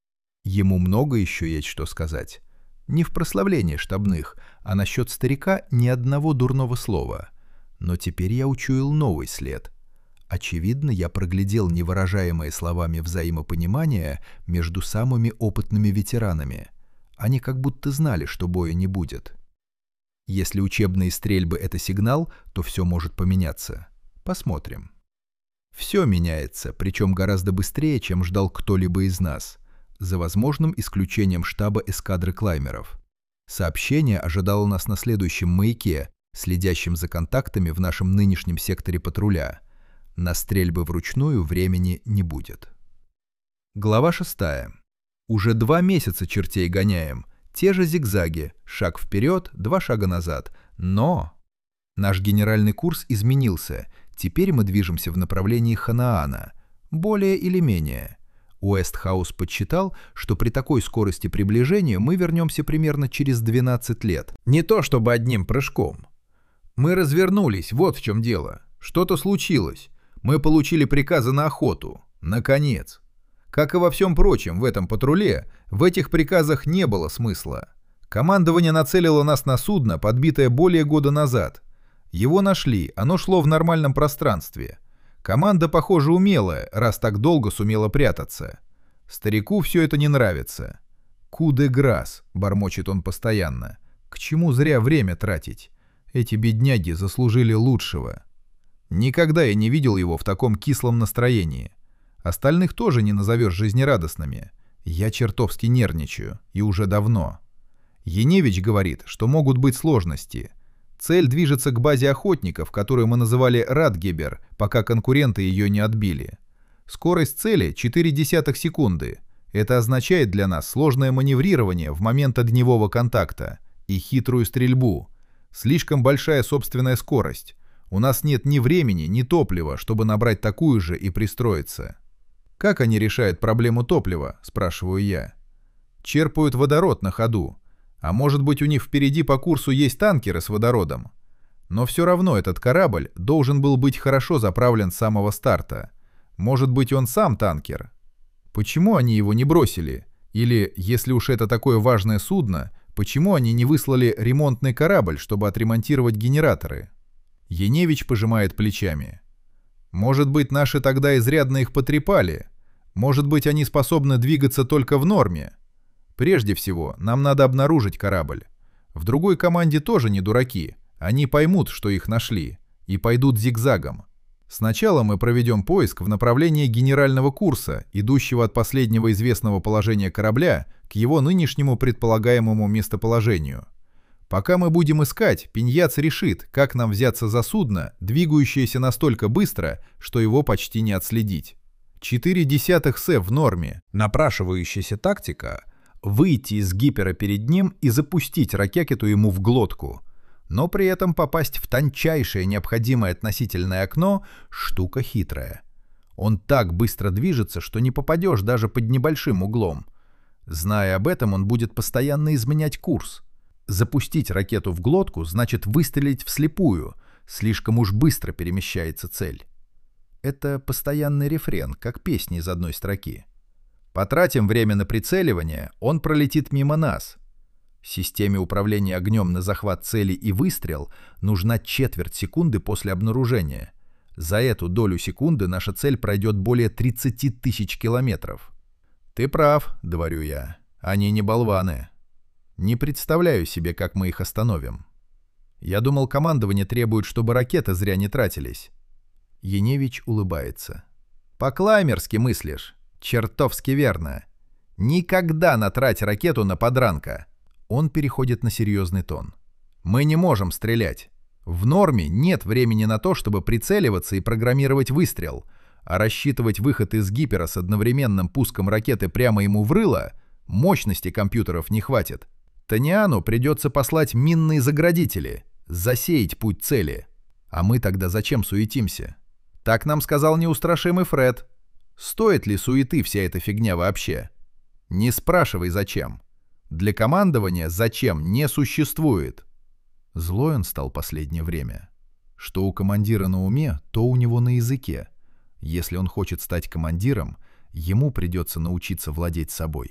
Ему много еще есть что сказать. Не в прославлении штабных, а насчет старика ни одного дурного слова. Но теперь я учуял новый след. Очевидно, я проглядел невыражаемые словами взаимопонимания между самыми опытными ветеранами. Они как будто знали, что боя не будет. Если учебные стрельбы — это сигнал, то все может поменяться. Посмотрим. Все меняется, причем гораздо быстрее, чем ждал кто-либо из нас, за возможным исключением штаба эскадры клаймеров. Сообщение ожидало нас на следующем маяке, следящем за контактами в нашем нынешнем секторе патруля. На стрельбы вручную времени не будет. Глава шестая. Уже два месяца чертей гоняем. Те же зигзаги. Шаг вперед, два шага назад. Но наш генеральный курс изменился. Теперь мы движемся в направлении Ханаана. Более или менее. Уэстхаус подсчитал, что при такой скорости приближения мы вернемся примерно через двенадцать лет. Не то чтобы одним прыжком. Мы развернулись, вот в чем дело. Что-то случилось. Мы получили приказы на охоту. Наконец. Как и во всем прочем в этом патруле, в этих приказах не было смысла. Командование нацелило нас на судно, подбитое более года назад. Его нашли, оно шло в нормальном пространстве. Команда, похоже, умелая, раз так долго сумела прятаться. Старику все это не нравится. «Ку де грас», — бормочет он постоянно. К чему зря время тратить? Эти бедняги заслужили лучшего. Никогда я не видел его в таком кислом настроении. Остальных тоже не назовешь жизнерадостными. Я чертовски нервничаю, и уже давно. Яневич говорит, что могут быть сложности. Цель движется к базе охотников, которую мы называли Радгебер, пока конкуренты ее не отбили. Скорость цели четыре десятых секунды. Это означает для нас сложное маневрирование в момент огневого контакта и хитрую стрельбу. Слишком большая собственная скорость. У нас нет ни времени, ни топлива, чтобы набрать такую же и пристроиться. «Как они решают проблему топлива?» – спрашиваю я. «Черпают водород на ходу. А может быть, у них впереди по курсу есть танкеры с водородом? Но все равно этот корабль должен был быть хорошо заправлен с самого старта. Может быть, он сам танкер? Почему они его не бросили? Или, если уж это такое важное судно, почему они не выслали ремонтный корабль, чтобы отремонтировать генераторы?» Яневич пожимает плечами. «Может быть, наши тогда изрядно их потрепали. Может быть, они способны двигаться только в норме. Прежде всего, нам надо обнаружить корабль. В другой команде тоже не дураки. Они поймут, что их нашли, и пойдут зигзагом. Сначала мы проведем поиск в направлении генерального курса, идущего от последнего известного положения корабля к его нынешнему предполагаемому местоположению. Пока мы будем искать, Пиньяц решит, как нам взяться за судно, двигающееся настолько быстро, что его почти не отследить. Четыре десятых С в норме. Напрашивающаяся тактика — выйти из гипера перед ним и запустить ракету ему в глотку. Но при этом попасть в тончайшее необходимое относительное окно — штука хитрая. Он так быстро движется, что не попадешь даже под небольшим углом. Зная об этом, он будет постоянно изменять курс. Запустить ракету в глотку значит выстрелить вслепую, слишком уж быстро перемещается цель. Это постоянный рефрен, как песни из одной строки. Потратим время на прицеливание, он пролетит мимо нас. Системе управления огнем на захват цели и выстрел нужна четверть секунды после обнаружения. За эту долю секунды наша цель пройдет более тридцати тысяч километров. «Ты прав», — говорю я, — «они не болваны». Не представляю себе, как мы их остановим. Я думал, командование требует, чтобы ракеты зря не тратились. Яневич улыбается. По-клаймерски мыслишь. Чертовски верно. Никогда натрать ракету на подранка. Он переходит на серьезный тон. Мы не можем стрелять. В норме нет времени на то, чтобы прицеливаться и программировать выстрел, а рассчитывать выход из гипера с одновременным пуском ракеты прямо ему в рыло мощности компьютеров не хватит. Таниану придется послать минные заградители, засеять путь цели. А мы тогда зачем суетимся? Так нам сказал неустрашимый Фред. Стоит ли суеты вся эта фигня вообще? Не спрашивай зачем. Для командования зачем не существует. Злой он стал последнее время. Что у командира на уме, то у него на языке. Если он хочет стать командиром, ему придется научиться владеть собой.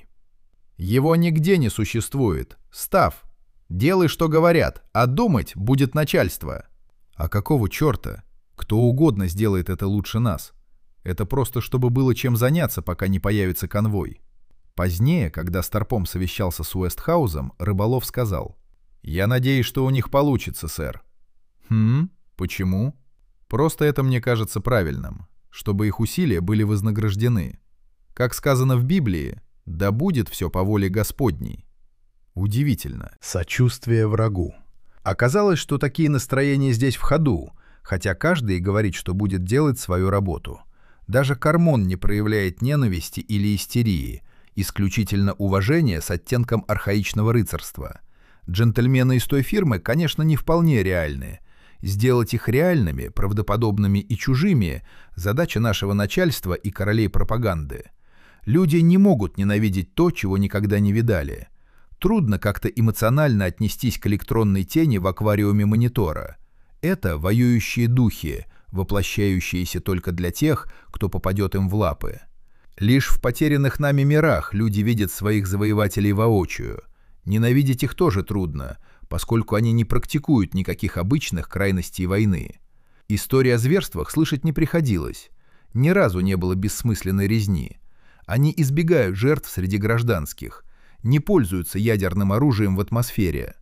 Его нигде не существует. Став. Делай, что говорят, а думать будет начальство. А какого черта? Кто угодно сделает это лучше нас. Это просто чтобы было чем заняться, пока не появится конвой. Позднее, когда Старпом совещался с Уэстхаузом, Рыболов сказал: «Я надеюсь, что у них получится, сэр». «Хм? Почему?» «Просто это мне кажется правильным, чтобы их усилия были вознаграждены. Как сказано в Библии, да будет все по воле Господней». Удивительно. Сочувствие врагу. Оказалось, что такие настроения здесь в ходу, хотя каждый говорит, что будет делать свою работу. Даже Кармон не проявляет ненависти или истерии, исключительно уважение с оттенком архаичного рыцарства. Джентльмены из той фирмы, конечно, не вполне реальны. Сделать их реальными, правдоподобными и чужими – задача нашего начальства и королей пропаганды. Люди не могут ненавидеть то, чего никогда не видали. Трудно как-то эмоционально отнестись к электронной тени в аквариуме монитора. Это воюющие духи, воплощающиеся только для тех, кто попадет им в лапы. Лишь в потерянных нами мирах люди видят своих завоевателей воочию. Ненавидеть их тоже трудно, поскольку они не практикуют никаких обычных крайностей войны. Истории о зверствах слышать не приходилось. Ни разу не было бессмысленной резни. Они избегают жертв среди гражданских, не пользуются ядерным оружием в атмосфере.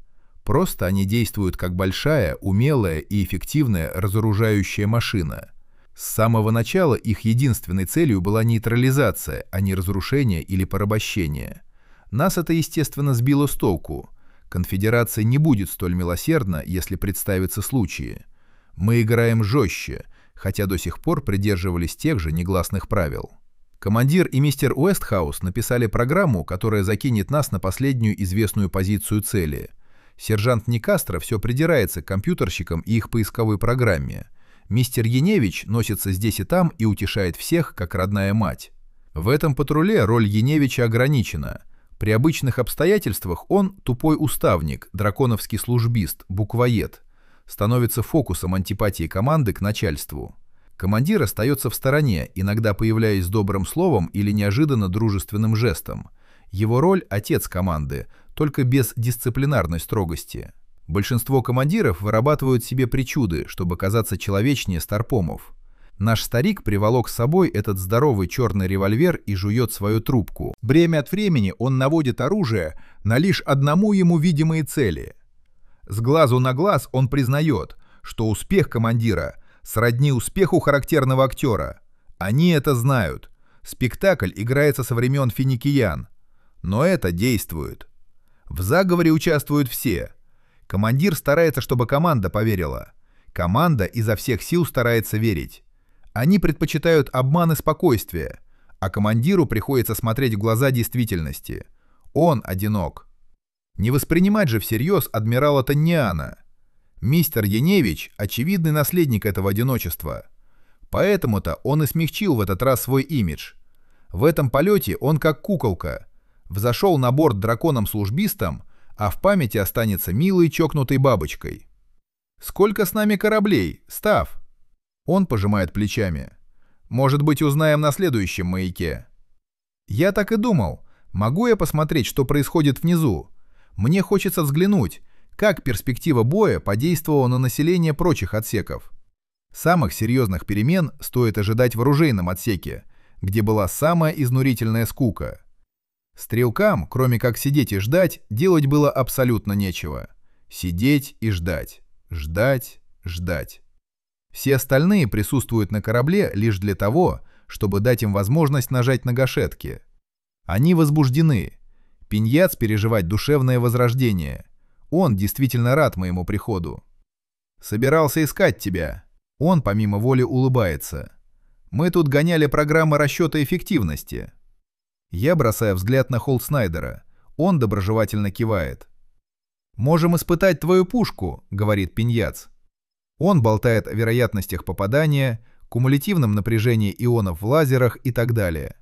Просто они действуют как большая, умелая и эффективная разоружающая машина. С самого начала их единственной целью была нейтрализация, а не разрушение или порабощение. Нас это, естественно, сбило с толку. Конфедерация не будет столь милосердна, если представятся случаи. Мы играем жестче, хотя до сих пор придерживались тех же негласных правил. Командир и мистер Уэстхаус написали программу, которая закинет нас на последнюю известную позицию цели. Сержант Никастро все придирается к компьютерщикам и их поисковой программе. Мистер Яневич носится здесь и там и утешает всех, как родная мать. В этом патруле роль Яневича ограничена. При обычных обстоятельствах он тупой уставник, драконовский службист, буквоед. Становится фокусом антипатии команды к начальству. Командир остается в стороне, иногда появляясь с добрым словом или неожиданно дружественным жестом. Его роль – отец команды, только без дисциплинарной строгости. Большинство командиров вырабатывают себе причуды, чтобы казаться человечнее старпомов. Наш старик приволок с собой этот здоровый черный револьвер и жует свою трубку. Время от времени он наводит оружие на лишь одному ему видимые цели. С глазу на глаз он признает, что успех командира сродни успеху характерного актера. Они это знают. Спектакль играется со времен финикиян. Но это действует. В заговоре участвуют все. Командир старается, чтобы команда поверила. Команда изо всех сил старается верить. Они предпочитают обман и спокойствие, а командиру приходится смотреть в глаза действительности. Он одинок. Не воспринимать же всерьез адмирала Танниана. Мистер Яневич – очевидный наследник этого одиночества. Поэтому-то он и смягчил в этот раз свой имидж. В этом полете он как куколка. Взошел на борт драконом-службистом, а в памяти останется милой чокнутой бабочкой. «Сколько с нами кораблей, Став?» Он пожимает плечами. «Может быть, узнаем на следующем маяке». «Я так и думал. Могу я посмотреть, что происходит внизу? Мне хочется взглянуть, как перспектива боя подействовала на население прочих отсеков. Самых серьезных перемен стоит ожидать в оружейном отсеке, где была самая изнурительная скука. Стрелкам, кроме как сидеть и ждать, делать было абсолютно нечего. Сидеть и ждать. Ждать, ждать. Все остальные присутствуют на корабле лишь для того, чтобы дать им возможность нажать на гашетки. Они возбуждены. Пиньяц переживать душевное возрождение. Он действительно рад моему приходу. Собирался искать тебя. Он помимо воли улыбается. Мы тут гоняли программы расчета эффективности. Я бросаю взгляд на Холдснайдера. Он доброжелательно кивает. «Можем испытать твою пушку», — говорит Пиньяц. Он болтает о вероятностях попадания, кумулятивном напряжении ионов в лазерах и так далее.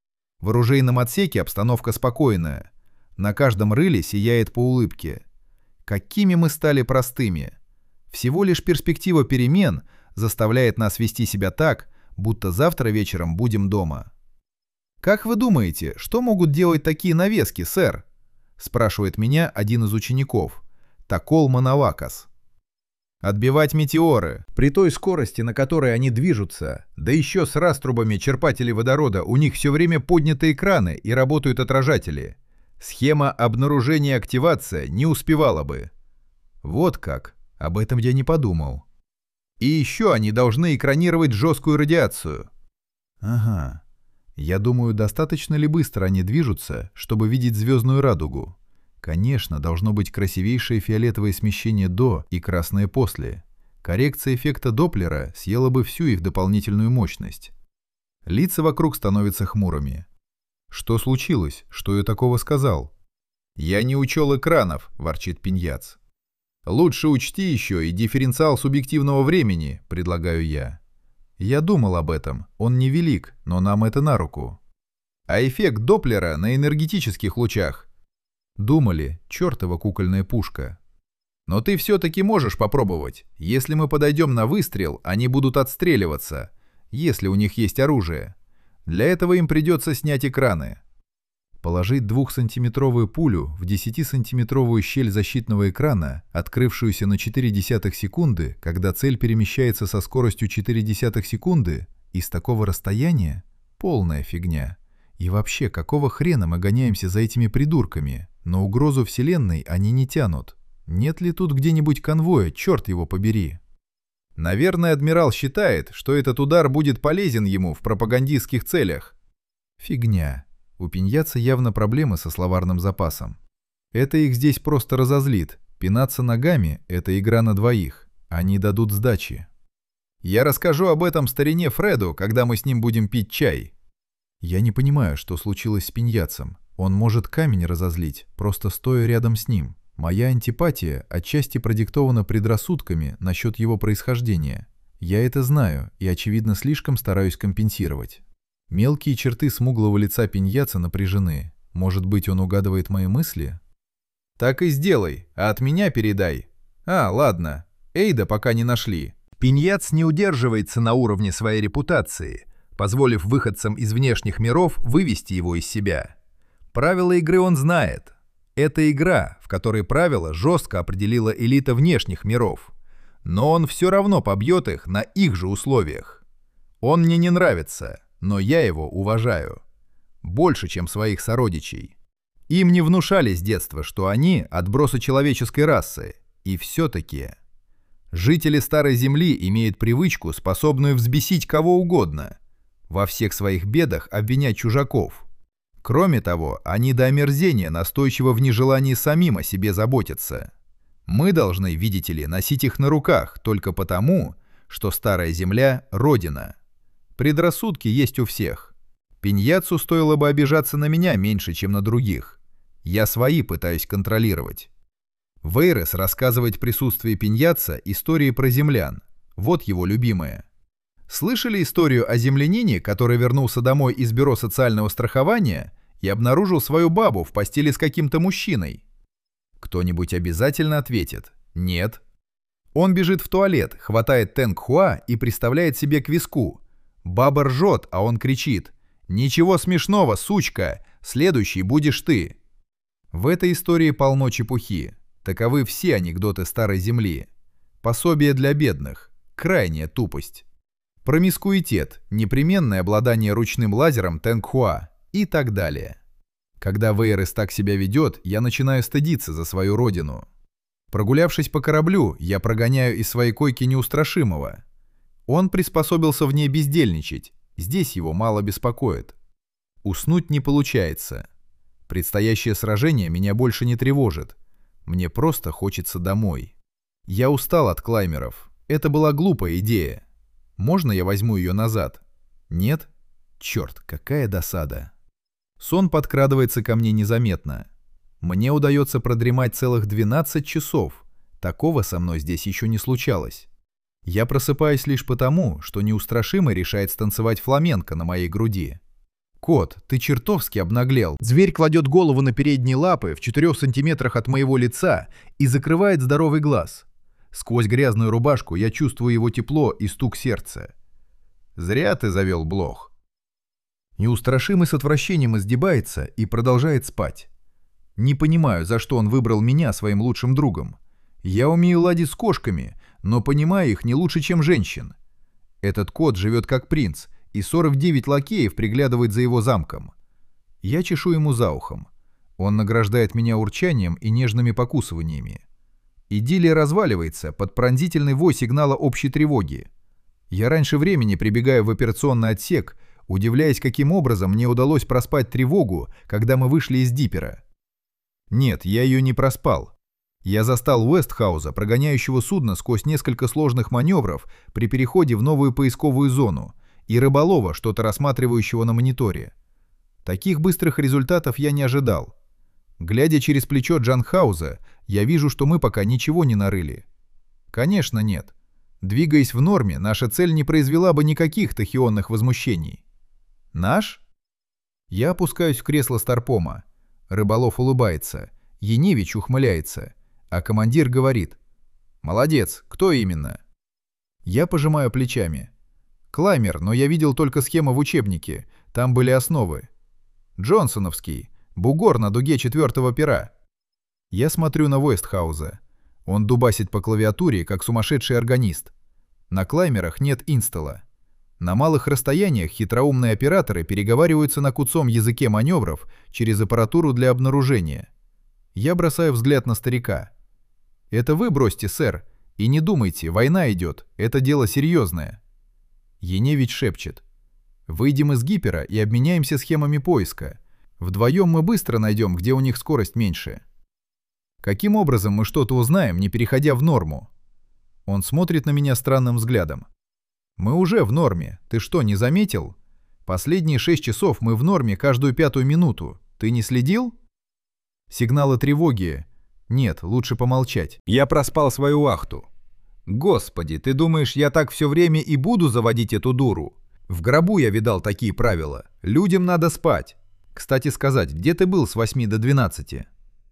В оружейном отсеке обстановка спокойная. На каждом рыле сияет по улыбке. Какими мы стали простыми. Всего лишь перспектива перемен заставляет нас вести себя так, будто завтра вечером будем дома. «Как вы думаете, что могут делать такие навески, сэр?» — спрашивает меня один из учеников, Такол Манавакас. «Отбивать метеоры. При той скорости, на которой они движутся, да еще с раструбами черпателей водорода, у них все время подняты экраны и работают отражатели. Схема обнаружения и активация не успевала бы». Вот как. Об этом я не подумал. И еще они должны экранировать жесткую радиацию. Ага. Я думаю, достаточно ли быстро они движутся, чтобы видеть звездную радугу? Конечно, должно быть красивейшее фиолетовое смещение до и красное после. Коррекция эффекта Доплера съела бы всю их дополнительную мощность. Лица вокруг становятся хмурыми. Что случилось? Что я такого сказал? «Я не учел экранов», — ворчит Пиньяц. «Лучше учти еще и дифференциал субъективного времени», — предлагаю я. Я думал об этом. Он невелик, но нам это на руку. А эффект Доплера на энергетических лучах? Думали, чертова кукольная пушка. Но ты все-таки можешь попробовать. Если мы подойдем на выстрел, они будут отстреливаться, если у них есть оружие. Для этого им придется снять экраны. Положить двухсантиметровую пулю в десятисантиметровую щель защитного экрана, открывшуюся на четыре десятых секунды, когда цель перемещается со скоростью четыре десятых секунды, из такого расстояния — полная фигня. И вообще, какого хрена мы гоняемся за этими придурками? На угрозу Вселенной они не тянут. Нет ли тут где-нибудь конвоя, черт его побери? Наверное, адмирал считает, что этот удар будет полезен ему в пропагандистских целях. Фигня. У пиньяца явно проблемы со словарным запасом. Это их здесь просто разозлит. Пинаться ногами — это игра на двоих. Они дадут сдачи. Я расскажу об этом старине Фреду, когда мы с ним будем пить чай. Я не понимаю, что случилось с пиньяцем. Он может камень разозлить, просто стоя рядом с ним. Моя антипатия отчасти продиктована предрассудками насчет его происхождения. Я это знаю и, очевидно, слишком стараюсь компенсировать. Мелкие черты смуглого лица пиньяца напряжены. Может быть, он угадывает мои мысли? Так и сделай, а от меня передай. А, ладно, Эйда пока не нашли. Пиньяц не удерживается на уровне своей репутации, позволив выходцам из внешних миров вывести его из себя. Правила игры он знает. Это игра, в которой правила жестко определила элита внешних миров. Но он все равно побьет их на их же условиях. Он мне не нравится, но я его уважаю. Больше, чем своих сородичей. Им не внушали с детства, что они отбросы человеческой расы. И все-таки... Жители Старой Земли имеют привычку, способную взбесить кого угодно. Во всех своих бедах обвинять чужаков. Кроме того, они до омерзения настойчиво в нежелании самим о себе заботиться. Мы должны, видите ли, носить их на руках только потому, что Старая Земля — родина. Предрассудки есть у всех. Пиньяцу стоило бы обижаться на меня меньше, чем на других. Я свои пытаюсь контролировать. Вейрес рассказывает в присутствии пиньяца истории про землян. Вот его любимая. Слышали историю о землянине, который вернулся домой из бюро социального страхования и обнаружил свою бабу в постели с каким-то мужчиной? Кто-нибудь обязательно ответит «нет». Он бежит в туалет, хватает Тэнг Хуа и приставляет себе к виску. Баба ржет, а он кричит «Ничего смешного, сучка! Следующий будешь ты!» В этой истории полно чепухи. Таковы все анекдоты Старой Земли. Пособие для бедных. Крайняя тупость. Промискуитет, непременное обладание ручным лазером Тэнг Хуа и так далее. Когда Вейрес так себя ведет, я начинаю стыдиться за свою родину. Прогулявшись по кораблю, я прогоняю из своей койки неустрашимого. Он приспособился в ней бездельничать, здесь его мало беспокоит. Уснуть не получается. Предстоящее сражение меня больше не тревожит. Мне просто хочется домой. Я устал от клаймеров. Это была глупая идея. Можно я возьму ее назад? Нет? Черт, какая досада. Сон подкрадывается ко мне незаметно. Мне удается продремать целых двенадцать часов. Такого со мной здесь еще не случалось. Я просыпаюсь лишь потому, что неустрашимый решает станцевать фламенко на моей груди. «Кот, ты чертовски обнаглел». Зверь кладет голову на передние лапы в четырех сантиметрах от моего лица и закрывает здоровый глаз. Сквозь грязную рубашку я чувствую его тепло и стук сердца. «Зря ты завел блох». Неустрашимый с отвращением издевается и продолжает спать. Не понимаю, за что он выбрал меня своим лучшим другом. Я умею ладить с кошками, но понимаю их не лучше, чем женщин. Этот кот живет как принц, и сорок девять лакеев приглядывает за его замком. Я чешу ему за ухом. Он награждает меня урчанием и нежными покусываниями. Идиллия разваливается под пронзительный вой сигнала общей тревоги. Я раньше времени прибегаю в операционный отсек, удивляясь, каким образом мне удалось проспать тревогу, когда мы вышли из Диппера. Нет, я ее не проспал. Я застал Уэстхауза, прогоняющего судно сквозь несколько сложных маневров при переходе в новую поисковую зону, и рыболова, что-то рассматривающего на мониторе. Таких быстрых результатов я не ожидал. Глядя через плечо Джанхауза, я вижу, что мы пока ничего не нарыли. Конечно, нет. Двигаясь в норме, наша цель не произвела бы никаких тахионных возмущений. Наш? Я опускаюсь в кресло старпома. Рыболов улыбается. Яневич ухмыляется. А командир говорит: «Молодец, кто именно?» Я пожимаю плечами. «Клаймер, но я видел только схему в учебнике. Там были основы». «Джонсоновский. Бугор на дуге четвертого пера». Я смотрю на Уэстхауза. Он дубасит по клавиатуре, как сумасшедший органист. На клаймерах нет инсталла. На малых расстояниях хитроумные операторы переговариваются на куцом языке маневров через аппаратуру для обнаружения. Я бросаю взгляд на старика. «Это вы бросьте, сэр. И не думайте, война идет. Это дело серьезное». Яневич шепчет. «Выйдем из гипера и обменяемся схемами поиска. Вдвоем мы быстро найдем, где у них скорость меньше». «Каким образом мы что-то узнаем, не переходя в норму?» Он смотрит на меня странным взглядом. «Мы уже в норме. Ты что, не заметил? Последние шесть часов мы в норме каждую пятую минуту. Ты не следил?» «Сигналы тревоги. Нет, лучше помолчать. Я проспал свою вахту. Господи, ты думаешь, я так все время и буду заводить эту дуру? В гробу я видал такие правила. Людям надо спать. Кстати сказать, где ты был с восьми до двенадцати?»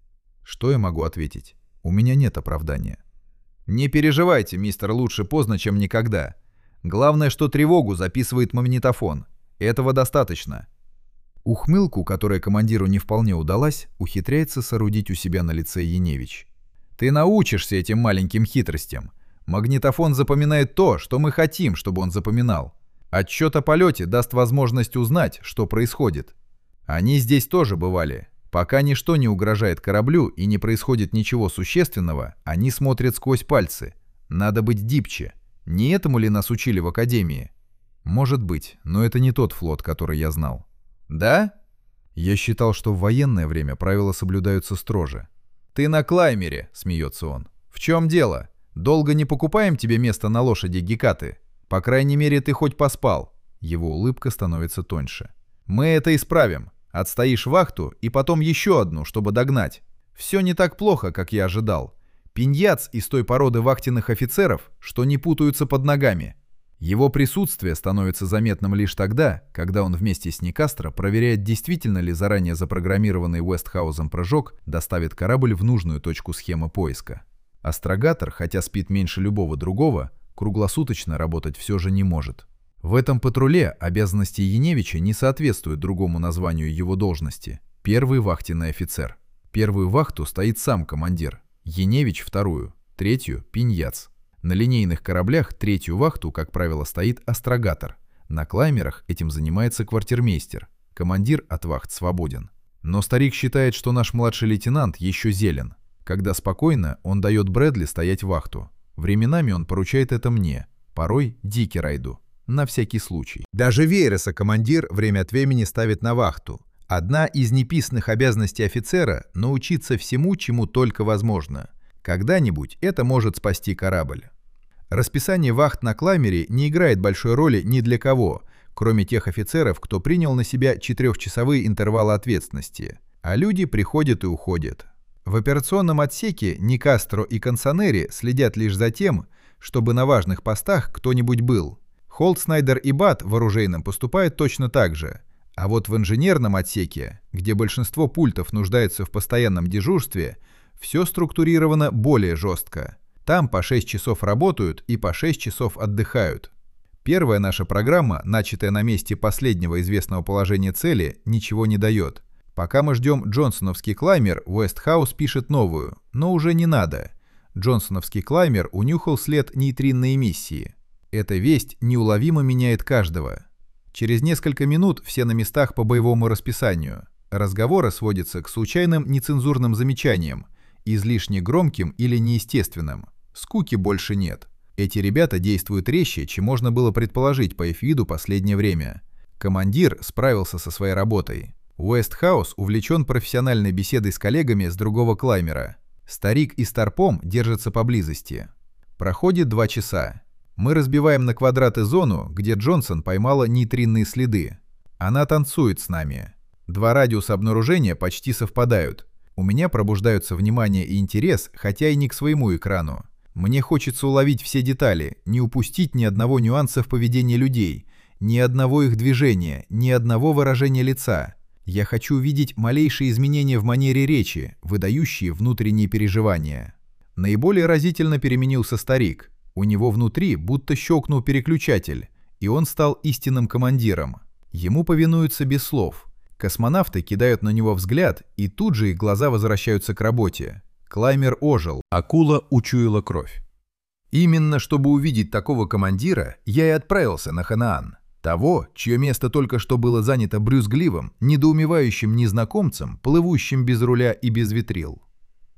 Что я могу ответить? У меня нет оправдания. «Не переживайте, мистер, лучше поздно, чем никогда. Главное, что тревогу записывает магнитофон. Этого достаточно». Ухмылку, которая командиру не вполне удалась, ухитряется соорудить у себя на лице Яневич. «Ты научишься этим маленьким хитростям. Магнитофон запоминает то, что мы хотим, чтобы он запоминал. Отчет о полете даст возможность узнать, что происходит. Они здесь тоже бывали. Пока ничто не угрожает кораблю и не происходит ничего существенного, они смотрят сквозь пальцы. Надо быть гибче. Не этому ли нас учили в академии?» «Может быть, но это не тот флот, который я знал». «Да?» «Я считал, что в военное время правила соблюдаются строже». «Ты на клаймере», — смеется он. «В чем дело? Долго не покупаем тебе место на лошади Гекаты? По крайней мере, ты хоть поспал». Его улыбка становится тоньше. «Мы это исправим. Отстоишь вахту и потом еще одну, чтобы догнать. Все не так плохо, как я ожидал. Пиньяц из той породы вахтенных офицеров, что не путаются под ногами. Его присутствие становится заметным лишь тогда, когда он вместе с Никастро проверяет, действительно ли заранее запрограммированный Уэстхаузом прыжок доставит корабль в нужную точку схемы поиска. Астрогатор, хотя спит меньше любого другого, круглосуточно работать все же не может. В этом патруле обязанности Яневича не соответствуют другому названию его должности – первый вахтенный офицер. Первую вахту стоит сам командир, Яневич – вторую, третью – Пиньяц. На линейных кораблях третью вахту, как правило, стоит астрогатор. На клаймерах этим занимается квартирмейстер. Командир от вахт свободен. Но старик считает, что наш младший лейтенант еще зелен. Когда спокойно, он дает Брэдли стоять вахту. Временами он поручает это мне, порой Дикерайду. На всякий случай. Даже Вейреса командир время от времени ставит на вахту. Одна из неписанных обязанностей офицера – научиться всему, чему только возможно. Когда-нибудь это может спасти корабль. Расписание вахт на клаймере не играет большой роли ни для кого, кроме тех офицеров, кто принял на себя четырехчасовые интервалы ответственности. А люди приходят и уходят. В операционном отсеке Никастро и Консонери следят лишь за тем, чтобы на важных постах кто-нибудь был. Холтснайдер и Бат в оружейном поступают точно так же. А вот в инженерном отсеке, где большинство пультов нуждается в постоянном дежурстве, все структурировано более жестко. Там по шесть часов работают и по шесть часов отдыхают. Первая наша программа, начатая на месте последнего известного положения цели, ничего не дает. Пока мы ждем джонсоновский клаймер, Уэстхаус пишет новую, но уже не надо. Джонсоновский клаймер унюхал след нейтринной эмиссии. Эта весть неуловимо меняет каждого. Через несколько минут все на местах по боевому расписанию. Разговоры сводятся к случайным нецензурным замечаниям, излишне громким или неестественным. Скуки больше нет. Эти ребята действуют резче, чем можно было предположить по их виду последнее время. Командир справился со своей работой. Уэстхаус увлечен профессиональной беседой с коллегами с другого клаймера. Старик и Старпом держатся поблизости. Проходит два часа. Мы разбиваем на квадраты зону, где Джонсон поймала нейтринные следы. Она танцует с нами. Два радиуса обнаружения почти совпадают. У меня пробуждаются внимание и интерес, хотя и не к своему экрану. Мне хочется уловить все детали, не упустить ни одного нюанса в поведении людей, ни одного их движения, ни одного выражения лица. Я хочу увидеть малейшие изменения в манере речи, выдающие внутренние переживания. Наиболее разительно переменился старик. У него внутри будто щелкнул переключатель, и он стал истинным командиром. Ему повинуются без слов. Космонавты кидают на него взгляд, и тут же их глаза возвращаются к работе. Клаймер ожил, акула учуяла кровь. Именно чтобы увидеть такого командира, я и отправился на Ханаан. Того, чье место только что было занято брюзгливым, недоумевающим незнакомцем, плывущим без руля и без ветрил.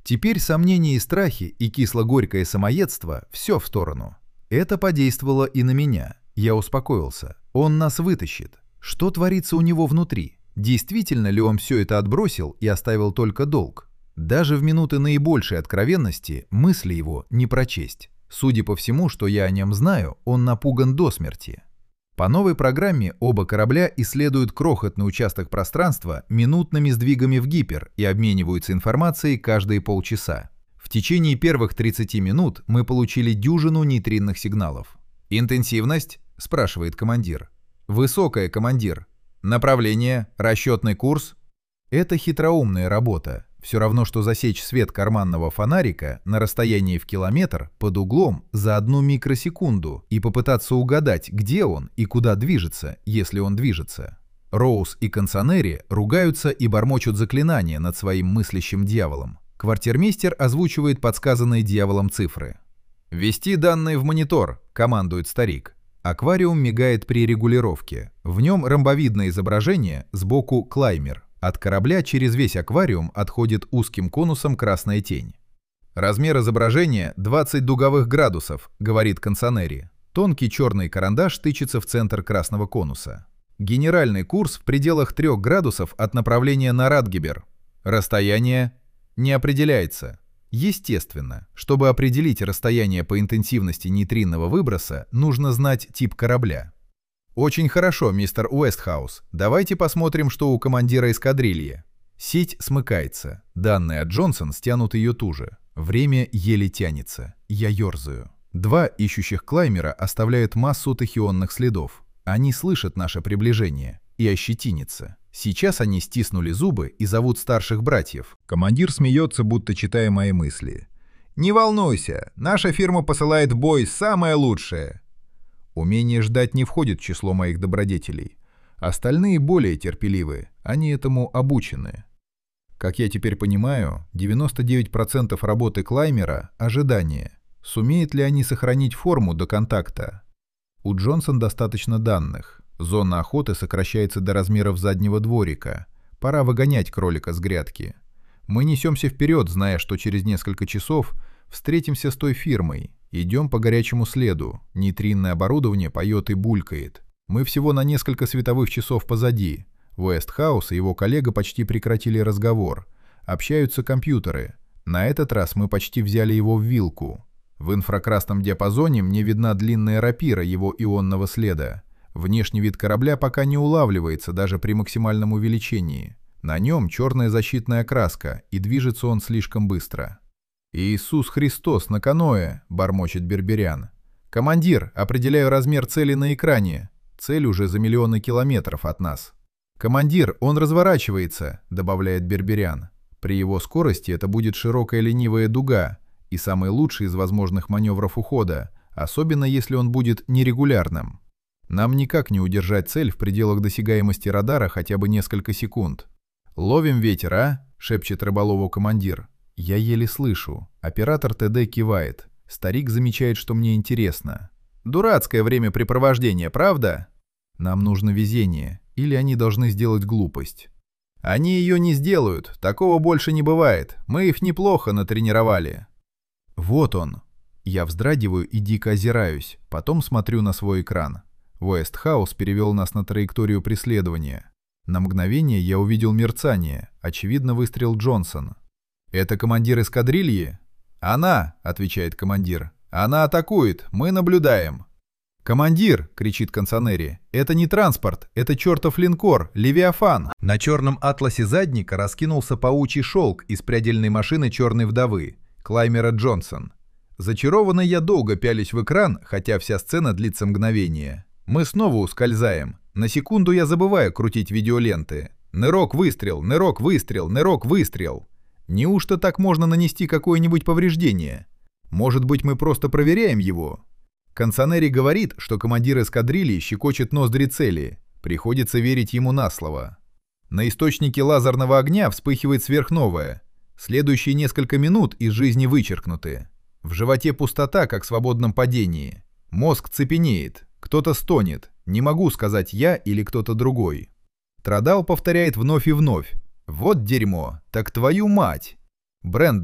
Теперь сомнения и страхи, и кисло-горькое самоедство – все в сторону. Это подействовало и на меня. Я успокоился. Он нас вытащит. Что творится у него внутри? Действительно ли он все это отбросил и оставил только долг? Даже в минуты наибольшей откровенности мысли его не прочесть. Судя по всему, что я о нем знаю, он напуган до смерти. По новой программе оба корабля исследуют крохотный участок пространства минутными сдвигами в гипер и обмениваются информацией каждые полчаса. В течение первых тридцати минут мы получили дюжину нейтринных сигналов. «Интенсивность?» – спрашивает командир. «Высокая, командир. Направление, расчетный курс?» Это хитроумная работа. Все равно, что засечь свет карманного фонарика на расстоянии в километр под углом за одну микросекунду и попытаться угадать, где он и куда движется, если он движется. Роуз и Консонери ругаются и бормочут заклинания над своим мыслящим дьяволом. Квартирмейстер озвучивает подсказанные дьяволом цифры. «Ввести данные в монитор», — командует старик. Аквариум мигает при регулировке. В нем ромбовидное изображение, сбоку клаймер. От корабля через весь аквариум отходит узким конусом красная тень. «Размер изображения двадцать дуговых градусов», — говорит Консонери. Тонкий черный карандаш тычется в центр красного конуса. «Генеральный курс в пределах трёх градусов от направления на Радгебер. Расстояние не определяется». Естественно, чтобы определить расстояние по интенсивности нейтринного выброса, нужно знать тип корабля. «Очень хорошо, мистер Уэстхаус. Давайте посмотрим, что у командира эскадрильи». Сеть смыкается. Данные от Джонсон стянут ее туже. Время еле тянется. Я ерзаю. Два ищущих клаймера оставляют массу тахионных следов. Они слышат наше приближение и ощетинятся. Сейчас они стиснули зубы и зовут старших братьев. Командир смеется, будто читая мои мысли. «Не волнуйся, наша фирма посылает в бой самое лучшее». Умение ждать не входит в число моих добродетелей. Остальные более терпеливы, они этому обучены. Как я теперь понимаю, девяносто девять процентов работы клаймера – ожидание. Сумеют ли они сохранить форму до контакта? У Джонсон достаточно данных. Зона охоты сокращается до размеров заднего дворика. Пора выгонять кролика с грядки. Мы несемся вперед, зная, что через несколько часов встретимся с той фирмой. Идем по горячему следу. Нейтринное оборудование поет и булькает. Мы всего на несколько световых часов позади. Уэстхаус и его коллега почти прекратили разговор. Общаются компьютеры. На этот раз мы почти взяли его в вилку. В инфракрасном диапазоне мне видна длинная рапира его ионного следа. Внешний вид корабля пока не улавливается даже при максимальном увеличении. На нем черная защитная краска, и движется он слишком быстро. «Иисус Христос на каное!» – бормочет Берберян. «Командир, определяю размер цели на экране. Цель уже за миллионы километров от нас». «Командир, он разворачивается!» – добавляет Берберян. При его скорости это будет широкая ленивая дуга и самый лучший из возможных маневров ухода, особенно если он будет нерегулярным. Нам никак не удержать цель в пределах досягаемости радара хотя бы несколько секунд. «Ловим ветер, а?» – шепчет рыболову командир. Я еле слышу. Оператор ТД кивает. Старик замечает, что мне интересно. «Дурацкое времяпрепровождение, правда?» «Нам нужно везение, или они должны сделать глупость». «Они ее не сделают, такого больше не бывает. Мы их неплохо натренировали». «Вот он». Я вздрагиваю и дико озираюсь, потом смотрю на свой экран. Уэстхаус перевел нас на траекторию преследования. На мгновение я увидел мерцание, очевидно, выстрел Джонсон. «Это командир эскадрильи?» «Она», — отвечает командир. «Она атакует, мы наблюдаем». «Командир!» — кричит Консонери. «Это не транспорт, это чертов линкор, Левиафан!» На черном атласе задника раскинулся паучий шелк из прядельной машины черной вдовы, клаймера Джонсон. Зачарованный я долго пялюсь в экран, хотя вся сцена длится мгновение. Мы снова ускользаем. На секунду я забываю крутить видеоленты. Нырок, выстрел, нырок, выстрел, нырок, выстрел. Неужто так можно нанести какое-нибудь повреждение? Может быть, мы просто проверяем его? Консонери говорит, что командир эскадрильи щекочет ноздри цели. Приходится верить ему на слово. На источнике лазерного огня вспыхивает сверхновая. Следующие несколько минут из жизни вычеркнуты. В животе пустота, как в свободном падении. Мозг цепенеет. Кто-то стонет. Не могу сказать я или кто-то другой. Традал повторяет вновь и вновь. «Вот дерьмо! Так твою мать!» «Бренда!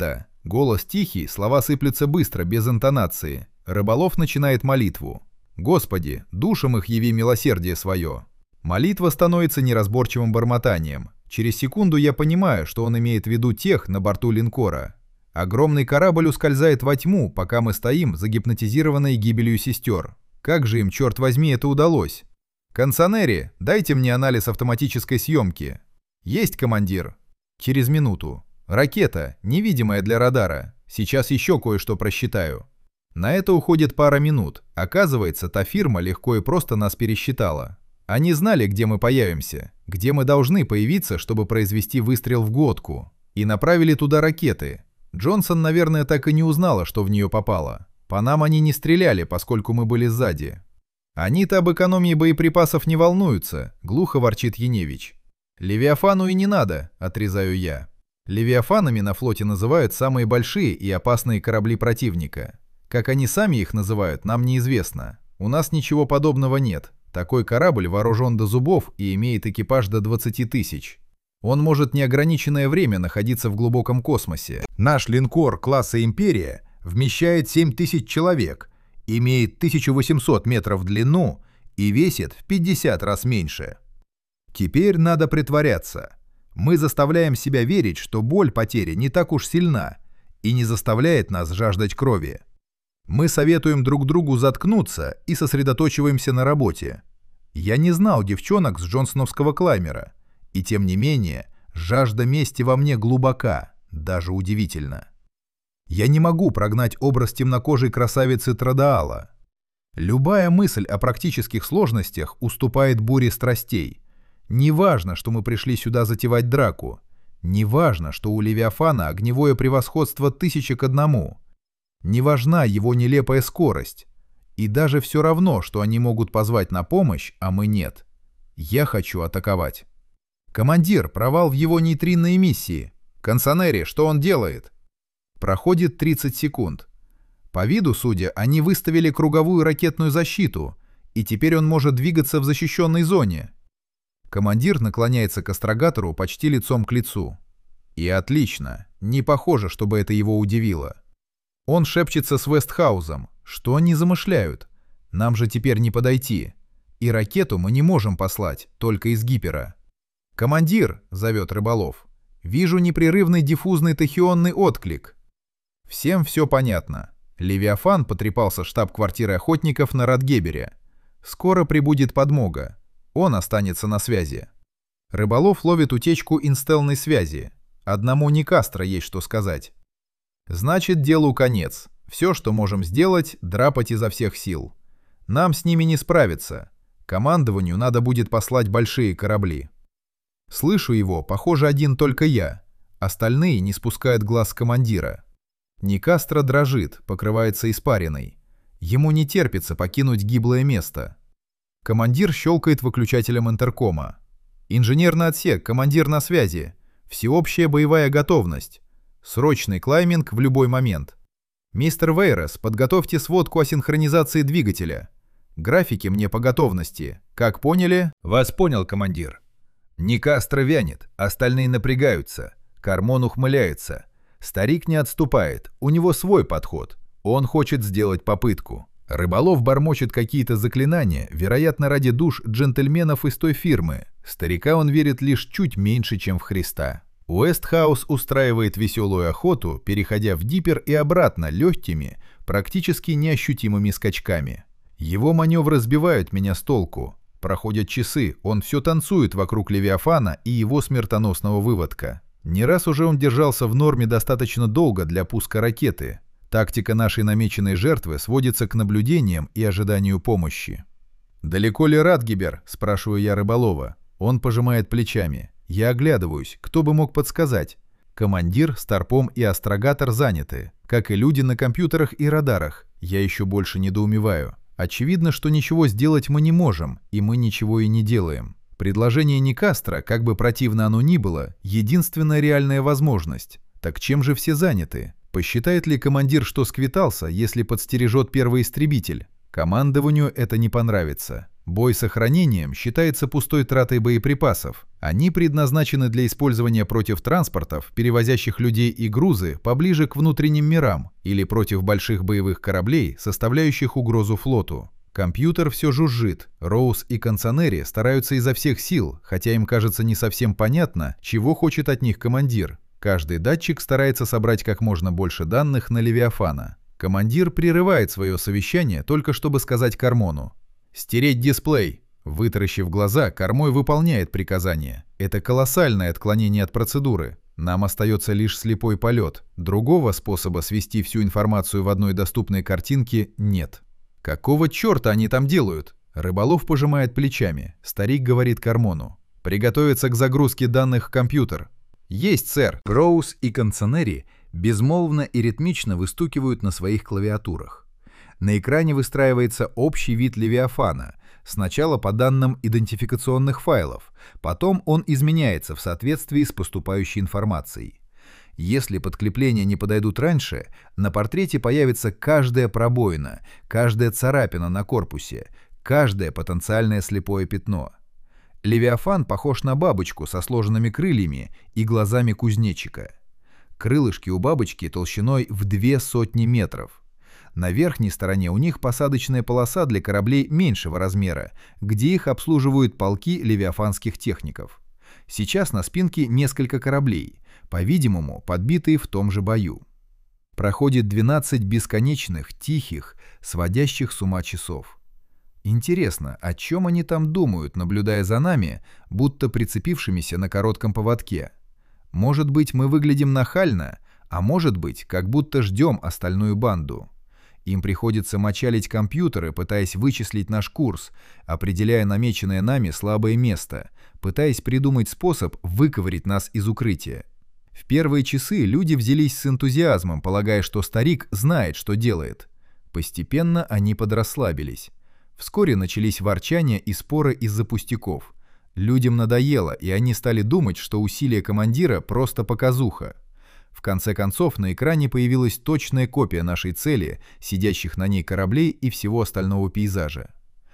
Голос тихий, слова сыплются быстро, без интонации. Рыболов начинает молитву. «Господи, душам их яви милосердие свое». Молитва становится неразборчивым бормотанием. Через секунду я понимаю, что он имеет в виду тех на борту линкора. Огромный корабль ускользает во тьму, пока мы стоим, загипнотизированные гибелью сестер. Как же им, черт возьми, это удалось? «Консонери, дайте мне анализ автоматической съемки». «Есть, командир». Через минуту. «Ракета, невидимая для радара. Сейчас еще кое-что просчитаю». На это уходит пара минут. Оказывается, та фирма легко и просто нас пересчитала. Они знали, где мы появимся, где мы должны появиться, чтобы произвести выстрел в глотку. И направили туда ракеты. Джонсон, наверное, так и не узнала, что в нее попало. По нам они не стреляли, поскольку мы были сзади. «Они-то об экономии боеприпасов не волнуются», — глухо ворчит Яневич. «Левиафану и не надо», — отрезаю я. Левиафанами на флоте называют самые большие и опасные корабли противника. Как они сами их называют, нам неизвестно. У нас ничего подобного нет. Такой корабль вооружен до зубов и имеет экипаж до двадцати тысяч. Он может неограниченное время находиться в глубоком космосе. Наш линкор класса «Империя» вмещает семь тысяч человек, имеет тысячу восемьсот метров в длину и весит в пятьдесят раз меньше. Теперь надо притворяться. Мы заставляем себя верить, что боль потери не так уж сильна и не заставляет нас жаждать крови. Мы советуем друг другу заткнуться и сосредоточиваемся на работе. Я не знал девчонок с джонсоновского клаймера, и тем не менее жажда мести во мне глубока, даже удивительно. Я не могу прогнать образ темнокожей красавицы Традаала. Любая мысль о практических сложностях уступает буре страстей. Не важно, что мы пришли сюда затевать драку. Не важно, что у Левиафана огневое превосходство тысячи к одному. Не важна его нелепая скорость. И даже все равно, что они могут позвать на помощь, а мы нет. Я хочу атаковать. «Командир, провал в его нейтринной миссии. Консонери, что он делает?» Проходит тридцать секунд. По виду, судя, они выставили круговую ракетную защиту, и теперь он может двигаться в защищенной зоне. Командир наклоняется к астрогатору почти лицом к лицу. И отлично. Не похоже, чтобы это его удивило. Он шепчется с Вестхаузом. Что они замышляют? Нам же теперь не подойти. И ракету мы не можем послать, только из гипера. «Командир», — зовет Рыболов, — «вижу непрерывный диффузный тахионный отклик». Всем все понятно. Левиафан потрепался штаб-квартиры охотников на Радгебере. Скоро прибудет подмога. Он останется на связи. Рыболов ловит утечку инстеллной связи. Одному Никастро есть что сказать. Значит, делу конец. Все, что можем сделать, драпать изо всех сил. Нам с ними не справиться. Командованию надо будет послать большие корабли. Слышу его, похоже, один только я. Остальные не спускают глаз с командира. Никастро дрожит, покрывается испариной. Ему не терпится покинуть гиблое место. Командир щелкает выключателем интеркома. «Инженерный отсек, командир на связи. Всеобщая боевая готовность. Срочный клайминг в любой момент. Мистер Вейрос, подготовьте сводку о синхронизации двигателя. Графики мне по готовности. Как поняли?» «Вас понял, командир». Никастро вянет, остальные напрягаются. Кармон ухмыляется. Старик не отступает, у него свой подход. Он хочет сделать попытку. Рыболов бормочет какие-то заклинания, вероятно, ради душ джентльменов из той фирмы. Старика он верит лишь чуть меньше, чем в Христа. Уэстхаус устраивает веселую охоту, переходя в диппер и обратно легкими, практически неощутимыми скачками. Его маневры сбивают меня с толку. Проходят часы, он все танцует вокруг Левиафана и его смертоносного выводка. Не раз уже он держался в норме достаточно долго для пуска ракеты. Тактика нашей намеченной жертвы сводится к наблюдениям и ожиданию помощи. «Далеко ли Радгебер?» – спрашиваю я Рыболова. Он пожимает плечами. Я оглядываюсь, кто бы мог подсказать. Командир, старпом и астрогатор заняты, как и люди на компьютерах и радарах. Я еще больше недоумеваю. Очевидно, что ничего сделать мы не можем, и мы ничего и не делаем. Предложение Никастро, как бы противно оно ни было, единственная реальная возможность. Так чем же все заняты? Посчитает ли командир, что сквитался, если подстережет первый истребитель? Командованию это не понравится. Бой с охранением считается пустой тратой боеприпасов. Они предназначены для использования против транспортов, перевозящих людей и грузы, поближе к внутренним мирам, или против больших боевых кораблей, составляющих угрозу флоту. Компьютер все жужжит. Роуз и Канцанери стараются изо всех сил, хотя им кажется не совсем понятно, чего хочет от них командир. Каждый датчик старается собрать как можно больше данных на Левиафана. Командир прерывает свое совещание, только чтобы сказать Кармону: «Стереть дисплей». Вытаращив глаза, Кормой выполняет приказание. Это колоссальное отклонение от процедуры. Нам остается лишь слепой полет. Другого способа свести всю информацию в одной доступной картинке нет. «Какого черта они там делают?» Рыболов пожимает плечами. Старик говорит Кармону: «Приготовиться к загрузке данных в компьютер». «Есть, сэр». Роуз и Канцанери безмолвно и ритмично выстукивают на своих клавиатурах. На экране выстраивается общий вид Левиафана, сначала по данным идентификационных файлов, потом он изменяется в соответствии с поступающей информацией. Если подкрепления не подойдут раньше, на портрете появится каждая пробоина, каждая царапина на корпусе, каждое потенциальное слепое пятно. Левиафан похож на бабочку со сложенными крыльями и глазами кузнечика. Крылышки у бабочки толщиной в две сотни метров. На верхней стороне у них посадочная полоса для кораблей меньшего размера, где их обслуживают полки левиафанских техников. Сейчас на спинке несколько кораблей, по-видимому, подбитые в том же бою. Проходит двенадцать бесконечных, тихих, сводящих с ума часов. Интересно, о чем они там думают, наблюдая за нами, будто прицепившимися на коротком поводке? Может быть, мы выглядим нахально, а может быть, как будто ждем остальную банду. Им приходится мочалить компьютеры, пытаясь вычислить наш курс, определяя намеченное нами слабое место, пытаясь придумать способ выковырять нас из укрытия. В первые часы люди взялись с энтузиазмом, полагая, что старик знает, что делает. Постепенно они подрасслабились. Вскоре начались ворчания и споры из-за пустяков. Людям надоело, и они стали думать, что усилия командира просто показуха. В конце концов, на экране появилась точная копия нашей цели, сидящих на ней кораблей и всего остального пейзажа.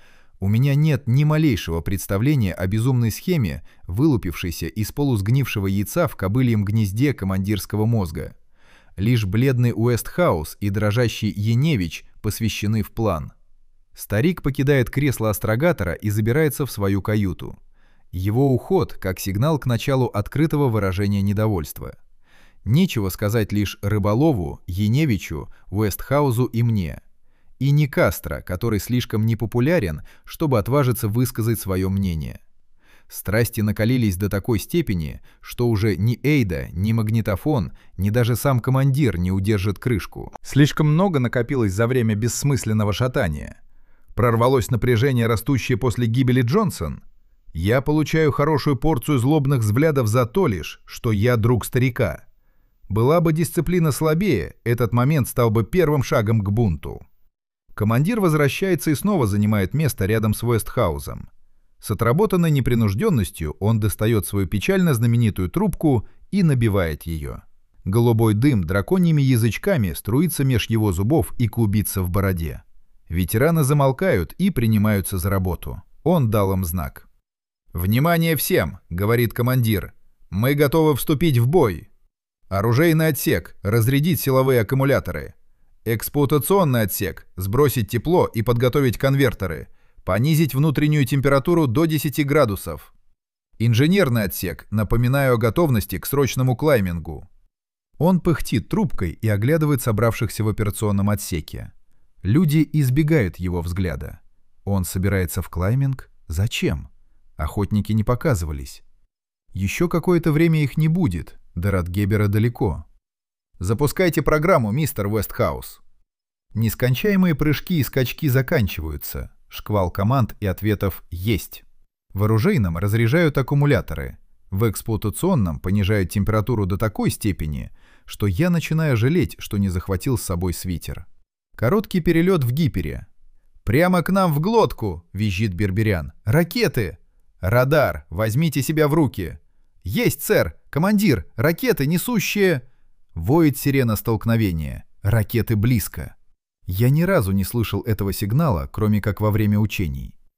У меня нет ни малейшего представления о безумной схеме, вылупившейся из полусгнившего яйца в кобыльем гнезде командирского мозга. Лишь бледный Уэстхаус и дрожащий Яневич посвящены в план. Старик покидает кресло астрогатора и забирается в свою каюту. Его уход как сигнал к началу открытого выражения недовольства. Нечего сказать лишь Рыболову, Яневичу, Уэстхаузу и мне. И не Кастро, который слишком непопулярен, чтобы отважиться высказать свое мнение. Страсти накалились до такой степени, что уже ни Эйда, ни магнитофон, ни даже сам командир не удержит крышку. Слишком много накопилось за время бессмысленного шатания. Прорвалось напряжение, растущее после гибели Джонсон. Я получаю хорошую порцию злобных взглядов за то лишь, что я друг старика. Была бы дисциплина слабее, этот момент стал бы первым шагом к бунту. Командир возвращается и снова занимает место рядом с Уэстхаузом. С отработанной непринужденностью он достает свою печально знаменитую трубку и набивает ее. Голубой дым драконьими язычками струится меж его зубов и клубится в бороде. Ветераны замолкают и принимаются за работу. Он дал им знак. «Внимание всем!» — говорит командир. «Мы готовы вступить в бой. Оружейный отсек — разрядить силовые аккумуляторы. Эксплуатационный отсек — сбросить тепло и подготовить конвертеры. Понизить внутреннюю температуру до десяти градусов. Инженерный отсек, напоминаю о готовности к срочному клаймингу». Он пыхтит трубкой и оглядывает собравшихся в операционном отсеке. Люди избегают его взгляда. Он собирается в клайминг? Зачем? Охотники не показывались. Еще какое-то время их не будет. До Радгебера далеко. «Запускайте программу, мистер Уэстхаус». Нескончаемые прыжки и скачки заканчиваются. Шквал команд и ответов «Есть». В оружейном разряжают аккумуляторы. В эксплуатационном понижают температуру до такой степени, что я начинаю жалеть, что не захватил с собой свитер. Короткий перелет в гипере. «Прямо к нам в глотку!» — визжит Берберян. «Ракеты!» «Радар! Возьмите себя в руки!» «Есть, сэр! Командир! Ракеты, несущие...» Воет сирена столкновения. Ракеты близко. Я ни разу не слышал этого сигнала, кроме как во время учений.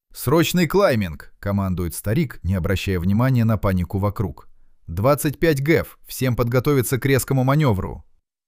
«Срочный клайминг!» — командует старик, не обращая внимания на панику вокруг. «двадцать пять гэф! Всем подготовиться к резкому маневру!»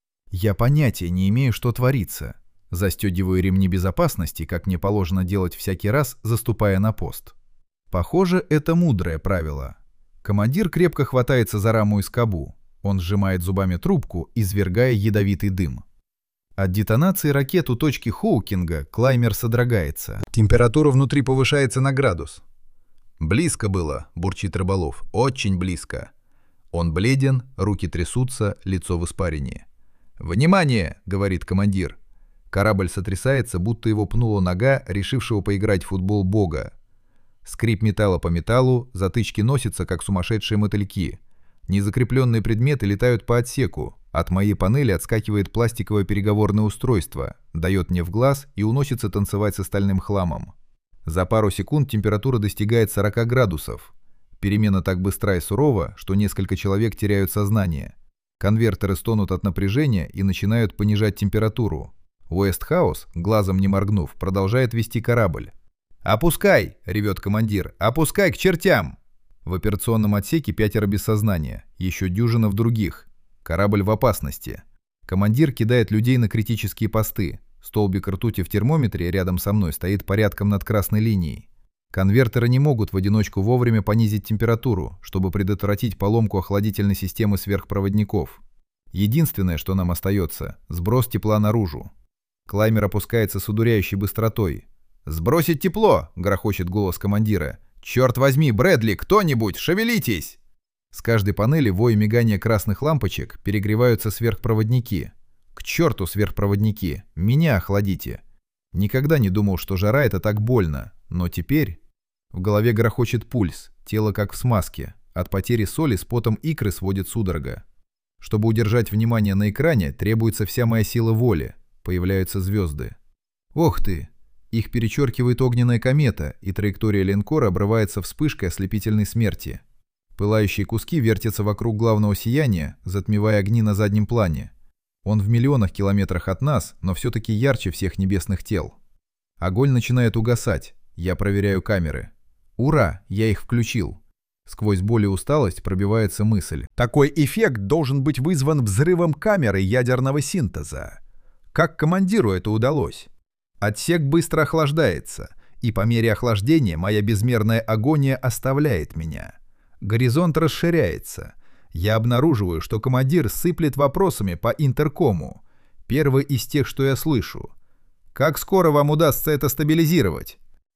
Я понятия не имею, что творится. Застегиваю ремни безопасности, как мне положено делать всякий раз, заступая на пост. Похоже, это мудрое правило. Командир крепко хватается за раму и скобу. Он сжимает зубами трубку, извергая ядовитый дым. От детонации ракет у точки Хоукинга клаймер содрогается. Температура внутри повышается на градус. «Близко было», — бурчит рыболов. «Очень близко». Он бледен, руки трясутся, лицо в испарине. «Внимание!» — говорит командир. Корабль сотрясается, будто его пнула нога, решившего поиграть в футбол бога. Скрип металла по металлу, затычки носятся, как сумасшедшие мотыльки. Незакрепленные предметы летают по отсеку. От моей панели отскакивает пластиковое переговорное устройство, дает мне в глаз и уносится танцевать с остальным хламом. За пару секунд температура достигает сорок градусов. Перемена так быстра и сурова, что несколько человек теряют сознание. Конвертеры стонут от напряжения и начинают понижать температуру. Уэстхаус, глазом не моргнув, продолжает вести корабль. «Опускай!» — ревет командир. «Опускай к чертям!» В операционном отсеке пятеро без сознания, еще дюжина в других. Корабль в опасности. Командир кидает людей на критические посты. Столбик ртути в термометре рядом со мной стоит порядком над красной линией. Конвертеры не могут в одиночку вовремя понизить температуру, чтобы предотвратить поломку охладительной системы сверхпроводников. Единственное, что нам остается – сброс тепла наружу. Клаймер опускается с удуряющей быстротой. «Сбросить тепло!» – грохочет голос командира. «Черт возьми, Брэдли, кто-нибудь, шевелитесь!» С каждой панели вой и мигание красных лампочек перегреваются сверхпроводники. К черту сверхпроводники! Меня охладите! Никогда не думал, что жара — это так больно, но теперь... В голове грохочет пульс, тело как в смазке. От потери соли с потом икры сводит судорога. Чтобы удержать внимание на экране, требуется вся моя сила воли. Появляются звезды. Ох ты! Их перечеркивает огненная комета, и траектория линкора обрывается вспышкой ослепительной смерти. Пылающие куски вертятся вокруг главного сияния, затмевая огни на заднем плане. Он в миллионах километрах от нас, но все-таки ярче всех небесных тел. Огонь начинает угасать. Я проверяю камеры. Ура! Я их включил. Сквозь боль и усталость пробивается мысль. Такой эффект должен быть вызван взрывом камеры ядерного синтеза. Как командиру это удалось? Отсек быстро охлаждается, и по мере охлаждения моя безмерная агония оставляет меня. Горизонт расширяется. Я обнаруживаю, что командир сыплет вопросами по интеркому. Первый из тех, что я слышу. «Как скоро вам удастся это стабилизировать?»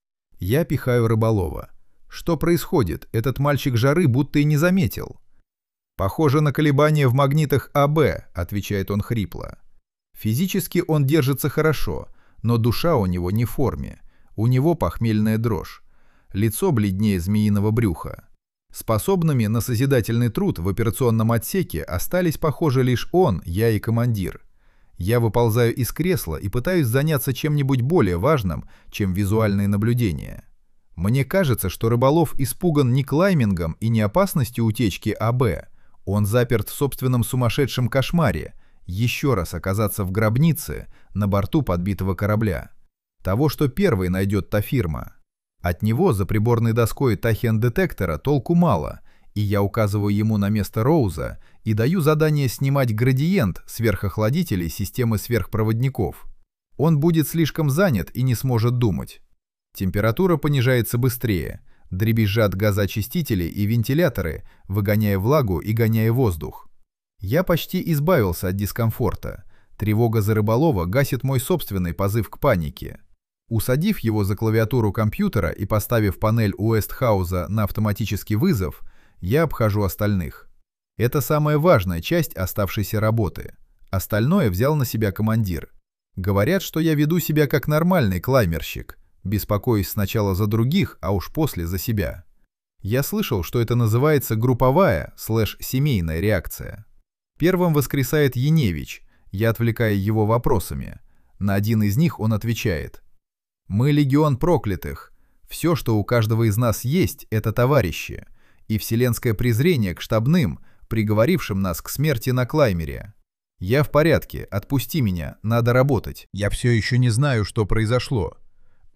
Я пихаю рыболова. Что происходит? Этот мальчик жары будто и не заметил. «Похоже на колебания в магнитах АБ», — отвечает он хрипло. Физически он держится хорошо, но душа у него не в форме. У него похмельная дрожь. Лицо бледнее змеиного брюха. Способными на созидательный труд в операционном отсеке остались, похоже, лишь он, я и командир. Я выползаю из кресла и пытаюсь заняться чем-нибудь более важным, чем визуальные наблюдения. Мне кажется, что рыболов испуган не клаймингом и не опасностью утечки АБ. Он заперт в собственном сумасшедшем кошмаре. Еще раз оказаться в гробнице на борту подбитого корабля. Того, что первый найдет та фирма. От него за приборной доской тахион-детектора толку мало, и я указываю ему на место Роуза и даю задание снимать градиент сверхохладителей системы сверхпроводников. Он будет слишком занят и не сможет думать. Температура понижается быстрее, дребезжат газоочистители и вентиляторы, выгоняя влагу и гоняя воздух. Я почти избавился от дискомфорта. Тревога за рыболова гасит мой собственный позыв к панике. Усадив его за клавиатуру компьютера и поставив панель Уэстхауза на автоматический вызов, я обхожу остальных. Это самая важная часть оставшейся работы. Остальное взял на себя командир. Говорят, что я веду себя как нормальный клаймерщик, беспокоясь сначала за других, а уж после за себя. Я слышал, что это называется групповая слэш-семейная реакция. Первым воскресает Яневич, я отвлекаю его вопросами. На один из них он отвечает: «Мы легион проклятых. Все, что у каждого из нас есть, это товарищи. И вселенское презрение к штабным, приговорившим нас к смерти на клаймере. Я в порядке, отпусти меня, надо работать». Я все еще не знаю, что произошло.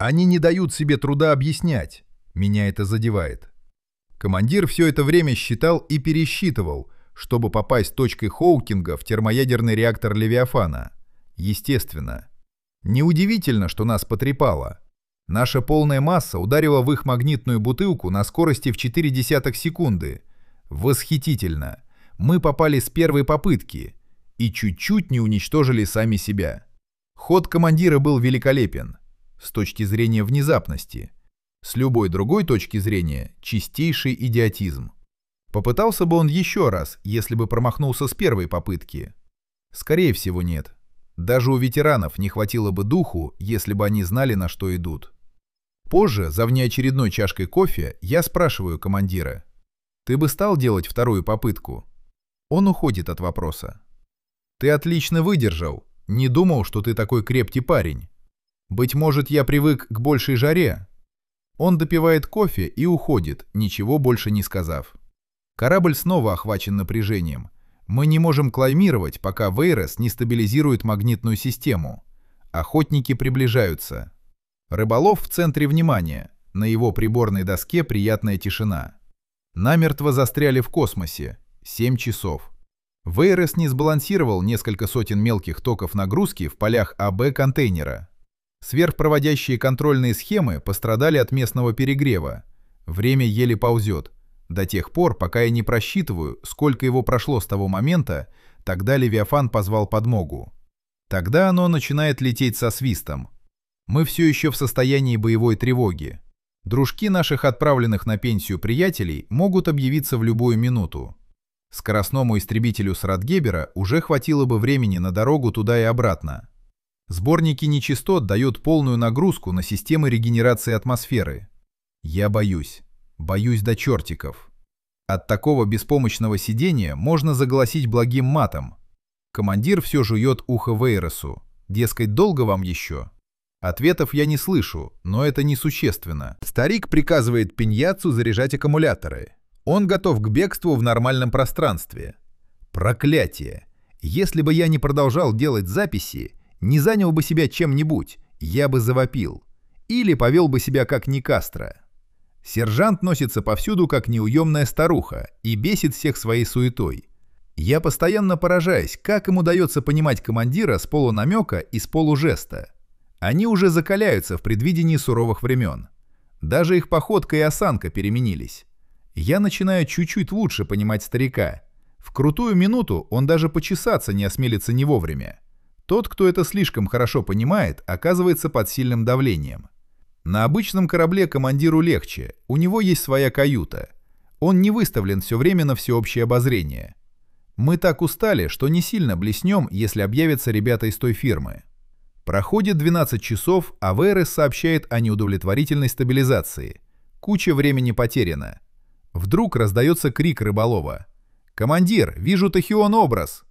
Они не дают себе труда объяснять. Меня это задевает. Командир все это время считал и пересчитывал, чтобы попасть точкой Хоукинга в термоядерный реактор Левиафана. Естественно. Неудивительно, что нас потрепало. Наша полная масса ударила в их магнитную бутылку на скорости в четыре десятых секунды. Восхитительно. Мы попали с первой попытки и чуть-чуть не уничтожили сами себя. Ход командира был великолепен. С точки зрения внезапности. С любой другой точки зрения – чистейший идиотизм. Попытался бы он еще раз, если бы промахнулся с первой попытки? Скорее всего, нет. Даже у ветеранов не хватило бы духу, если бы они знали, на что идут. Позже, за внеочередной чашкой кофе, я спрашиваю командира: «Ты бы стал делать вторую попытку?» Он уходит от вопроса. «Ты отлично выдержал. Не думал, что ты такой крепкий парень. Быть может, я привык к большей жаре». Он допивает кофе и уходит, ничего больше не сказав. Корабль снова охвачен напряжением. Мы не можем клаймировать, пока Вейрос не стабилизирует магнитную систему. Охотники приближаются. Рыболов в центре внимания. На его приборной доске приятная тишина. Намертво застряли в космосе. Семь часов. Вейрос не сбалансировал несколько сотен мелких токов нагрузки в полях АБ контейнера. Сверхпроводящие контрольные схемы пострадали от местного перегрева. Время еле ползет. До тех пор, пока я не просчитываю, сколько его прошло с того момента, тогда Левиафан позвал подмогу. Тогда оно начинает лететь со свистом. Мы все еще в состоянии боевой тревоги. Дружки наших отправленных на пенсию приятелей могут объявиться в любую минуту. Скоростному истребителю с Радгебера уже хватило бы времени на дорогу туда и обратно. Сборники нечистот дают полную нагрузку на системы регенерации атмосферы. Я боюсь. Боюсь до чертиков. От такого беспомощного сидения можно загласить благим матом. Командир все жует ухо Вейросу. Дескать, долго вам еще? Ответов я не слышу, но это несущественно. Старик приказывает Пиньяцу заряжать аккумуляторы. Он готов к бегству в нормальном пространстве. Проклятие! Если бы я не продолжал делать записи, не занял бы себя чем-нибудь, я бы завопил. Или повел бы себя как Никастро. Сержант носится повсюду, как неуемная старуха, и бесит всех своей суетой. Я постоянно поражаюсь, как им удается понимать командира с полунамека и с полужеста. Они уже закаляются в предвидении суровых времен. Даже их походка и осанка переменились. Я начинаю чуть-чуть лучше понимать старика. В крутую минуту он даже почесаться не осмелится не вовремя. Тот, кто это слишком хорошо понимает, оказывается под сильным давлением. На обычном корабле командиру легче, у него есть своя каюта. Он не выставлен все время на всеобщее обозрение. Мы так устали, что не сильно блеснем, если объявятся ребята из той фирмы. Проходит двенадцать часов, а Вейрос сообщает о неудовлетворительной стабилизации. Куча времени потеряна. Вдруг раздается крик рыболова. «Командир, вижу тахион-образ!»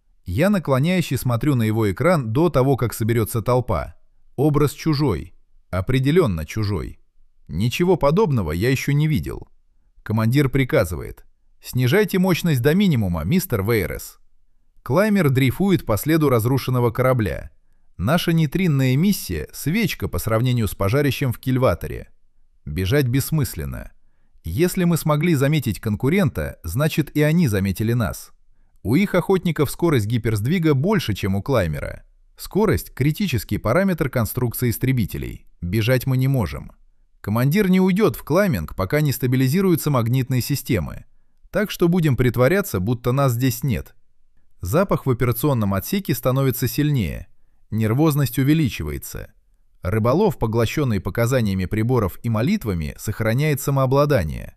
Я наклоняюсь и смотрю на его экран до того, как соберется толпа. Образ чужой. Определенно чужой. Ничего подобного я еще не видел. Командир приказывает: «Снижайте мощность до минимума, мистер Вейрос». Клаймер дрейфует по следу разрушенного корабля. Наша нейтринная миссия — свечка по сравнению с пожарищем в кильваторе. Бежать бессмысленно. Если мы смогли заметить конкурента, значит и они заметили нас. У их охотников скорость гиперсдвига больше, чем у Клаймера. Скорость — критический параметр конструкции истребителей. Бежать мы не можем. Командир не уйдет в клайминг, пока не стабилизируются магнитные системы. Так что будем притворяться, будто нас здесь нет. Запах в операционном отсеке становится сильнее. Нервозность увеличивается. Рыболов, поглощенный показаниями приборов и молитвами, сохраняет самообладание.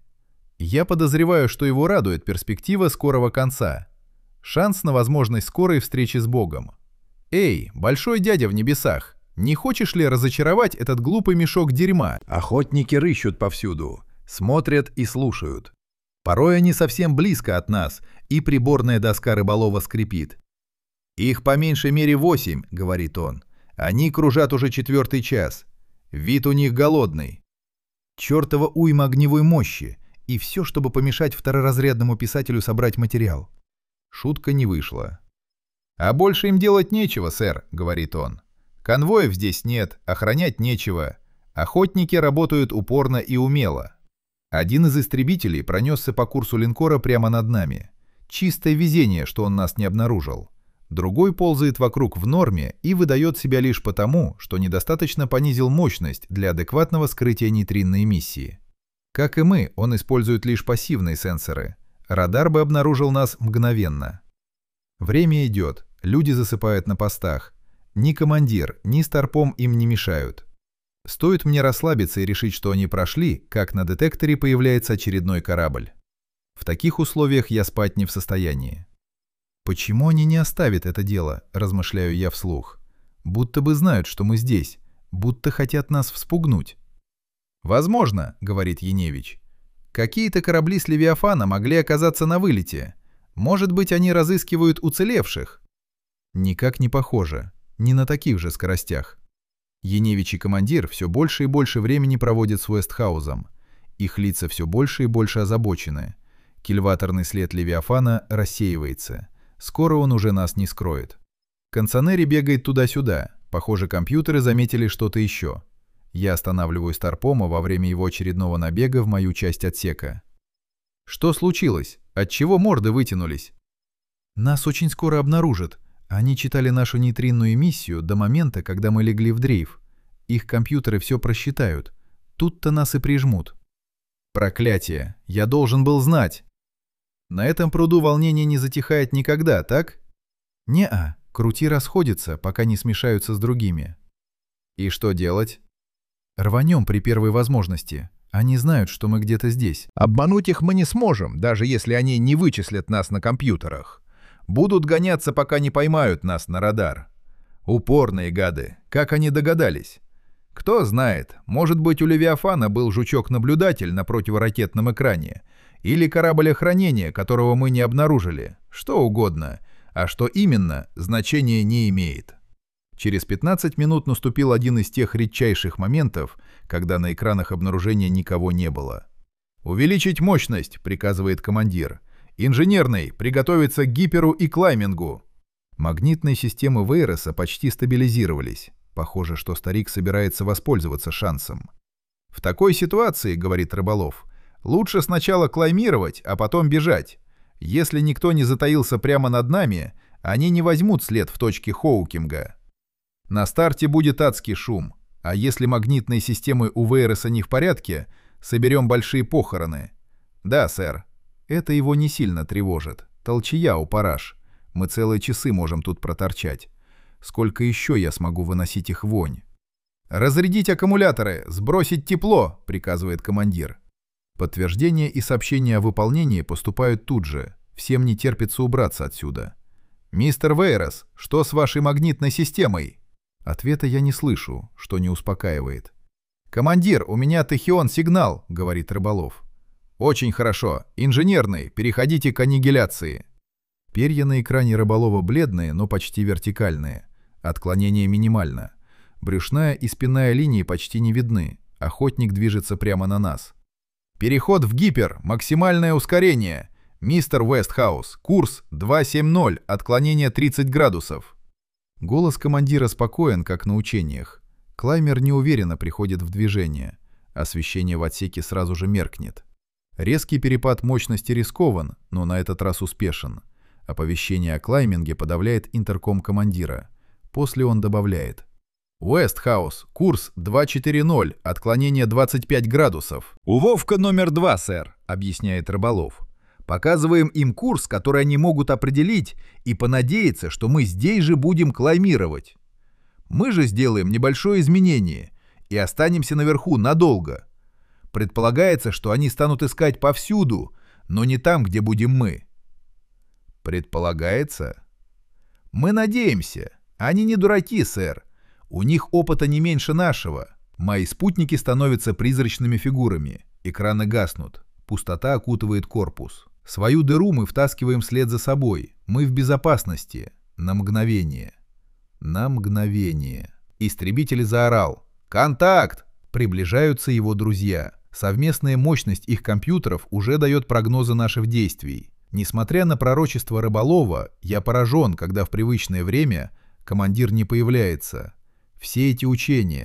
Я подозреваю, что его радует перспектива скорого конца. Шанс на возможность скорой встречи с Богом. «Эй, большой дядя в небесах, не хочешь ли разочаровать этот глупый мешок дерьма?» Охотники рыщут повсюду, смотрят и слушают. Порой они совсем близко от нас, и приборная доска рыболова скрипит. «Их по меньшей мере восемь», — говорит он. «Они кружат уже четвертый час. Вид у них голодный. Чертова уйма огневой мощи, и все, чтобы помешать второразрядному писателю собрать материал». Шутка не вышла. «А больше им делать нечего, сэр», — говорит он. «Конвоев здесь нет, охранять нечего. Охотники работают упорно и умело. Один из истребителей пронесся по курсу линкора прямо над нами. Чистое везение, что он нас не обнаружил. Другой ползает вокруг в норме и выдает себя лишь потому, что недостаточно понизил мощность для адекватного скрытия нейтринной эмиссии. Как и мы, он использует лишь пассивные сенсоры. Радар бы обнаружил нас мгновенно. Время идет, люди засыпают на постах. Ни командир, ни старпом им не мешают. Стоит мне расслабиться и решить, что они прошли, как на детекторе появляется очередной корабль. В таких условиях я спать не в состоянии. «Почему они не оставят это дело?» – размышляю я вслух. «Будто бы знают, что мы здесь, будто хотят нас вспугнуть». «Возможно», – говорит Яневич. «Какие-то корабли с Левиафана могли оказаться на вылете. Может быть, они разыскивают уцелевших?» Никак не похоже. Не на таких же скоростях. Яневич и командир все больше и больше времени проводят с Уэстхаузом. Их лица все больше и больше озабочены. Кильваторный след Левиафана рассеивается. Скоро он уже нас не скроет. Канцонери бегает туда-сюда. Похоже, компьютеры заметили что-то еще. Я останавливаю Старпома во время его очередного набега в мою часть отсека. «Что случилось? Отчего морды вытянулись?» «Нас очень скоро обнаружат. Они читали нашу нейтринную эмиссию до момента, когда мы легли в дрейф. Их компьютеры все просчитают. Тут-то нас и прижмут». «Проклятие! Я должен был знать!» «На этом пруду волнение не затихает никогда, так?» «Не-а. Крути расходятся, пока не смешаются с другими». «И что делать?» «Рванем при первой возможности. Они знают, что мы где-то здесь». «Обмануть их мы не сможем, даже если они не вычислят нас на компьютерах. Будут гоняться, пока не поймают нас на радар. Упорные гады. Как они догадались? Кто знает, может быть, у Левиафана был жучок-наблюдатель на противоракетном экране, или корабль охранения, которого мы не обнаружили. Что угодно. А что именно, значения не имеет». Через пятнадцать минут наступил один из тех редчайших моментов, когда на экранах обнаружения никого не было. «Увеличить мощность», — приказывает командир. «Инженерный, приготовиться к гиперу и клаймингу». Магнитные системы Вейроса почти стабилизировались. Похоже, что старик собирается воспользоваться шансом. «В такой ситуации, — говорит Рыболов, — лучше сначала клаймировать, а потом бежать. Если никто не затаился прямо над нами, они не возьмут след в точке Хоукинга. На старте будет адский шум, а если магнитные системы у Вейроса не в порядке, соберем большие похороны. Да, сэр. Это его не сильно тревожит. Толчья у параж. Мы целые часы можем тут проторчать. Сколько еще я смогу выносить их вонь?» «Разрядить аккумуляторы, сбросить тепло», — приказывает командир. Подтверждение и сообщения о выполнении поступают тут же. Всем не терпится убраться отсюда. «Мистер Вейрос, что с вашей магнитной системой?» Ответа я не слышу, что не успокаивает. «Командир, у меня тахион-сигнал», — говорит Рыболов. «Очень хорошо. Инженерный, переходите к аннигиляции». Перья на экране Рыболова бледные, но почти вертикальные. Отклонение минимально. Брюшная и спинная линии почти не видны. Охотник движется прямо на нас. «Переход в гипер. Максимальное ускорение. Мистер Уэстхаус. Курс два семь ноль. Отклонение тридцать градусов». Голос командира спокоен, как на учениях. Клаймер неуверенно приходит в движение. Освещение в отсеке сразу же меркнет. Резкий перепад мощности рискован, но на этот раз успешен. Оповещение о клайминге подавляет интерком командира. После он добавляет: «Уэстхаус, курс два четыре ноль, отклонение двадцать пять градусов». «Уловка номер два, сэр», — объясняет Рыболов. «Показываем им курс, который они могут определить, и понадеяться, что мы здесь же будем клаймировать. Мы же сделаем небольшое изменение и останемся наверху надолго. Предполагается, что они станут искать повсюду, но не там, где будем мы». «Предполагается?» «Мы надеемся. Они не дураки, сэр. У них опыта не меньше нашего. Мои спутники становятся призрачными фигурами. Экраны гаснут. Пустота окутывает корпус. Свою дыру мы втаскиваем вслед за собой. Мы в безопасности. На мгновение». На мгновение. Истребитель заорал: «Контакт!» Приближаются его друзья. Совместная мощность их компьютеров уже дает прогнозы наших действий. Несмотря на пророчество Рыболова, я поражен, когда в привычное время командир не появляется. Все эти учения,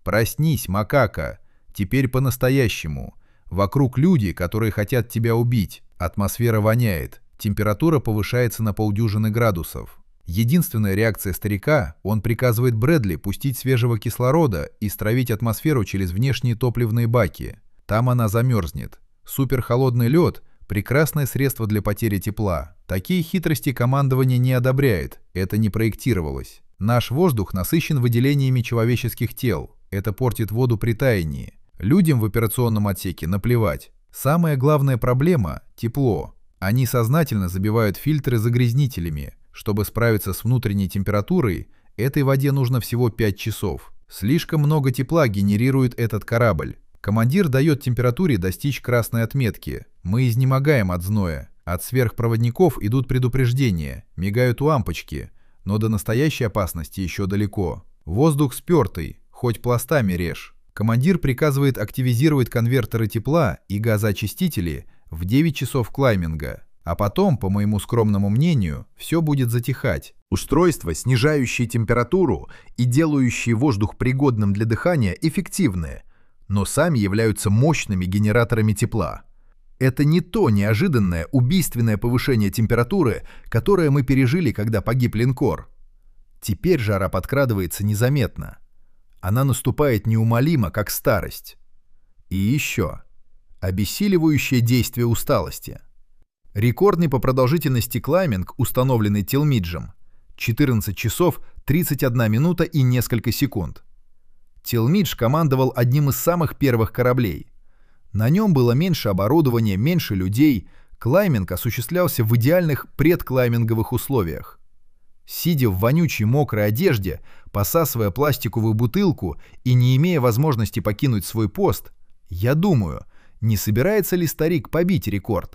Проснись, макака. Теперь по-настоящему. Вокруг люди, которые хотят тебя убить. Атмосфера воняет. Температура повышается на полдюжины градусов. Единственная реакция старика — он приказывает Брэдли пустить свежего кислорода и стравить атмосферу через внешние топливные баки. Там она замерзнет. Суперхолодный лед — прекрасное средство для потери тепла. Такие хитрости командование не одобряет. Это не проектировалось. Наш воздух насыщен выделениями человеческих тел. Это портит воду при таянии. Людям в операционном отсеке наплевать. Самая главная проблема — тепло. Они сознательно забивают фильтры загрязнителями. Чтобы справиться с внутренней температурой, этой воде нужно всего пять часов. Слишком много тепла генерирует этот корабль. Командир дает температуре достичь красной отметки. Мы изнемогаем от зноя. От сверхпроводников идут предупреждения, мигают лампочки. Но до настоящей опасности еще далеко. Воздух спертый, хоть пластами режь. Командир приказывает активизировать конвертеры тепла и газоочистители в девять часов клайминга. А потом, по моему скромному мнению, все будет затихать. Устройства, снижающие температуру и делающие воздух пригодным для дыхания, эффективны, но сами являются мощными генераторами тепла. Это не то неожиданное, убийственное повышение температуры, которое мы пережили, когда погиб линкор. Теперь жара подкрадывается незаметно. Она наступает неумолимо, как старость. И еще. Обессиливающее действие усталости. Рекордный по продолжительности клайминг, установленный Телмиджем, четырнадцать часов тридцать одна минута и несколько секунд. Телмидж командовал одним из самых первых кораблей. На нем было меньше оборудования, меньше людей, клайминг осуществлялся в идеальных предклайминговых условиях. Сидя в вонючей мокрой одежде, посасывая пластиковую бутылку и не имея возможности покинуть свой пост, я думаю, не собирается ли старик побить рекорд?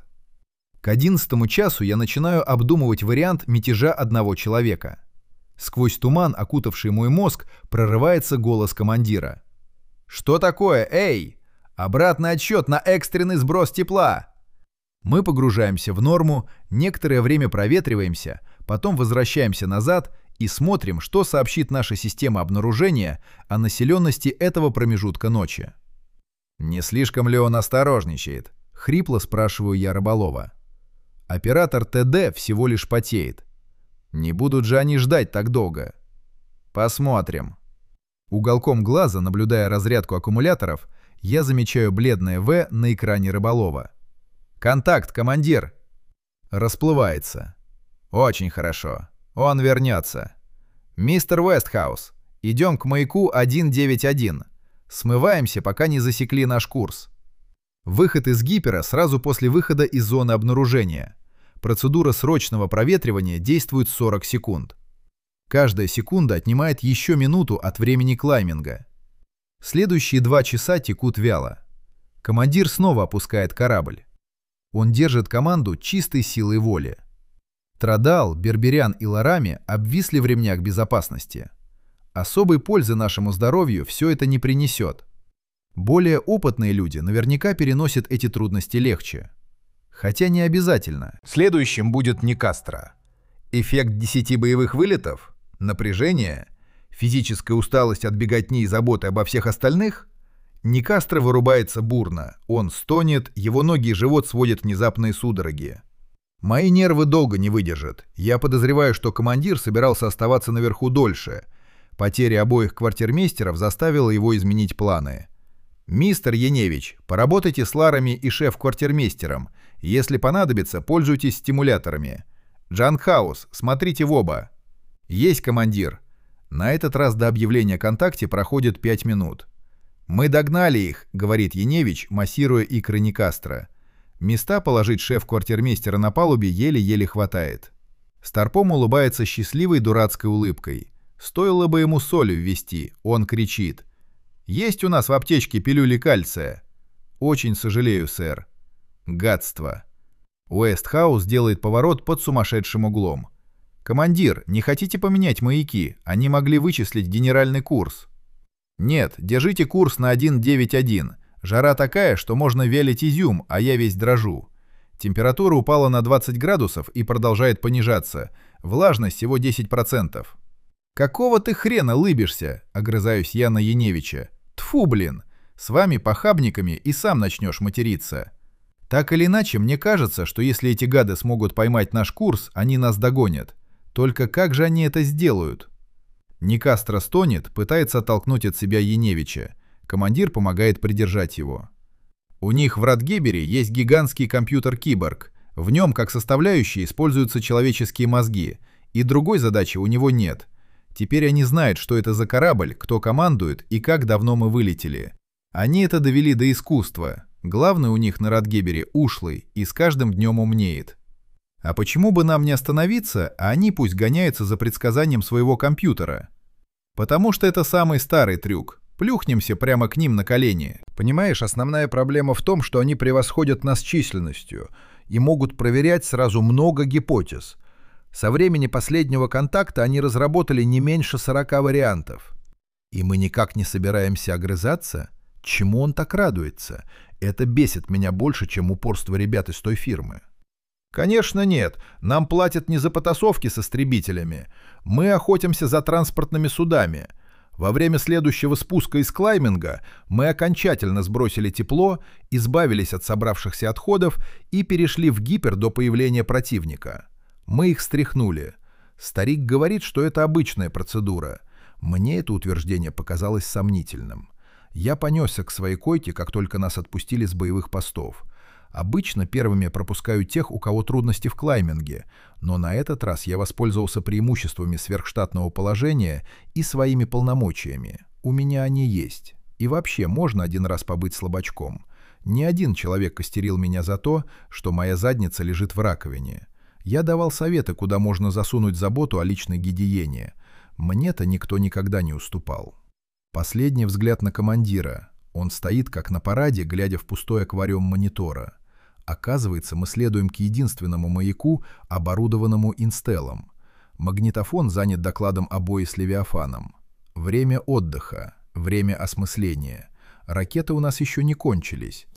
К одиннадцатому часу я начинаю обдумывать вариант мятежа одного человека. Сквозь туман, окутавший мой мозг, прорывается голос командира. «Что такое, эй? Обратный отсчет на экстренный сброс тепла!» Мы погружаемся в норму, некоторое время проветриваемся, потом возвращаемся назад и смотрим, что сообщит наша система обнаружения о населенности этого промежутка ночи. «Не слишком ли он осторожничает?» — хрипло спрашиваю я рыболова. Оператор ТД всего лишь потеет. Не будут же они ждать так долго. Посмотрим. Уголком глаза, наблюдая разрядку аккумуляторов, я замечаю бледное «В» на экране рыболова. «Контакт, командир!» Расплывается. «Очень хорошо. Он вернется. Мистер Уэстхаус, идем к маяку один девять один. Смываемся, пока не засекли наш курс». Выход из гипера сразу после выхода из зоны обнаружения. Процедура срочного проветривания действует сорок секунд. Каждая секунда отнимает еще минуту от времени клайминга. Следующие два часа текут вяло. Командир снова опускает корабль. Он держит команду чистой силой воли. Традал, Берберян и Ларами обвисли в ремнях безопасности. Особой пользы нашему здоровью все это не принесет. Более опытные люди наверняка переносят эти трудности легче. Хотя не обязательно. Следующим будет Никастро. Эффект десяти боевых вылетов? Напряжение? Физическая усталость от беготни и заботы обо всех остальных? Никастро вырубается бурно. Он стонет, его ноги и живот сводят внезапные судороги. Мои нервы долго не выдержат. Я подозреваю, что командир собирался оставаться наверху дольше. Потеря обоих квартирмейстеров заставила его изменить планы. «Мистер Яневич, поработайте с Ларами и шеф-квартирмейстером. Если понадобится, пользуйтесь стимуляторами. Джанхаус, смотрите в оба». «Есть, командир». На этот раз до объявления о контакте проходит пять минут. «Мы догнали их», — говорит Яневич, массируя икры Никастро. Места положить шеф-квартирмейстера на палубе еле-еле хватает. Старпом улыбается счастливой дурацкой улыбкой. Стоило бы ему соли ввести, он кричит. «Есть у нас в аптечке пилюли кальция». «Очень сожалею, сэр». Гадство. Уэстхаус делает поворот под сумасшедшим углом. «Командир, не хотите поменять маяки? Они могли вычислить генеральный курс». «Нет, держите курс на один девять один. Жара такая, что можно вялить изюм, а я весь дрожу. Температура упала на двадцать градусов и продолжает понижаться. Влажность всего десять процентов». «Какого ты хрена лыбишься?» — огрызаюсь я на Яневича. Тьфу, блин! С вами, похабниками, и сам начнешь материться. Так или иначе, мне кажется, что если эти гады смогут поймать наш курс, они нас догонят. Только как же они это сделают? Никастро стонет, пытается оттолкнуть от себя Яневича. Командир помогает придержать его. У них в Радгебере есть гигантский компьютер-киборг. В нем, как составляющие, используются человеческие мозги. И другой задачи у него нет. Теперь они знают, что это за корабль, кто командует и как давно мы вылетели. Они это довели до искусства. Главный у них на Радгебере ушлый и с каждым днем умнеет. А почему бы нам не остановиться, а они пусть гоняются за предсказанием своего компьютера? Потому что это самый старый трюк. Плюхнемся прямо к ним на колени. Понимаешь, основная проблема в том, что они превосходят нас численностью и могут проверять сразу много гипотез. Со времени последнего контакта они разработали не меньше сорока вариантов. И мы никак не собираемся огрызаться? Чему он так радуется? Это бесит меня больше, чем упорство ребят из той фирмы. Конечно, нет. Нам платят не за потасовки с истребителями. Мы охотимся за транспортными судами. Во время следующего спуска из клайминга мы окончательно сбросили тепло, избавились от собравшихся отходов и перешли в гипер до появления противника. Мы их стряхнули. Старик говорит, что это обычная процедура. Мне это утверждение показалось сомнительным. Я понесся к своей койке, как только нас отпустили с боевых постов. Обычно первыми пропускаю тех, у кого трудности в клайминге, но на этот раз я воспользовался преимуществами сверхштатного положения и своими полномочиями. У меня они есть. И вообще можно один раз побыть слабачком. Ни один человек костерил меня за то, что моя задница лежит в раковине. Я давал советы, куда можно засунуть заботу о личной гигиене. Мне-то никто никогда не уступал. Последний взгляд на командира. Он стоит, как на параде, глядя в пустой аквариум монитора. Оказывается, мы следуем к единственному маяку, оборудованному инстеллом. Магнитофон занят докладом о бое с Левиафаном. Время отдыха, время осмысления. Ракеты у нас еще не кончились.